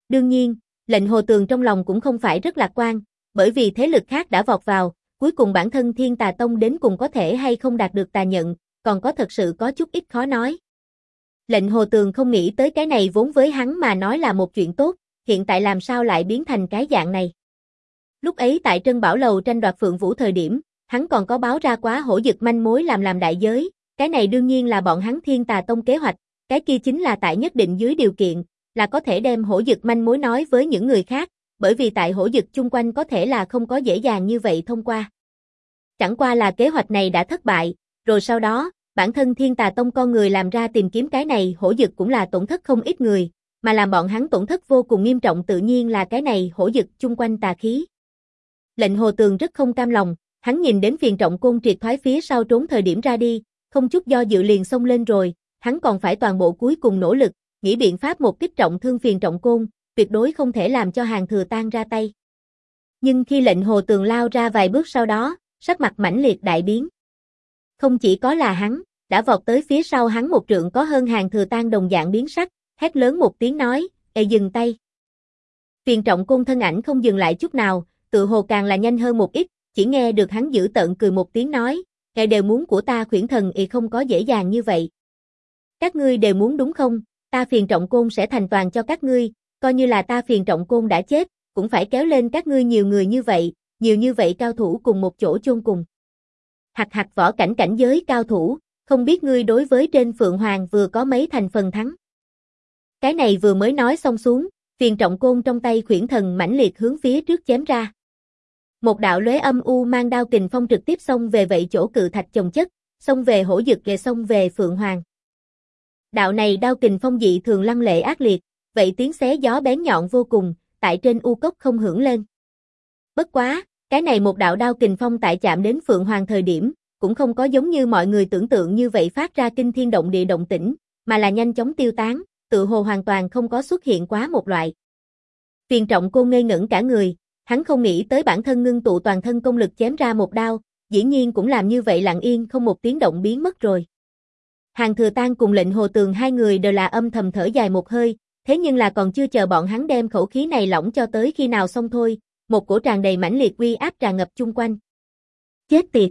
Đương nhiên, lệnh Hồ Tường trong lòng cũng không phải rất lạc quan, bởi vì thế lực khác đã vọt vào, cuối cùng bản thân Thiên Tà Tông đến cùng có thể hay không đạt được tà nhận, còn có thật sự có chút ít khó nói. Lệnh Hồ Tường không nghĩ tới cái này vốn với hắn mà nói là một chuyện tốt, hiện tại làm sao lại biến thành cái dạng này. Lúc ấy tại Trân Bảo Lầu tranh đoạt Phượng Vũ thời điểm, hắn còn có báo ra quá hổ dực manh mối làm đại giới, cái này đương nhiên là bọn hắn Thiên Tà Tông kế hoạch, cái kia chính là tại nhất định dưới điều kiện, là có thể đem hổ dực manh mối nói với những người khác, bởi vì tại hổ dực chung quanh có thể là không có dễ dàng như vậy thông qua. Chẳng qua là kế hoạch này đã thất bại, rồi sau đó, bản thân Thiên Tà Tông con người làm ra tìm kiếm cái này hổ dực cũng là tổn thất không ít người, mà làm bọn hắn tổn thất vô cùng nghiêm trọng tự nhiên là cái này hổ dực chung quanh tà khí. Lệnh Hồ Tường rất không cam lòng, hắn nhìn đến Phiền Trọng Côn triệt thoái phía sau trốn thời điểm ra đi, không chút do dự liền xông lên rồi, hắn còn phải toàn bộ cuối cùng nỗ lực, nghĩ biện pháp một kích trọng thương Phiền Trọng Côn, tuyệt đối không thể làm cho Hàn Thừa Tan ra tay. Nhưng khi lệnh Hồ Tường lao ra vài bước sau đó, sắc mặt mãnh liệt đại biến. Không chỉ có là hắn, đã vọt tới phía sau hắn một trượng có hơn Hàn Thừa Tan đồng dạng biến sắc, hét lớn một tiếng nói, "Ê dừng tay." Phiền Trọng Côn thân ảnh không dừng lại chút nào, tự hồ càng là nhanh hơn một ít, chỉ nghe được hắn dữ tợn cười một tiếng nói, "Ngài đều muốn của ta Khuyển Thần y không có dễ dàng như vậy. Các ngươi đều muốn đúng không? Ta Phiền Trọng Côn sẽ thành toàn cho các ngươi, coi như là ta Phiền Trọng Côn đã chết, cũng phải kéo lên các ngươi nhiều người như vậy cao thủ cùng một chỗ chôn cùng." Hạc võ cảnh cảnh giới cao thủ, không biết ngươi đối với trên Phượng Hoàng vừa có mấy thành phần thắng. Cái này vừa mới nói xong xuống, Phiền Trọng Côn trong tay Khuyển Thần mãnh liệt hướng phía trước chém ra. Một đạo lóe âm u mang đao kình phong trực tiếp xông về vậy chỗ cự thạch chồng chất, xông về hổ dực kề xông về Phượng Hoàng. Đạo này đao kình phong dị thường lăng lệ ác liệt, vậy tiếng xé gió bén nhọn vô cùng, tại trên u cốc không hưởng lên. Bất quá, cái này một đạo đao kình phong tại chạm đến Phượng Hoàng thời điểm, cũng không có giống như mọi người tưởng tượng như vậy phát ra kinh thiên động địa động tĩnh, mà là nhanh chóng tiêu tán, tự hồ hoàn toàn không có xuất hiện quá một loại. Phiền Trọng Côn ngây ngẩn cả người, hắn không nghĩ tới bản thân ngưng tụ toàn thân công lực chém ra một đao, dĩ nhiên cũng làm như vậy lặng yên không một tiếng động biến mất rồi. Hàn Thừa Tan cùng lệnh Hồ Tường hai người đều là âm thầm thở dài một hơi, thế nhưng là còn chưa chờ bọn hắn đem khẩu khí này lỏng cho tới khi nào xong thôi, một cổ tràn đầy mãnh liệt uy áp tràn ngập chung quanh. Chết tiệt!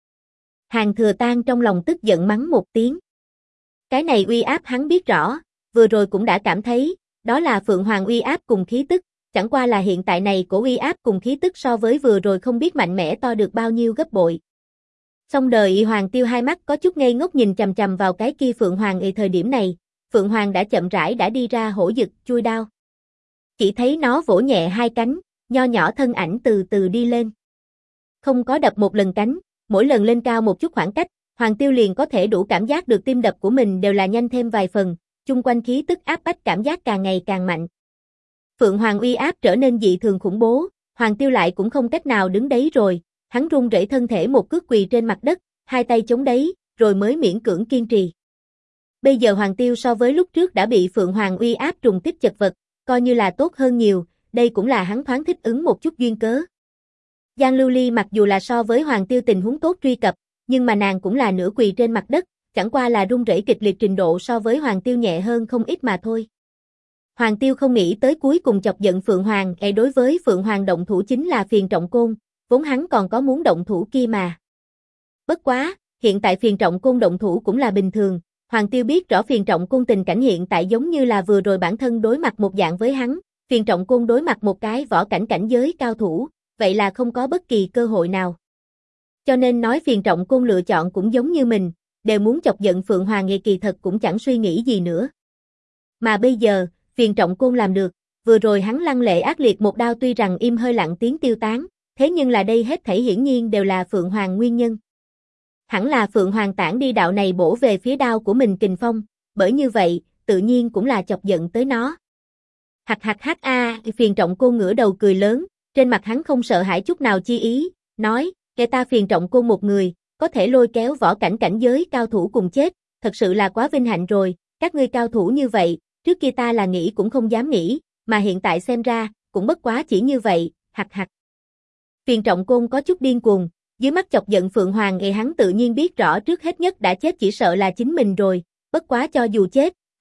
Hàn Thừa Tan trong lòng tức giận mắng một tiếng. Cái này uy áp hắn biết rõ, vừa rồi cũng đã cảm thấy, đó là Phượng Hoàng uy áp cùng khí tức, chẳng qua là hiện tại này cổ uy áp cùng khí tức so với vừa rồi không biết mạnh mẽ to được bao nhiêu gấp bội. Xong đời Hoàng Tiêu hai mắt có chút ngây ngốc nhìn chằm chằm vào cái kia Phượng Hoàng thời điểm này, Phượng Hoàng đã chậm rãi đã đi ra hổ dực chui đao. Chỉ thấy nó vỗ nhẹ hai cánh, nho nhỏ thân ảnh từ từ đi lên. Không có đập một lần cánh, mỗi lần lên cao một chút khoảng cách, Hoàng Tiêu liền có thể đủ cảm giác được tim đập của mình đều là nhanh thêm vài phần, chung quanh khí tức áp bách cảm giác càng ngày càng mạnh. Phượng Hoàng uy áp trở nên dị thường khủng bố, Hoàng Tiêu lại cũng không cách nào đứng đấy rồi, hắn run rẩy thân thể một cước quỳ trên mặt đất, hai tay chống đấy, rồi mới miễn cưỡng kiên trì. Bây giờ Hoàng Tiêu so với lúc trước đã bị Phượng Hoàng uy áp trùng kích chật vật, coi như là tốt hơn nhiều, đây cũng là hắn thoáng thích ứng một chút duyên cớ. Giang Lưu Ly mặc dù là so với Hoàng Tiêu tình huống tốt truy cập, nhưng mà nàng cũng là nửa quỳ trên mặt đất, chẳng qua là run rẩy kịch liệt trình độ so với Hoàng Tiêu nhẹ hơn không ít mà thôi. Hoàng Tiêu không nghĩ tới cuối cùng chọc giận Phượng Hoàng, đối với Phượng Hoàng động thủ chính là Phiền Trọng Côn, vốn hắn còn có muốn động thủ kia mà. Bất quá, hiện tại Phiền Trọng Côn động thủ cũng là bình thường, Hoàng Tiêu biết rõ Phiền Trọng Côn tình cảnh hiện tại giống như là vừa rồi bản thân đối mặt một dạng với hắn, Phiền Trọng Côn đối mặt một cái võ cảnh cảnh giới cao thủ, vậy là không có bất kỳ cơ hội nào. Cho nên nói Phiền Trọng Côn lựa chọn cũng giống như mình, đều muốn chọc giận Phượng Hoàng kỳ thật cũng chẳng suy nghĩ gì nữa. Mà bây giờ, Phiền Trọng Côn làm được, vừa rồi hắn lăng lệ ác liệt một đao tuy rằng im hơi lặng tiếng tiêu tán, thế nhưng là đây hết thảy hiển nhiên đều là Phượng Hoàng nguyên nhân. Hẳn là Phượng Hoàng tản đi đạo này bổ về phía đao của mình kình phong, bởi như vậy, tự nhiên cũng là chọc giận tới nó. Phiền Trọng Côn ngửa đầu cười lớn, trên mặt hắn không sợ hãi chút nào chi ý, nói, kẻ ta Phiền Trọng Côn một người, có thể lôi kéo võ cảnh cảnh giới cao thủ cùng chết, thật sự là quá vinh hạnh rồi, các ngươi cao thủ như vậy, trước kia ta là nghĩ cũng không dám nghĩ, mà hiện tại xem ra, cũng bất quá chỉ như vậy, Phiền Trọng Côn có chút điên cuồng, dưới mắt chọc giận Phượng Hoàng hắn tự nhiên biết rõ trước hết nhất đã chết chỉ sợ là chính mình rồi, bất quá cho dù chết,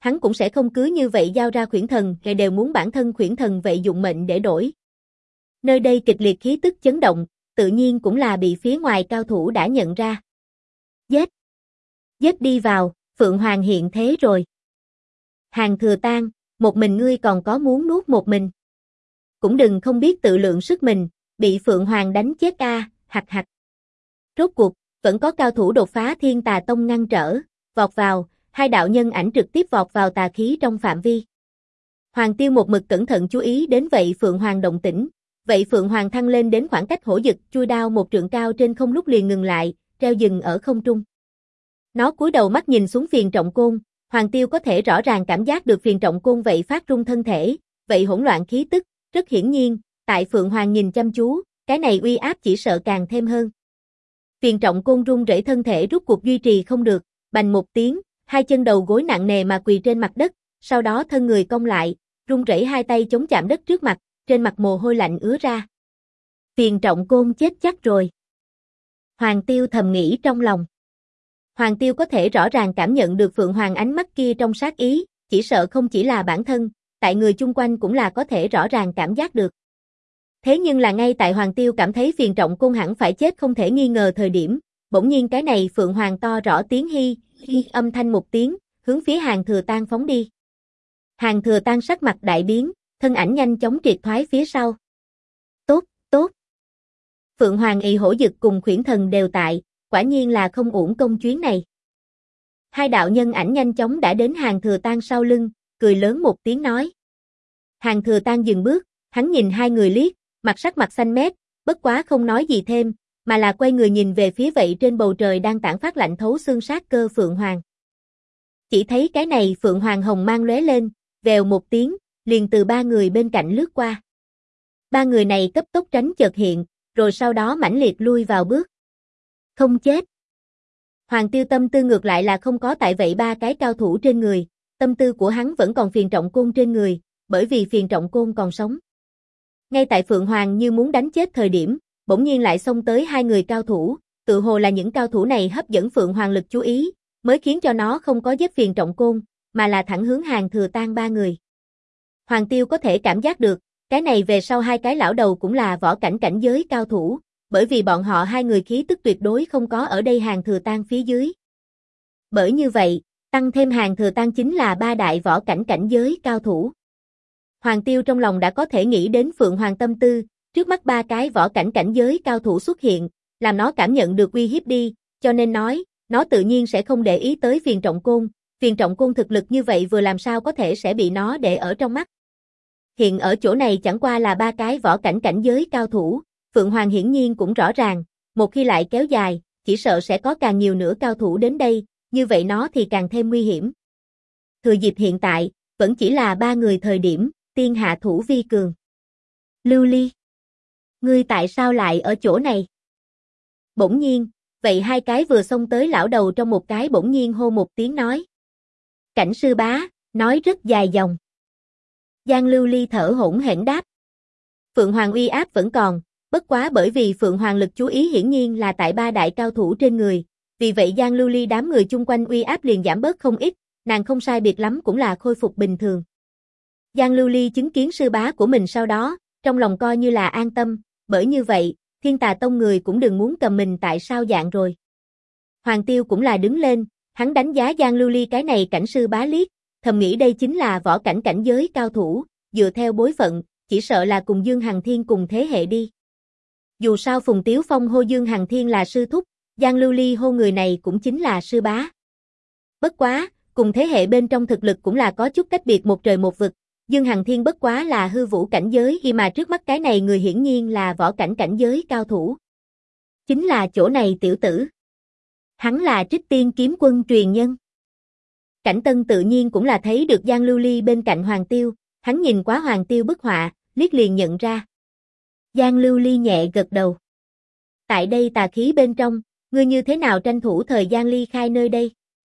hắn cũng sẽ không cứ như vậy giao ra khuyển thần, kẻ đều muốn bản thân khuyển thần vậy dụng mệnh để đổi. Nơi đây kịch liệt khí tức chấn động, tự nhiên cũng là bị phía ngoài cao thủ đã nhận ra. Giết! Giết đi vào, Phượng Hoàng hiện thế rồi. Hàng Thừa Tang, một mình ngươi còn có muốn nuốt một mình. Cũng đừng không biết tự lượng sức mình, bị Phượng Hoàng đánh chết a, hạch hạch. Rốt cuộc, vẫn có cao thủ đột phá Thiên Tà Tông ngăn trở, vọt vào, hai đạo nhân ảnh trực tiếp vọt vào tà khí trong phạm vi. Hoàng Tiêu một mực cẩn thận chú ý đến vậy Phượng Hoàng động tĩnh, vậy Phượng Hoàng thăng lên đến khoảng cách hổ dực chui đao một trượng cao trên không lúc liền ngừng lại, treo dừng ở không trung. Nó cúi đầu mắt nhìn xuống Phiền Trọng Côn, Hoàng Tiêu có thể rõ ràng cảm giác được Phiền Trọng Côn vậy phát run thân thể, vậy hỗn loạn khí tức, rất hiển nhiên, tại Phượng Hoàng nhìn chăm chú, cái này uy áp chỉ sợ càng thêm hơn. Phiền Trọng Côn run rẩy thân thể rút cuộc duy trì không được, bành một tiếng, hai chân đầu gối nặng nề mà quỳ trên mặt đất, sau đó thân người cong lại, run rẩy hai tay chống chạm đất trước mặt, trên mặt mồ hôi lạnh ứa ra. Phiền Trọng Côn chết chắc rồi. Hoàng Tiêu thầm nghĩ trong lòng. Hoàng Tiêu có thể rõ ràng cảm nhận được Phượng Hoàng ánh mắt kia trong sát ý, chỉ sợ không chỉ là bản thân, tại người chung quanh cũng là có thể rõ ràng cảm giác được. Thế nhưng là ngay tại Hoàng Tiêu cảm thấy Phiền Trọng Côn hẳn phải chết không thể nghi ngờ thời điểm, bỗng nhiên cái này Phượng Hoàng to rõ tiếng hi âm thanh một tiếng, hướng phía Hàng Thừa Tang phóng đi. Hàng Thừa Tang sắc mặt đại biến, thân ảnh nhanh chóng triệt thoái phía sau. Tốt, tốt. Phượng Hoàng ỷ hổ dực cùng khuyển thần đều tại, quả nhiên là không uổng công chuyến này. Hai đạo nhân ảnh nhanh chóng đã đến Hàng Thừa Tang sau lưng, cười lớn một tiếng nói. Hàng Thừa Tang dừng bước, hắn nhìn hai người liếc, mặt xanh mét, bất quá không nói gì thêm, mà là quay người nhìn về phía vậy trên bầu trời đang tản phát lạnh thấu xương sát cơ Phượng Hoàng. Chỉ thấy cái này Phượng Hoàng hồng mang lóe lên, vèo một tiếng, liền từ ba người bên cạnh lướt qua. Ba người này cấp tốc tránh chợt hiện, rồi sau đó mãnh liệt lui vào bước. Không chết. Hoàng Tiêu tâm tư ngược lại là không có tại vậy ba cái cao thủ trên người, tâm tư của hắn vẫn còn Phiền Trọng Côn trên người, bởi vì Phiền Trọng Côn còn sống. Ngay tại Phượng Hoàng như muốn đánh chết thời điểm, bỗng nhiên lại xông tới hai người cao thủ, tự hồ là những cao thủ này hấp dẫn Phượng Hoàng lực chú ý, mới khiến cho nó không có giết Phiền Trọng Côn, mà là thẳng hướng Hàng Thừa Tang ba người. Hoàng Tiêu có thể cảm giác được, cái này về sau hai cái lão đầu cũng là võ cảnh cảnh giới cao thủ, bởi vì bọn họ hai người khí tức tuyệt đối không có ở đây Hàng Thừa Tang phía dưới. Bởi như vậy, tăng thêm Hàng Thừa Tang chính là ba đại võ cảnh cảnh giới cao thủ. Hoàng Tiêu trong lòng đã có thể nghĩ đến Phượng Hoàng tâm tư, trước mắt ba cái võ cảnh cảnh giới cao thủ xuất hiện, làm nó cảm nhận được uy hiếp đi, cho nên nói, nó tự nhiên sẽ không để ý tới Phiền Trọng Côn, Phiền Trọng Côn thực lực như vậy vừa làm sao có thể sẽ bị nó để ở trong mắt. Hiện ở chỗ này chẳng qua là ba cái võ cảnh cảnh giới cao thủ, Phượng Hoàng hiển nhiên cũng rõ ràng, một khi lại kéo dài, chỉ sợ sẽ có càng nhiều nữa cao thủ đến đây, như vậy nó thì càng thêm nguy hiểm. Thừa dịp hiện tại, vẫn chỉ là ba người thời điểm, tiên hạ thủ vi cường. Lưu Ly, ngươi tại sao lại ở chỗ này? Bỗng nhiên, vậy hai cái vừa xông tới lão đầu trong một cái bỗng nhiên hô một tiếng nói. Cảnh sư bá, nói rất dài dòng. Giang Lưu Ly thở hổn hển đáp. Phượng Hoàng uy áp vẫn còn, bất quá bởi vì Phượng Hoàng lực chú ý hiển nhiên là tại ba đại cao thủ trên người, vì vậy Giang Lưu Ly đám người chung quanh uy áp liền giảm bớt không ít, nàng không sai biệt lắm cũng là khôi phục bình thường. Giang Lưu Ly chứng kiến sư bá của mình sau đó, trong lòng coi như là an tâm, bởi như vậy, Thiên Tà Tông người cũng đừng muốn cầm mình tại sao dạng rồi. Hoàng Tiêu cũng là đứng lên, hắn đánh giá Giang Lưu Ly cái này cảnh sư bá liếc, thầm nghĩ đây chính là võ cảnh cảnh giới cao thủ, dựa theo bối phận, chỉ sợ là cùng Dương Hằng Thiên cùng thế hệ đi. Dù sao Phùng Tiếu Phong hô Dương Hằng Thiên là sư thúc, Giang Lưu Ly hô người này cũng chính là sư bá. Bất quá, cùng thế hệ bên trong thực lực cũng là có chút cách biệt một trời một vực, Dương Hằng Thiên bất quá là hư vũ cảnh giới khi mà trước mắt cái này người hiển nhiên là võ cảnh cảnh giới cao thủ. Chính là chỗ này tiểu tử. Hắn là Trích Tiên kiếm quân truyền nhân. Cảnh Tân tự nhiên cũng là thấy được Giang Lưu Ly bên cạnh Hoàng Tiêu, hắn nhìn quá Hoàng Tiêu bức họa, liếc liền nhận ra. Giang Lưu Ly nhẹ gật đầu. Tại đây tà khí bên trong, ngươi như thế nào tranh thủ thời gian ly khai nơi đây?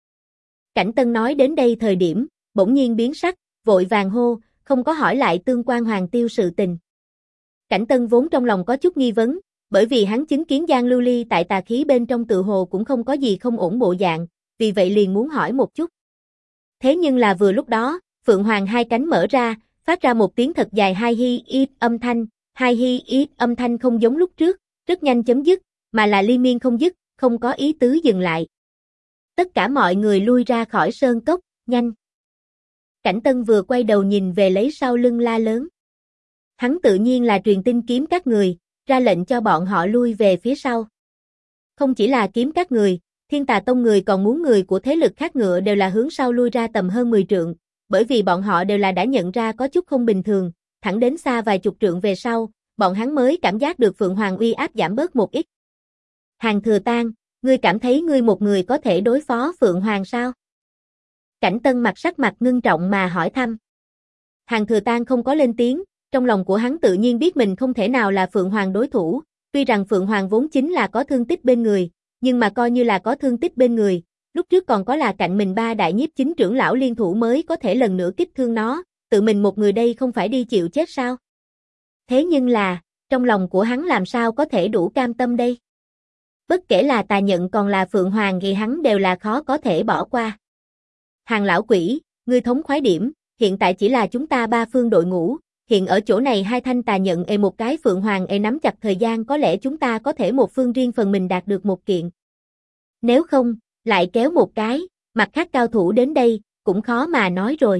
Cảnh Tân nói đến đây thời điểm, bỗng nhiên biến sắc, vội vàng hô, không có hỏi lại tương quan Hoàng Tiêu sự tình. Cảnh Tân vốn trong lòng có chút nghi vấn, bởi vì hắn chứng kiến Giang Lưu Ly tại tà khí bên trong tự hồ cũng không có gì không ổn bộ dạng, vì vậy liền muốn hỏi một chút. Thế nhưng là vừa lúc đó, Phượng Hoàng hai cánh mở ra, phát ra một tiếng thật dài hai hi ít âm thanh, hai hi ít âm thanh không giống lúc trước, rất nhanh chấm dứt, mà là liên miên không dứt, không có ý tứ dừng lại. Tất cả mọi người lui ra khỏi sơn cốc, nhanh. Cảnh Tân vừa quay đầu nhìn về lấy sau lưng la lớn. Hắn tự nhiên là truyền tin kiếm các người, ra lệnh cho bọn họ lui về phía sau. Không chỉ là kiếm các người, Thiên Tà Tông người còn muốn người của thế lực khác ngựa đều là hướng sau lui ra tầm hơn 10 trượng, bởi vì bọn họ đều là đã nhận ra có chút không bình thường, thẳng đến xa vài chục trượng về sau, bọn hắn mới cảm giác được Phượng Hoàng uy áp giảm bớt một ít. Hàn Thừa Tang, ngươi cảm thấy ngươi một người có thể đối phó Phượng Hoàng sao? Cảnh Tân sắc mặt ngưng trọng mà hỏi thăm. Hàn Thừa Tang không có lên tiếng, trong lòng của hắn tự nhiên biết mình không thể nào là Phượng Hoàng đối thủ, tuy rằng Phượng Hoàng vốn chính là có thương tích bên người, nhưng mà coi như là có thương tích bên người, lúc trước còn có là cạnh mình ba đại nhiếp chính trưởng lão liên thủ mới có thể lần nữa kích thương nó, tự mình một người đây không phải đi chịu chết sao? Thế nhưng là, trong lòng của hắn làm sao có thể đủ cam tâm đây? Bất kể là Tà Nhận còn là Phượng Hoàng thì hắn đều là khó có thể bỏ qua. Hàng lão quỷ, ngươi thống khoái điểm, hiện tại chỉ là chúng ta ba phương đội ngũ, hiện ở chỗ này hai thanh Tà Nhận một cái Phượng Hoàng nắm chặt thời gian có lẽ chúng ta có thể một phương riêng phần mình đạt được một kiện. Nếu không, lại kéo một cái, mặt khác cao thủ đến đây, cũng khó mà nói rồi.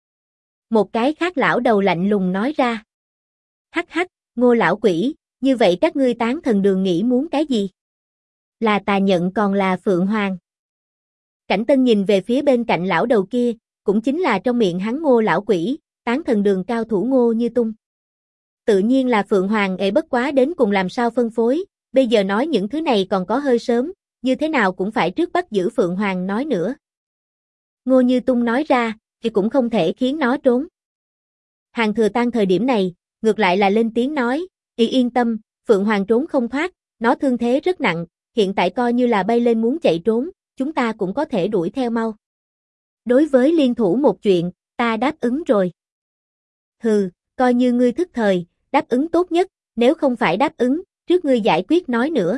Một cái khác lão đầu lạnh lùng nói ra. Hắc hắc, Ngô lão quỷ, như vậy các ngươi Tán Thần Đường nghĩ muốn cái gì? Là Tà Nhận còn là Phượng Hoàng? Cảnh Tân nhìn về phía bên cạnh lão đầu kia, cũng chính là trong miệng hắn Ngô lão quỷ, Tán Thần Đường cao thủ Ngô Như Tung. Tự nhiên là Phượng Hoàng bất quá đến cùng làm sao phân phối, bây giờ nói những thứ này còn có hơi sớm, như thế nào cũng phải trước bắt giữ Phượng Hoàng nói nữa. Ngô Như Tung nói ra, thì cũng không thể khiến nó trốn. Hàn Thừa Tang thời điểm này, ngược lại là lên tiếng nói, yên tâm, Phượng Hoàng trốn không thoát, nó thương thế rất nặng, hiện tại coi như là bay lên muốn chạy trốn, chúng ta cũng có thể đuổi theo mau. Đối với liên thủ một chuyện, ta đáp ứng rồi. Hừ, coi như ngươi thức thời, đáp ứng tốt nhất, nếu không phải đáp ứng, trước ngươi giải quyết nói nữa.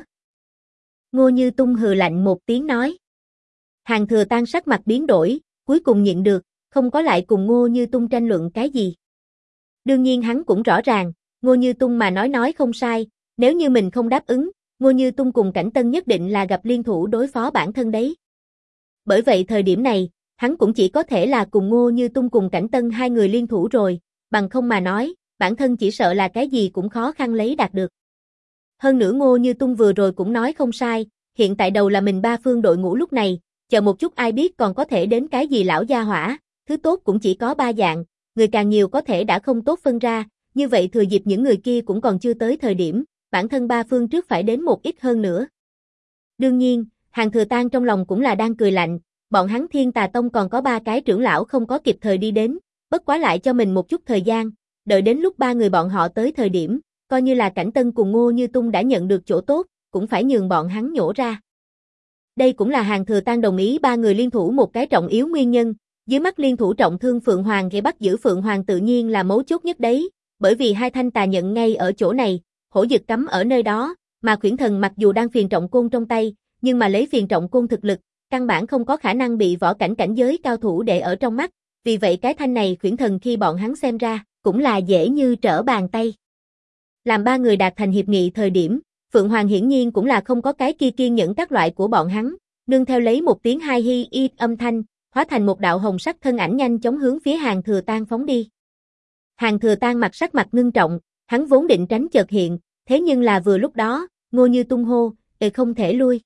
Ngô Như Tung hừ lạnh một tiếng nói. Hàn Thừa Tang sắc mặt biến đổi, cuối cùng nhịn được, không có lại cùng Ngô Như Tung tranh luận cái gì. Đương nhiên hắn cũng rõ ràng, Ngô Như Tung mà nói không sai, nếu như mình không đáp ứng, Ngô Như Tung cùng Cảnh Tân nhất định là gặp liên thủ đối phó bản thân đấy. Bởi vậy thời điểm này, hắn cũng chỉ có thể là cùng Ngô Như Tung cùng Cảnh Tân hai người liên thủ rồi, bằng không mà nói, bản thân chỉ sợ là cái gì cũng khó khăn lấy đạt được. Hơn nữa Ngô Như Tung vừa rồi cũng nói không sai, hiện tại đầu là mình ba phương đội ngũ lúc này, chờ một chút ai biết còn có thể đến cái gì lão gia hỏa, thứ tốt cũng chỉ có ba dạng, người càng nhiều có thể đã không tốt phân ra, như vậy thừa dịp những người kia cũng còn chưa tới thời điểm, bản thân ba phương trước phải đến một ít hơn nữa. Đương nhiên, Hàn Thừa Tang trong lòng cũng là đang cười lạnh, bọn hắn Thiên Tà Tông còn có ba cái trưởng lão không có kịp thời đi đến, bất quá lại cho mình một chút thời gian, đợi đến lúc ba người bọn họ tới thời điểm, coi như là Cảnh Tân cùng Ngô Như Tung đã nhận được chỗ tốt, cũng phải nhường bọn hắn nhổ ra. Đây cũng là Hàn Thừa Tang đồng ý ba người liên thủ một cái trọng yếu nguyên nhân, dưới mắt liên thủ trọng thương Phượng Hoàng để bắt giữ Phượng Hoàng tự nhiên là mấu chốt nhất đấy, bởi vì hai thanh Tà Nhận ngay ở chỗ này, hổ dực cắm ở nơi đó, mà Khuyển Thần mặc dù đang phiền trọng côn trong tay, nhưng mà lấy phiền trọng côn thực lực, căn bản không có khả năng bị võ cảnh cảnh giới cao thủ để ở trong mắt, vì vậy cái thanh này Khuyển Thần khi bọn hắn xem ra, cũng là dễ như trở bàn tay. Làm ba người đạt thành hiệp nghị thời điểm, Phượng Hoàng hiển nhiên cũng là không có cái kia kiên nhẫn các loại của bọn hắn, nương theo lấy một tiếng hai hi y âm thanh, hóa thành một đạo hồng sắc thân ảnh nhanh chóng hướng phía Hàn Thừa Tang phóng đi. Hàn Thừa Tang sắc mặt ngưng trọng, hắn vốn định tránh chợt hiện, thế nhưng là vừa lúc đó, Ngô Như Tung hô, không thể lui.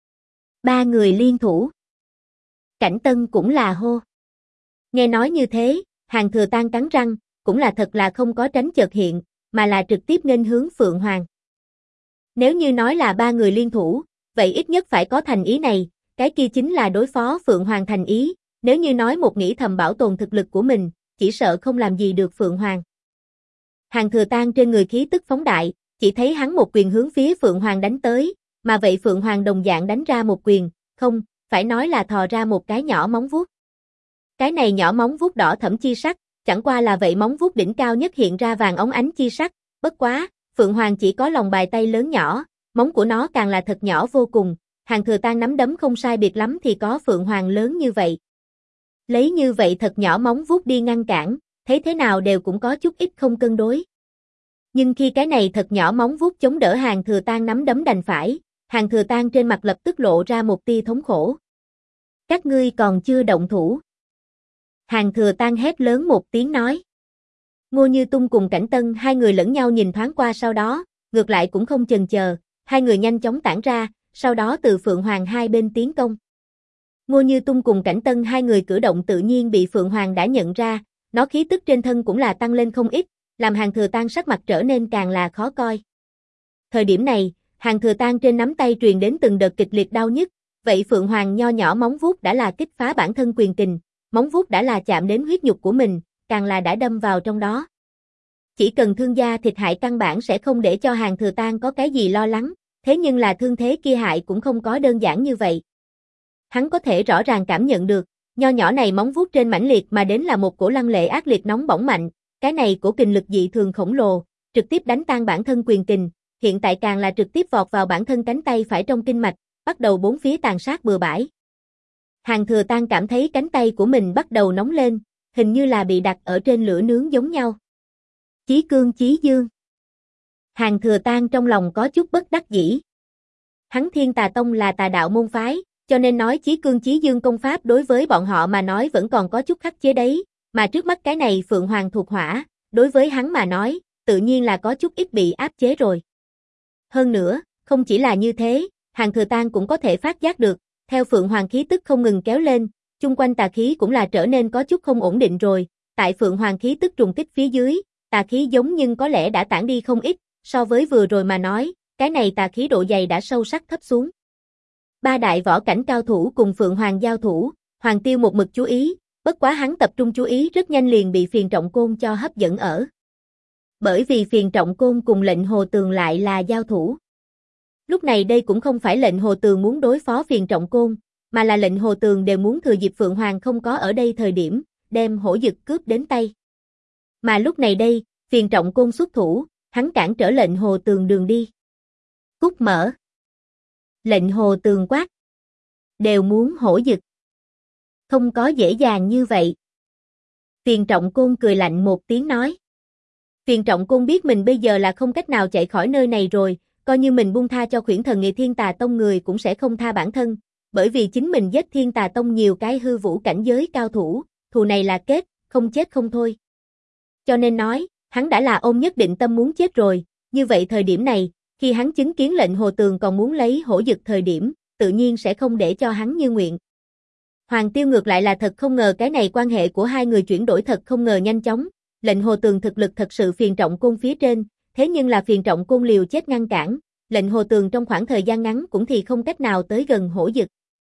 Ba người liên thủ. Cảnh Tân cũng là hô. Nghe nói như thế, Hàn Thừa Tang cắn răng, cũng là thật là không có tránh chợt hiện, mà là trực tiếp nghênh hướng Phượng Hoàng. Nếu như nói là ba người liên thủ, vậy ít nhất phải có thành ý này, cái kia chính là đối phó Phượng Hoàng thành ý, nếu như nói một nghĩ thầm bảo tồn thực lực của mình, chỉ sợ không làm gì được Phượng Hoàng. Hàn Thừa Tang trên người khí tức phóng đại, chỉ thấy hắn một quyền hướng phía Phượng Hoàng đánh tới, mà vậy Phượng Hoàng đồng dạng đánh ra một quyền, không, phải nói là thò ra một cái nhỏ móng vuốt. Cái này nhỏ móng vuốt đỏ thẫm chi sắc, chẳng qua là vậy móng vuốt đỉnh cao nhất hiện ra vàng óng ánh chi sắc, bất quá, Phượng Hoàng chỉ có lòng bàn tay lớn nhỏ, móng của nó càng là thật nhỏ vô cùng, Hàn Thừa Tang nắm đấm không sai biệt lắm thì có Phượng Hoàng lớn như vậy. Lấy như vậy thật nhỏ móng vuốt đi ngăn cản, thấy thế nào đều cũng có chút ít không cân đối. Nhưng khi cái này thật nhỏ móng vuốt chống đỡ Hàn Thừa Tang nắm đấm đành phải, Hàn Thừa Tang trên mặt lập tức lộ ra một tia thống khổ. Các ngươi còn chưa động thủ. Hàn Thừa Tang hét lớn một tiếng nói. Ngô Như Tung cùng Cảnh Tân hai người lẫn nhau nhìn thoáng qua sau đó, ngược lại cũng không chần chờ, hai người nhanh chóng tản ra, sau đó từ Phượng Hoàng hai bên tiến công. Ngô Như Tung cùng Cảnh Tân hai người cử động tự nhiên bị Phượng Hoàng đã nhận ra, nó khí tức trên thân cũng là tăng lên không ít, làm Hàn Thừa Tang sắc mặt trở nên càng là khó coi. Thời điểm này, Hàn Thừa Tang trên nắm tay truyền đến từng đợt kịch liệt đau nhức, vậy Phượng Hoàng nho nhỏ móng vuốt đã là kích phá bản thân quyền kình, móng vuốt đã là chạm đến huyết nhục của mình, càng là đã đâm vào trong đó. Chỉ cần thương gia thịt hại căn bản sẽ không để cho Hàn Thừa Tang có cái gì lo lắng, thế nhưng là thương thế kia hại cũng không có đơn giản như vậy. Hắn có thể rõ ràng cảm nhận được, nho nhỏ này móng vuốt trên mãnh liệt mà đến là một cổ lăng lệ ác liệt nóng bỏng mạnh, cái này cổ kình lực dị thường khổng lồ, trực tiếp đánh tan bản thân quyền kình, hiện tại càng là trực tiếp vọt vào bản thân cánh tay phải trong kinh mạch, bắt đầu bốn phía tàn sát bừa bãi. Hàn Thừa Tang cảm thấy cánh tay của mình bắt đầu nóng lên, hình như là bị đặt ở trên lửa nướng giống nhau. Chí cương chí dương. Hàn Thừa Tang trong lòng có chút bất đắc dĩ. Hắn Thiên Tà Tông là tà đạo môn phái, cho nên nói chí cương chí dương công pháp đối với bọn họ mà nói vẫn còn có chút khắc chế đấy, mà trước mắt cái này Phượng Hoàng thuộc hỏa, đối với hắn mà nói, tự nhiên là có chút ít bị áp chế rồi. Hơn nữa, không chỉ là như thế, Hàn Thừa Tang cũng có thể phát giác được, theo Phượng Hoàng khí tức không ngừng kéo lên, chung quanh tà khí cũng là trở nên có chút không ổn định rồi, tại Phượng Hoàng khí tức trùng kích phía dưới, tà khí giống nhưng có lẽ đã tản đi không ít, so với vừa rồi mà nói, cái này tà khí độ dày đã sâu sắc thấp xuống. Ba đại võ cảnh cao thủ cùng Phượng Hoàng giao thủ, Hoàng Tiêu một mực chú ý, bất quá hắn tập trung chú ý rất nhanh liền bị Phiền Trọng Côn cho hấp dẫn ở. Bởi vì Phiền Trọng Côn cùng Lệnh Hồ Tường lại là giao thủ. Lúc này đây cũng không phải Lệnh Hồ Tường muốn đối phó Phiền Trọng Côn, mà là Lệnh Hồ Tường đều muốn thừa dịp Phượng Hoàng không có ở đây thời điểm, đem hổ dực cướp đến tay. Mà lúc này đây, Phiền Trọng Côn xuất thủ, hắn cản trở Lệnh Hồ Tường đường đi. Cút mở. Lệnh Hồ Tường quát. Đều muốn hổ dực. Không có dễ dàng như vậy. Phiền Trọng Côn cười lạnh một tiếng nói. Phiền Trọng Côn biết mình bây giờ là không cách nào chạy khỏi nơi này rồi, coi như mình buông tha cho Khuyển Thần Nghị Thiên Tà Tông người cũng sẽ không tha bản thân, bởi vì chính mình giết Thiên Tà Tông nhiều cái hư vũ cảnh giới cao thủ, thù này là kết, không chết không thôi. Cho nên nói, hắn đã là ôm nhất định tâm muốn chết rồi, như vậy thời điểm này, khi hắn chứng kiến Lệnh Hồ Tường còn muốn lấy hổ dực thời điểm, tự nhiên sẽ không để cho hắn như nguyện. Hoàng Tiêu ngược lại là thật không ngờ cái này quan hệ của hai người chuyển đổi thật không ngờ nhanh chóng, Lệnh Hồ Tường thực lực thật sự Phiền Trọng Côn phía trên, thế nhưng là Phiền Trọng Côn liều chết ngăn cản, Lệnh Hồ Tường trong khoảng thời gian ngắn cũng thì không cách nào tới gần hổ dực.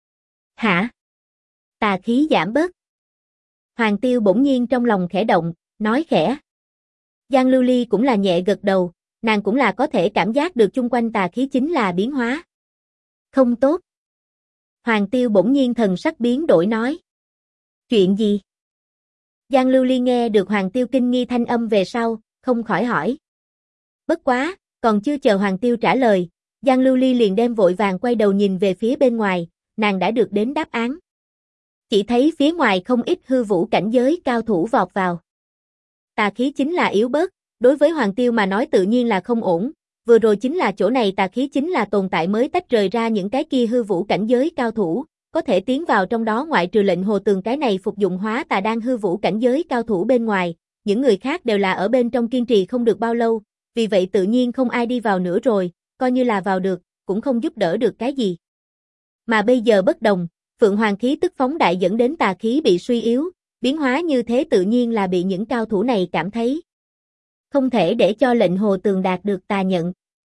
Hả? Tà khí giảm bớt. Hoàng Tiêu bỗng nhiên trong lòng khẽ động, nói khẽ. Giang Lưu Ly cũng là nhẹ gật đầu, nàng cũng là có thể cảm giác được chung quanh tà khí chính là biến hóa. Không tốt. Hoàng Tiêu bỗng nhiên thần sắc biến đổi nói. Chuyện gì? Giang Lưu Ly nghe được Hoàng Tiêu kinh nghi thanh âm về sau, không khỏi hỏi. Bất quá, còn chưa chờ Hoàng Tiêu trả lời, Giang Lưu Ly liền đem vội vàng quay đầu nhìn về phía bên ngoài, nàng đã được đến đáp án. Chỉ thấy phía ngoài không ít hư vũ cảnh giới cao thủ vọt vào. Tà khí chính là yếu bớt, đối với Hoàng Tiêu mà nói tự nhiên là không ổn, vừa rồi chính là chỗ này tà khí chính là tồn tại mới tách rời ra những cái kia hư vũ cảnh giới cao thủ, có thể tiến vào trong đó ngoại trừ Lệnh Hồ Tường cái này phục dụng hóa tà đan hư vũ cảnh giới cao thủ bên ngoài, những người khác đều là ở bên trong kiên trì không được bao lâu, vì vậy tự nhiên không ai đi vào nữa rồi, coi như là vào được, cũng không giúp đỡ được cái gì. Mà bây giờ bất đồng, Phượng Hoàng khí tức phóng đại dẫn đến tà khí bị suy yếu, biến hóa như thế tự nhiên là bị những cao thủ này cảm thấy. Không thể để cho Lệnh Hồ Tường đạt được tà nhận.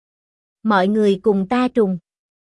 Mọi người cùng ta trùng.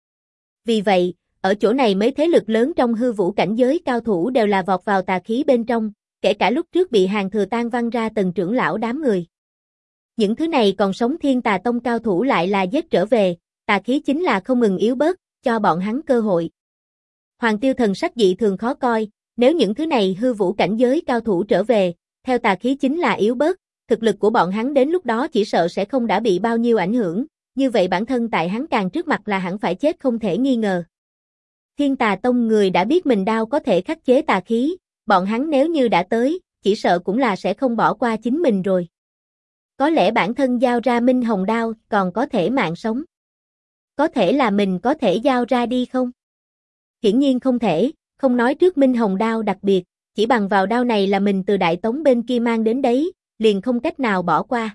Vì vậy, ở chỗ này mấy thế lực lớn trong hư vũ cảnh giới cao thủ đều là vọt vào tà khí bên trong, kể cả lúc trước bị Hàn Thừa Tang văng ra Tần trưởng lão đám người. Những thứ này còn sống Thiên Tà Tông cao thủ lại là giết trở về, tà khí chính là không ngừng yếu bớt, cho bọn hắn cơ hội. Hoàng Tiêu thần sắc dị thường khó coi, nếu những thứ này hư vũ cảnh giới cao thủ trở về, theo tà khí chính là yếu bớt, thực lực của bọn hắn đến lúc đó chỉ sợ sẽ không đã bị bao nhiêu ảnh hưởng, như vậy bản thân tại hắn càng trước mặt là hẳn phải chết không thể nghi ngờ. Thiên Tà Tông người đã biết mình đao có thể khắc chế tà khí, bọn hắn nếu như đã tới, chỉ sợ cũng là sẽ không bỏ qua chính mình rồi. Có lẽ bản thân giao ra Minh Hồng đao còn có thể mạng sống. Có thể là mình có thể giao ra đi không? Hiển nhiên không thể, không nói trước Minh Hồng đao đặc biệt, chỉ bằng vào đao này là mình từ Đại Tống bên kia mang đến đấy, liền không cách nào bỏ qua.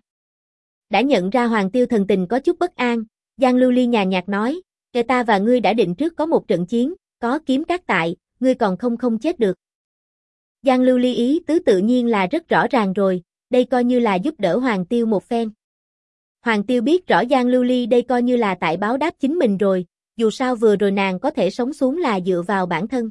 Đã nhận ra Hoàng Tiêu thần tình có chút bất an, Giang Lưu Ly nhàn nhạt nói, kể ta và ngươi đã định trước có một trận chiến, có kiếm các tại, ngươi còn không chết được. Giang Lưu Ly ý tứ tự nhiên là rất rõ ràng rồi, đây coi như là giúp đỡ Hoàng Tiêu một phen. Hoàng Tiêu biết rõ Giang Lưu Ly đây coi như là tại báo đáp chính mình rồi, dù sao vừa rồi nàng có thể sống xuống là dựa vào bản thân.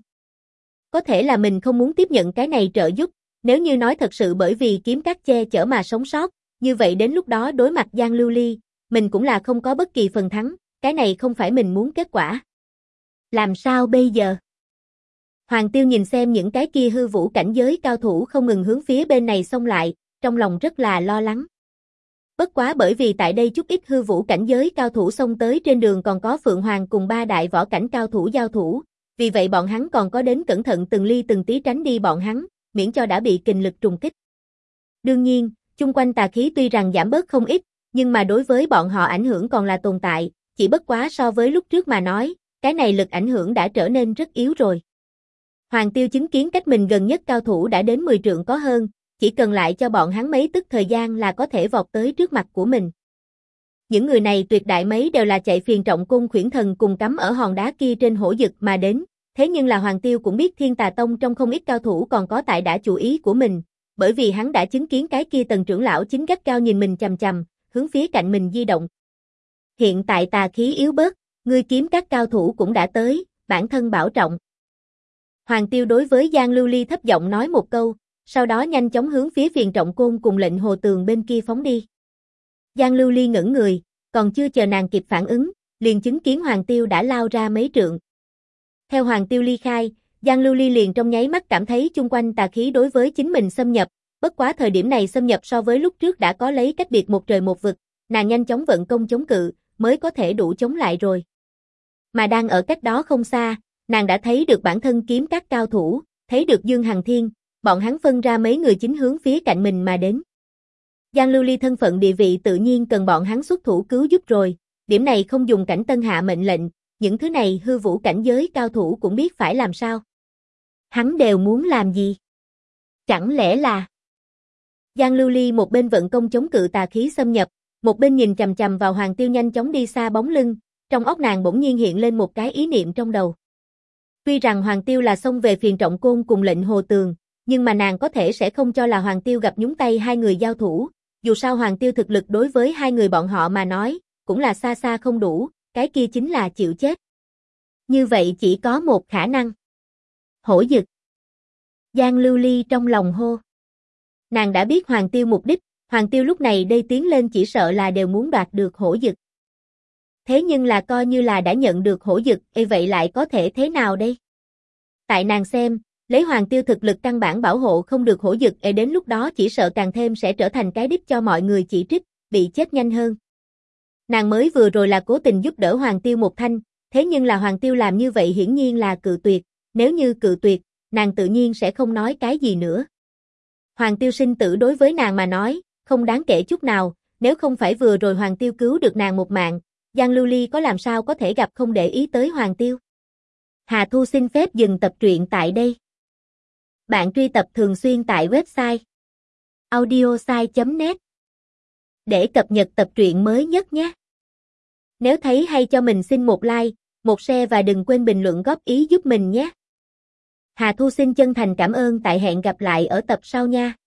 Có thể là mình không muốn tiếp nhận cái này trợ giúp, nếu như nói thật sự bởi vì kiếm các che chở mà sống sót, như vậy đến lúc đó đối mặt Giang Lưu Ly, mình cũng là không có bất kỳ phần thắng, cái này không phải mình muốn kết quả. Làm sao bây giờ? Hoàng Tiêu nhìn xem những cái kia hư vũ cảnh giới cao thủ không ngừng hướng phía bên này xông lại, trong lòng rất là lo lắng. Bất quá bởi vì tại đây chút ít hư vũ cảnh giới cao thủ xông tới trên đường còn có Phượng Hoàng cùng 3 đại võ cảnh cao thủ giao thủ, vì vậy bọn hắn còn có đến cẩn thận từng ly từng tí tránh đi bọn hắn, miễn cho đã bị kình lực trùng kích. Đương nhiên, chung quanh tà khí tuy rằng giảm bớt không ít, nhưng mà đối với bọn họ ảnh hưởng còn là tồn tại, chỉ bất quá so với lúc trước mà nói, cái này lực ảnh hưởng đã trở nên rất yếu rồi. Hoàng Tiêu chứng kiến cách mình gần nhất cao thủ đã đến 10 trượng có hơn, chỉ cần lại cho bọn hắn mấy tức thời gian là có thể vọt tới trước mặt của mình. Những người này tuyệt đại mấy đều là chạy phiền trọng cung khuyển thần cùng cắm ở hòn đá kia trên hổ dực mà đến, thế nhưng là Hoàng Tiêu cũng biết Thiên Tà Tông trong không ít cao thủ còn có tại đã chủ ý của mình, bởi vì hắn đã chứng kiến cái kia Tần trưởng lão chính gắt cao nhìn mình chằm chằm, hướng phía cạnh mình di động. Hiện tại tà khí yếu bớt, ngươi kiếm các cao thủ cũng đã tới, bản thân bảo trọng. Hoàng Tiêu đối với Giang Lưu Ly thấp giọng nói một câu, sau đó nhanh chóng hướng phía Phiền Trọng Côn cùng Lệnh Hồ Tường bên kia phóng đi. Giang Lưu Ly ngẩn người, còn chưa chờ nàng kịp phản ứng, liền chứng kiến Hoàng Tiêu đã lao ra mấy trượng. Theo Hoàng Tiêu ly khai, Giang Lưu Ly liền trong nháy mắt cảm thấy chung quanh tà khí đối với chính mình xâm nhập, bất quá thời điểm này xâm nhập so với lúc trước đã có lấy cách biệt một trời một vực, nàng nhanh chóng vận công chống cự, mới có thể đủ chống lại rồi. Mà đang ở cách đó không xa, nàng đã thấy được bản thân kiếm các cao thủ, thấy được Dương Hằng Thiên, bọn hắn phân ra mấy người chính hướng phía cạnh mình mà đến. Giang Lưu Ly thân phận địa vị tự nhiên cần bọn hắn xuất thủ cứu giúp rồi, điểm này không dùng Cảnh Tân hạ mệnh lệnh, những thứ này hư vũ cảnh giới cao thủ cũng biết phải làm sao. Hắn đều muốn làm gì? Chẳng lẽ là... Giang Lưu Ly một bên vận công chống cự tà khí xâm nhập, một bên nhìn chằm chằm vào Hoàng Tiêu nhanh chóng đi xa bóng lưng, trong óc nàng bỗng nhiên hiện lên một cái ý niệm trong đầu. Tuy rằng Hoàng Tiêu là xông về Phiền Trọng Côn cùng Lệnh Hồ Tường, nhưng mà nàng có thể sẽ không cho là Hoàng Tiêu gặp nhúng tay hai người giao thủ, dù sao Hoàng Tiêu thực lực đối với hai người bọn họ mà nói, cũng là xa xa không đủ, cái kia chính là chịu chết. Như vậy chỉ có một khả năng. Hổ dực. Giang Lưu Ly trong lòng hô. Nàng đã biết Hoàng Tiêu mục đích, Hoàng Tiêu lúc này đây tiến lên chỉ sợ là đều muốn đoạt được hổ dực. Thế nhưng là coi như là đã nhận được hổ dực, vậy lại có thể thế nào đây? Tại nàng xem, lấy Hoàng Tiêu thực lực căn bản bảo hộ không được hổ dực, đến lúc đó chỉ sợ càng thêm sẽ trở thành cái đích cho mọi người chỉ trích, bị chết nhanh hơn. Nàng mới vừa rồi là cố tình giúp đỡ Hoàng Tiêu một thanh, thế nhưng là Hoàng Tiêu làm như vậy hiển nhiên là cự tuyệt, nếu như cự tuyệt, nàng tự nhiên sẽ không nói cái gì nữa. Hoàng Tiêu sinh tử đối với nàng mà nói, không đáng kể chút nào, nếu không phải vừa rồi Hoàng Tiêu cứu được nàng một mạng, Giang Lưu Ly có làm sao có thể gặp không để ý tới Hoàng Tiêu. Hà Thu xin phép dừng tập truyện tại đây. Bạn truy tập thường xuyên tại website audiosai.net để cập nhật tập truyện mới nhất nhé. Nếu thấy hay cho mình xin một like, một share và đừng quên bình luận góp ý giúp mình nhé. Hà Thu xin chân thành cảm ơn, tại hẹn gặp lại ở tập sau nha.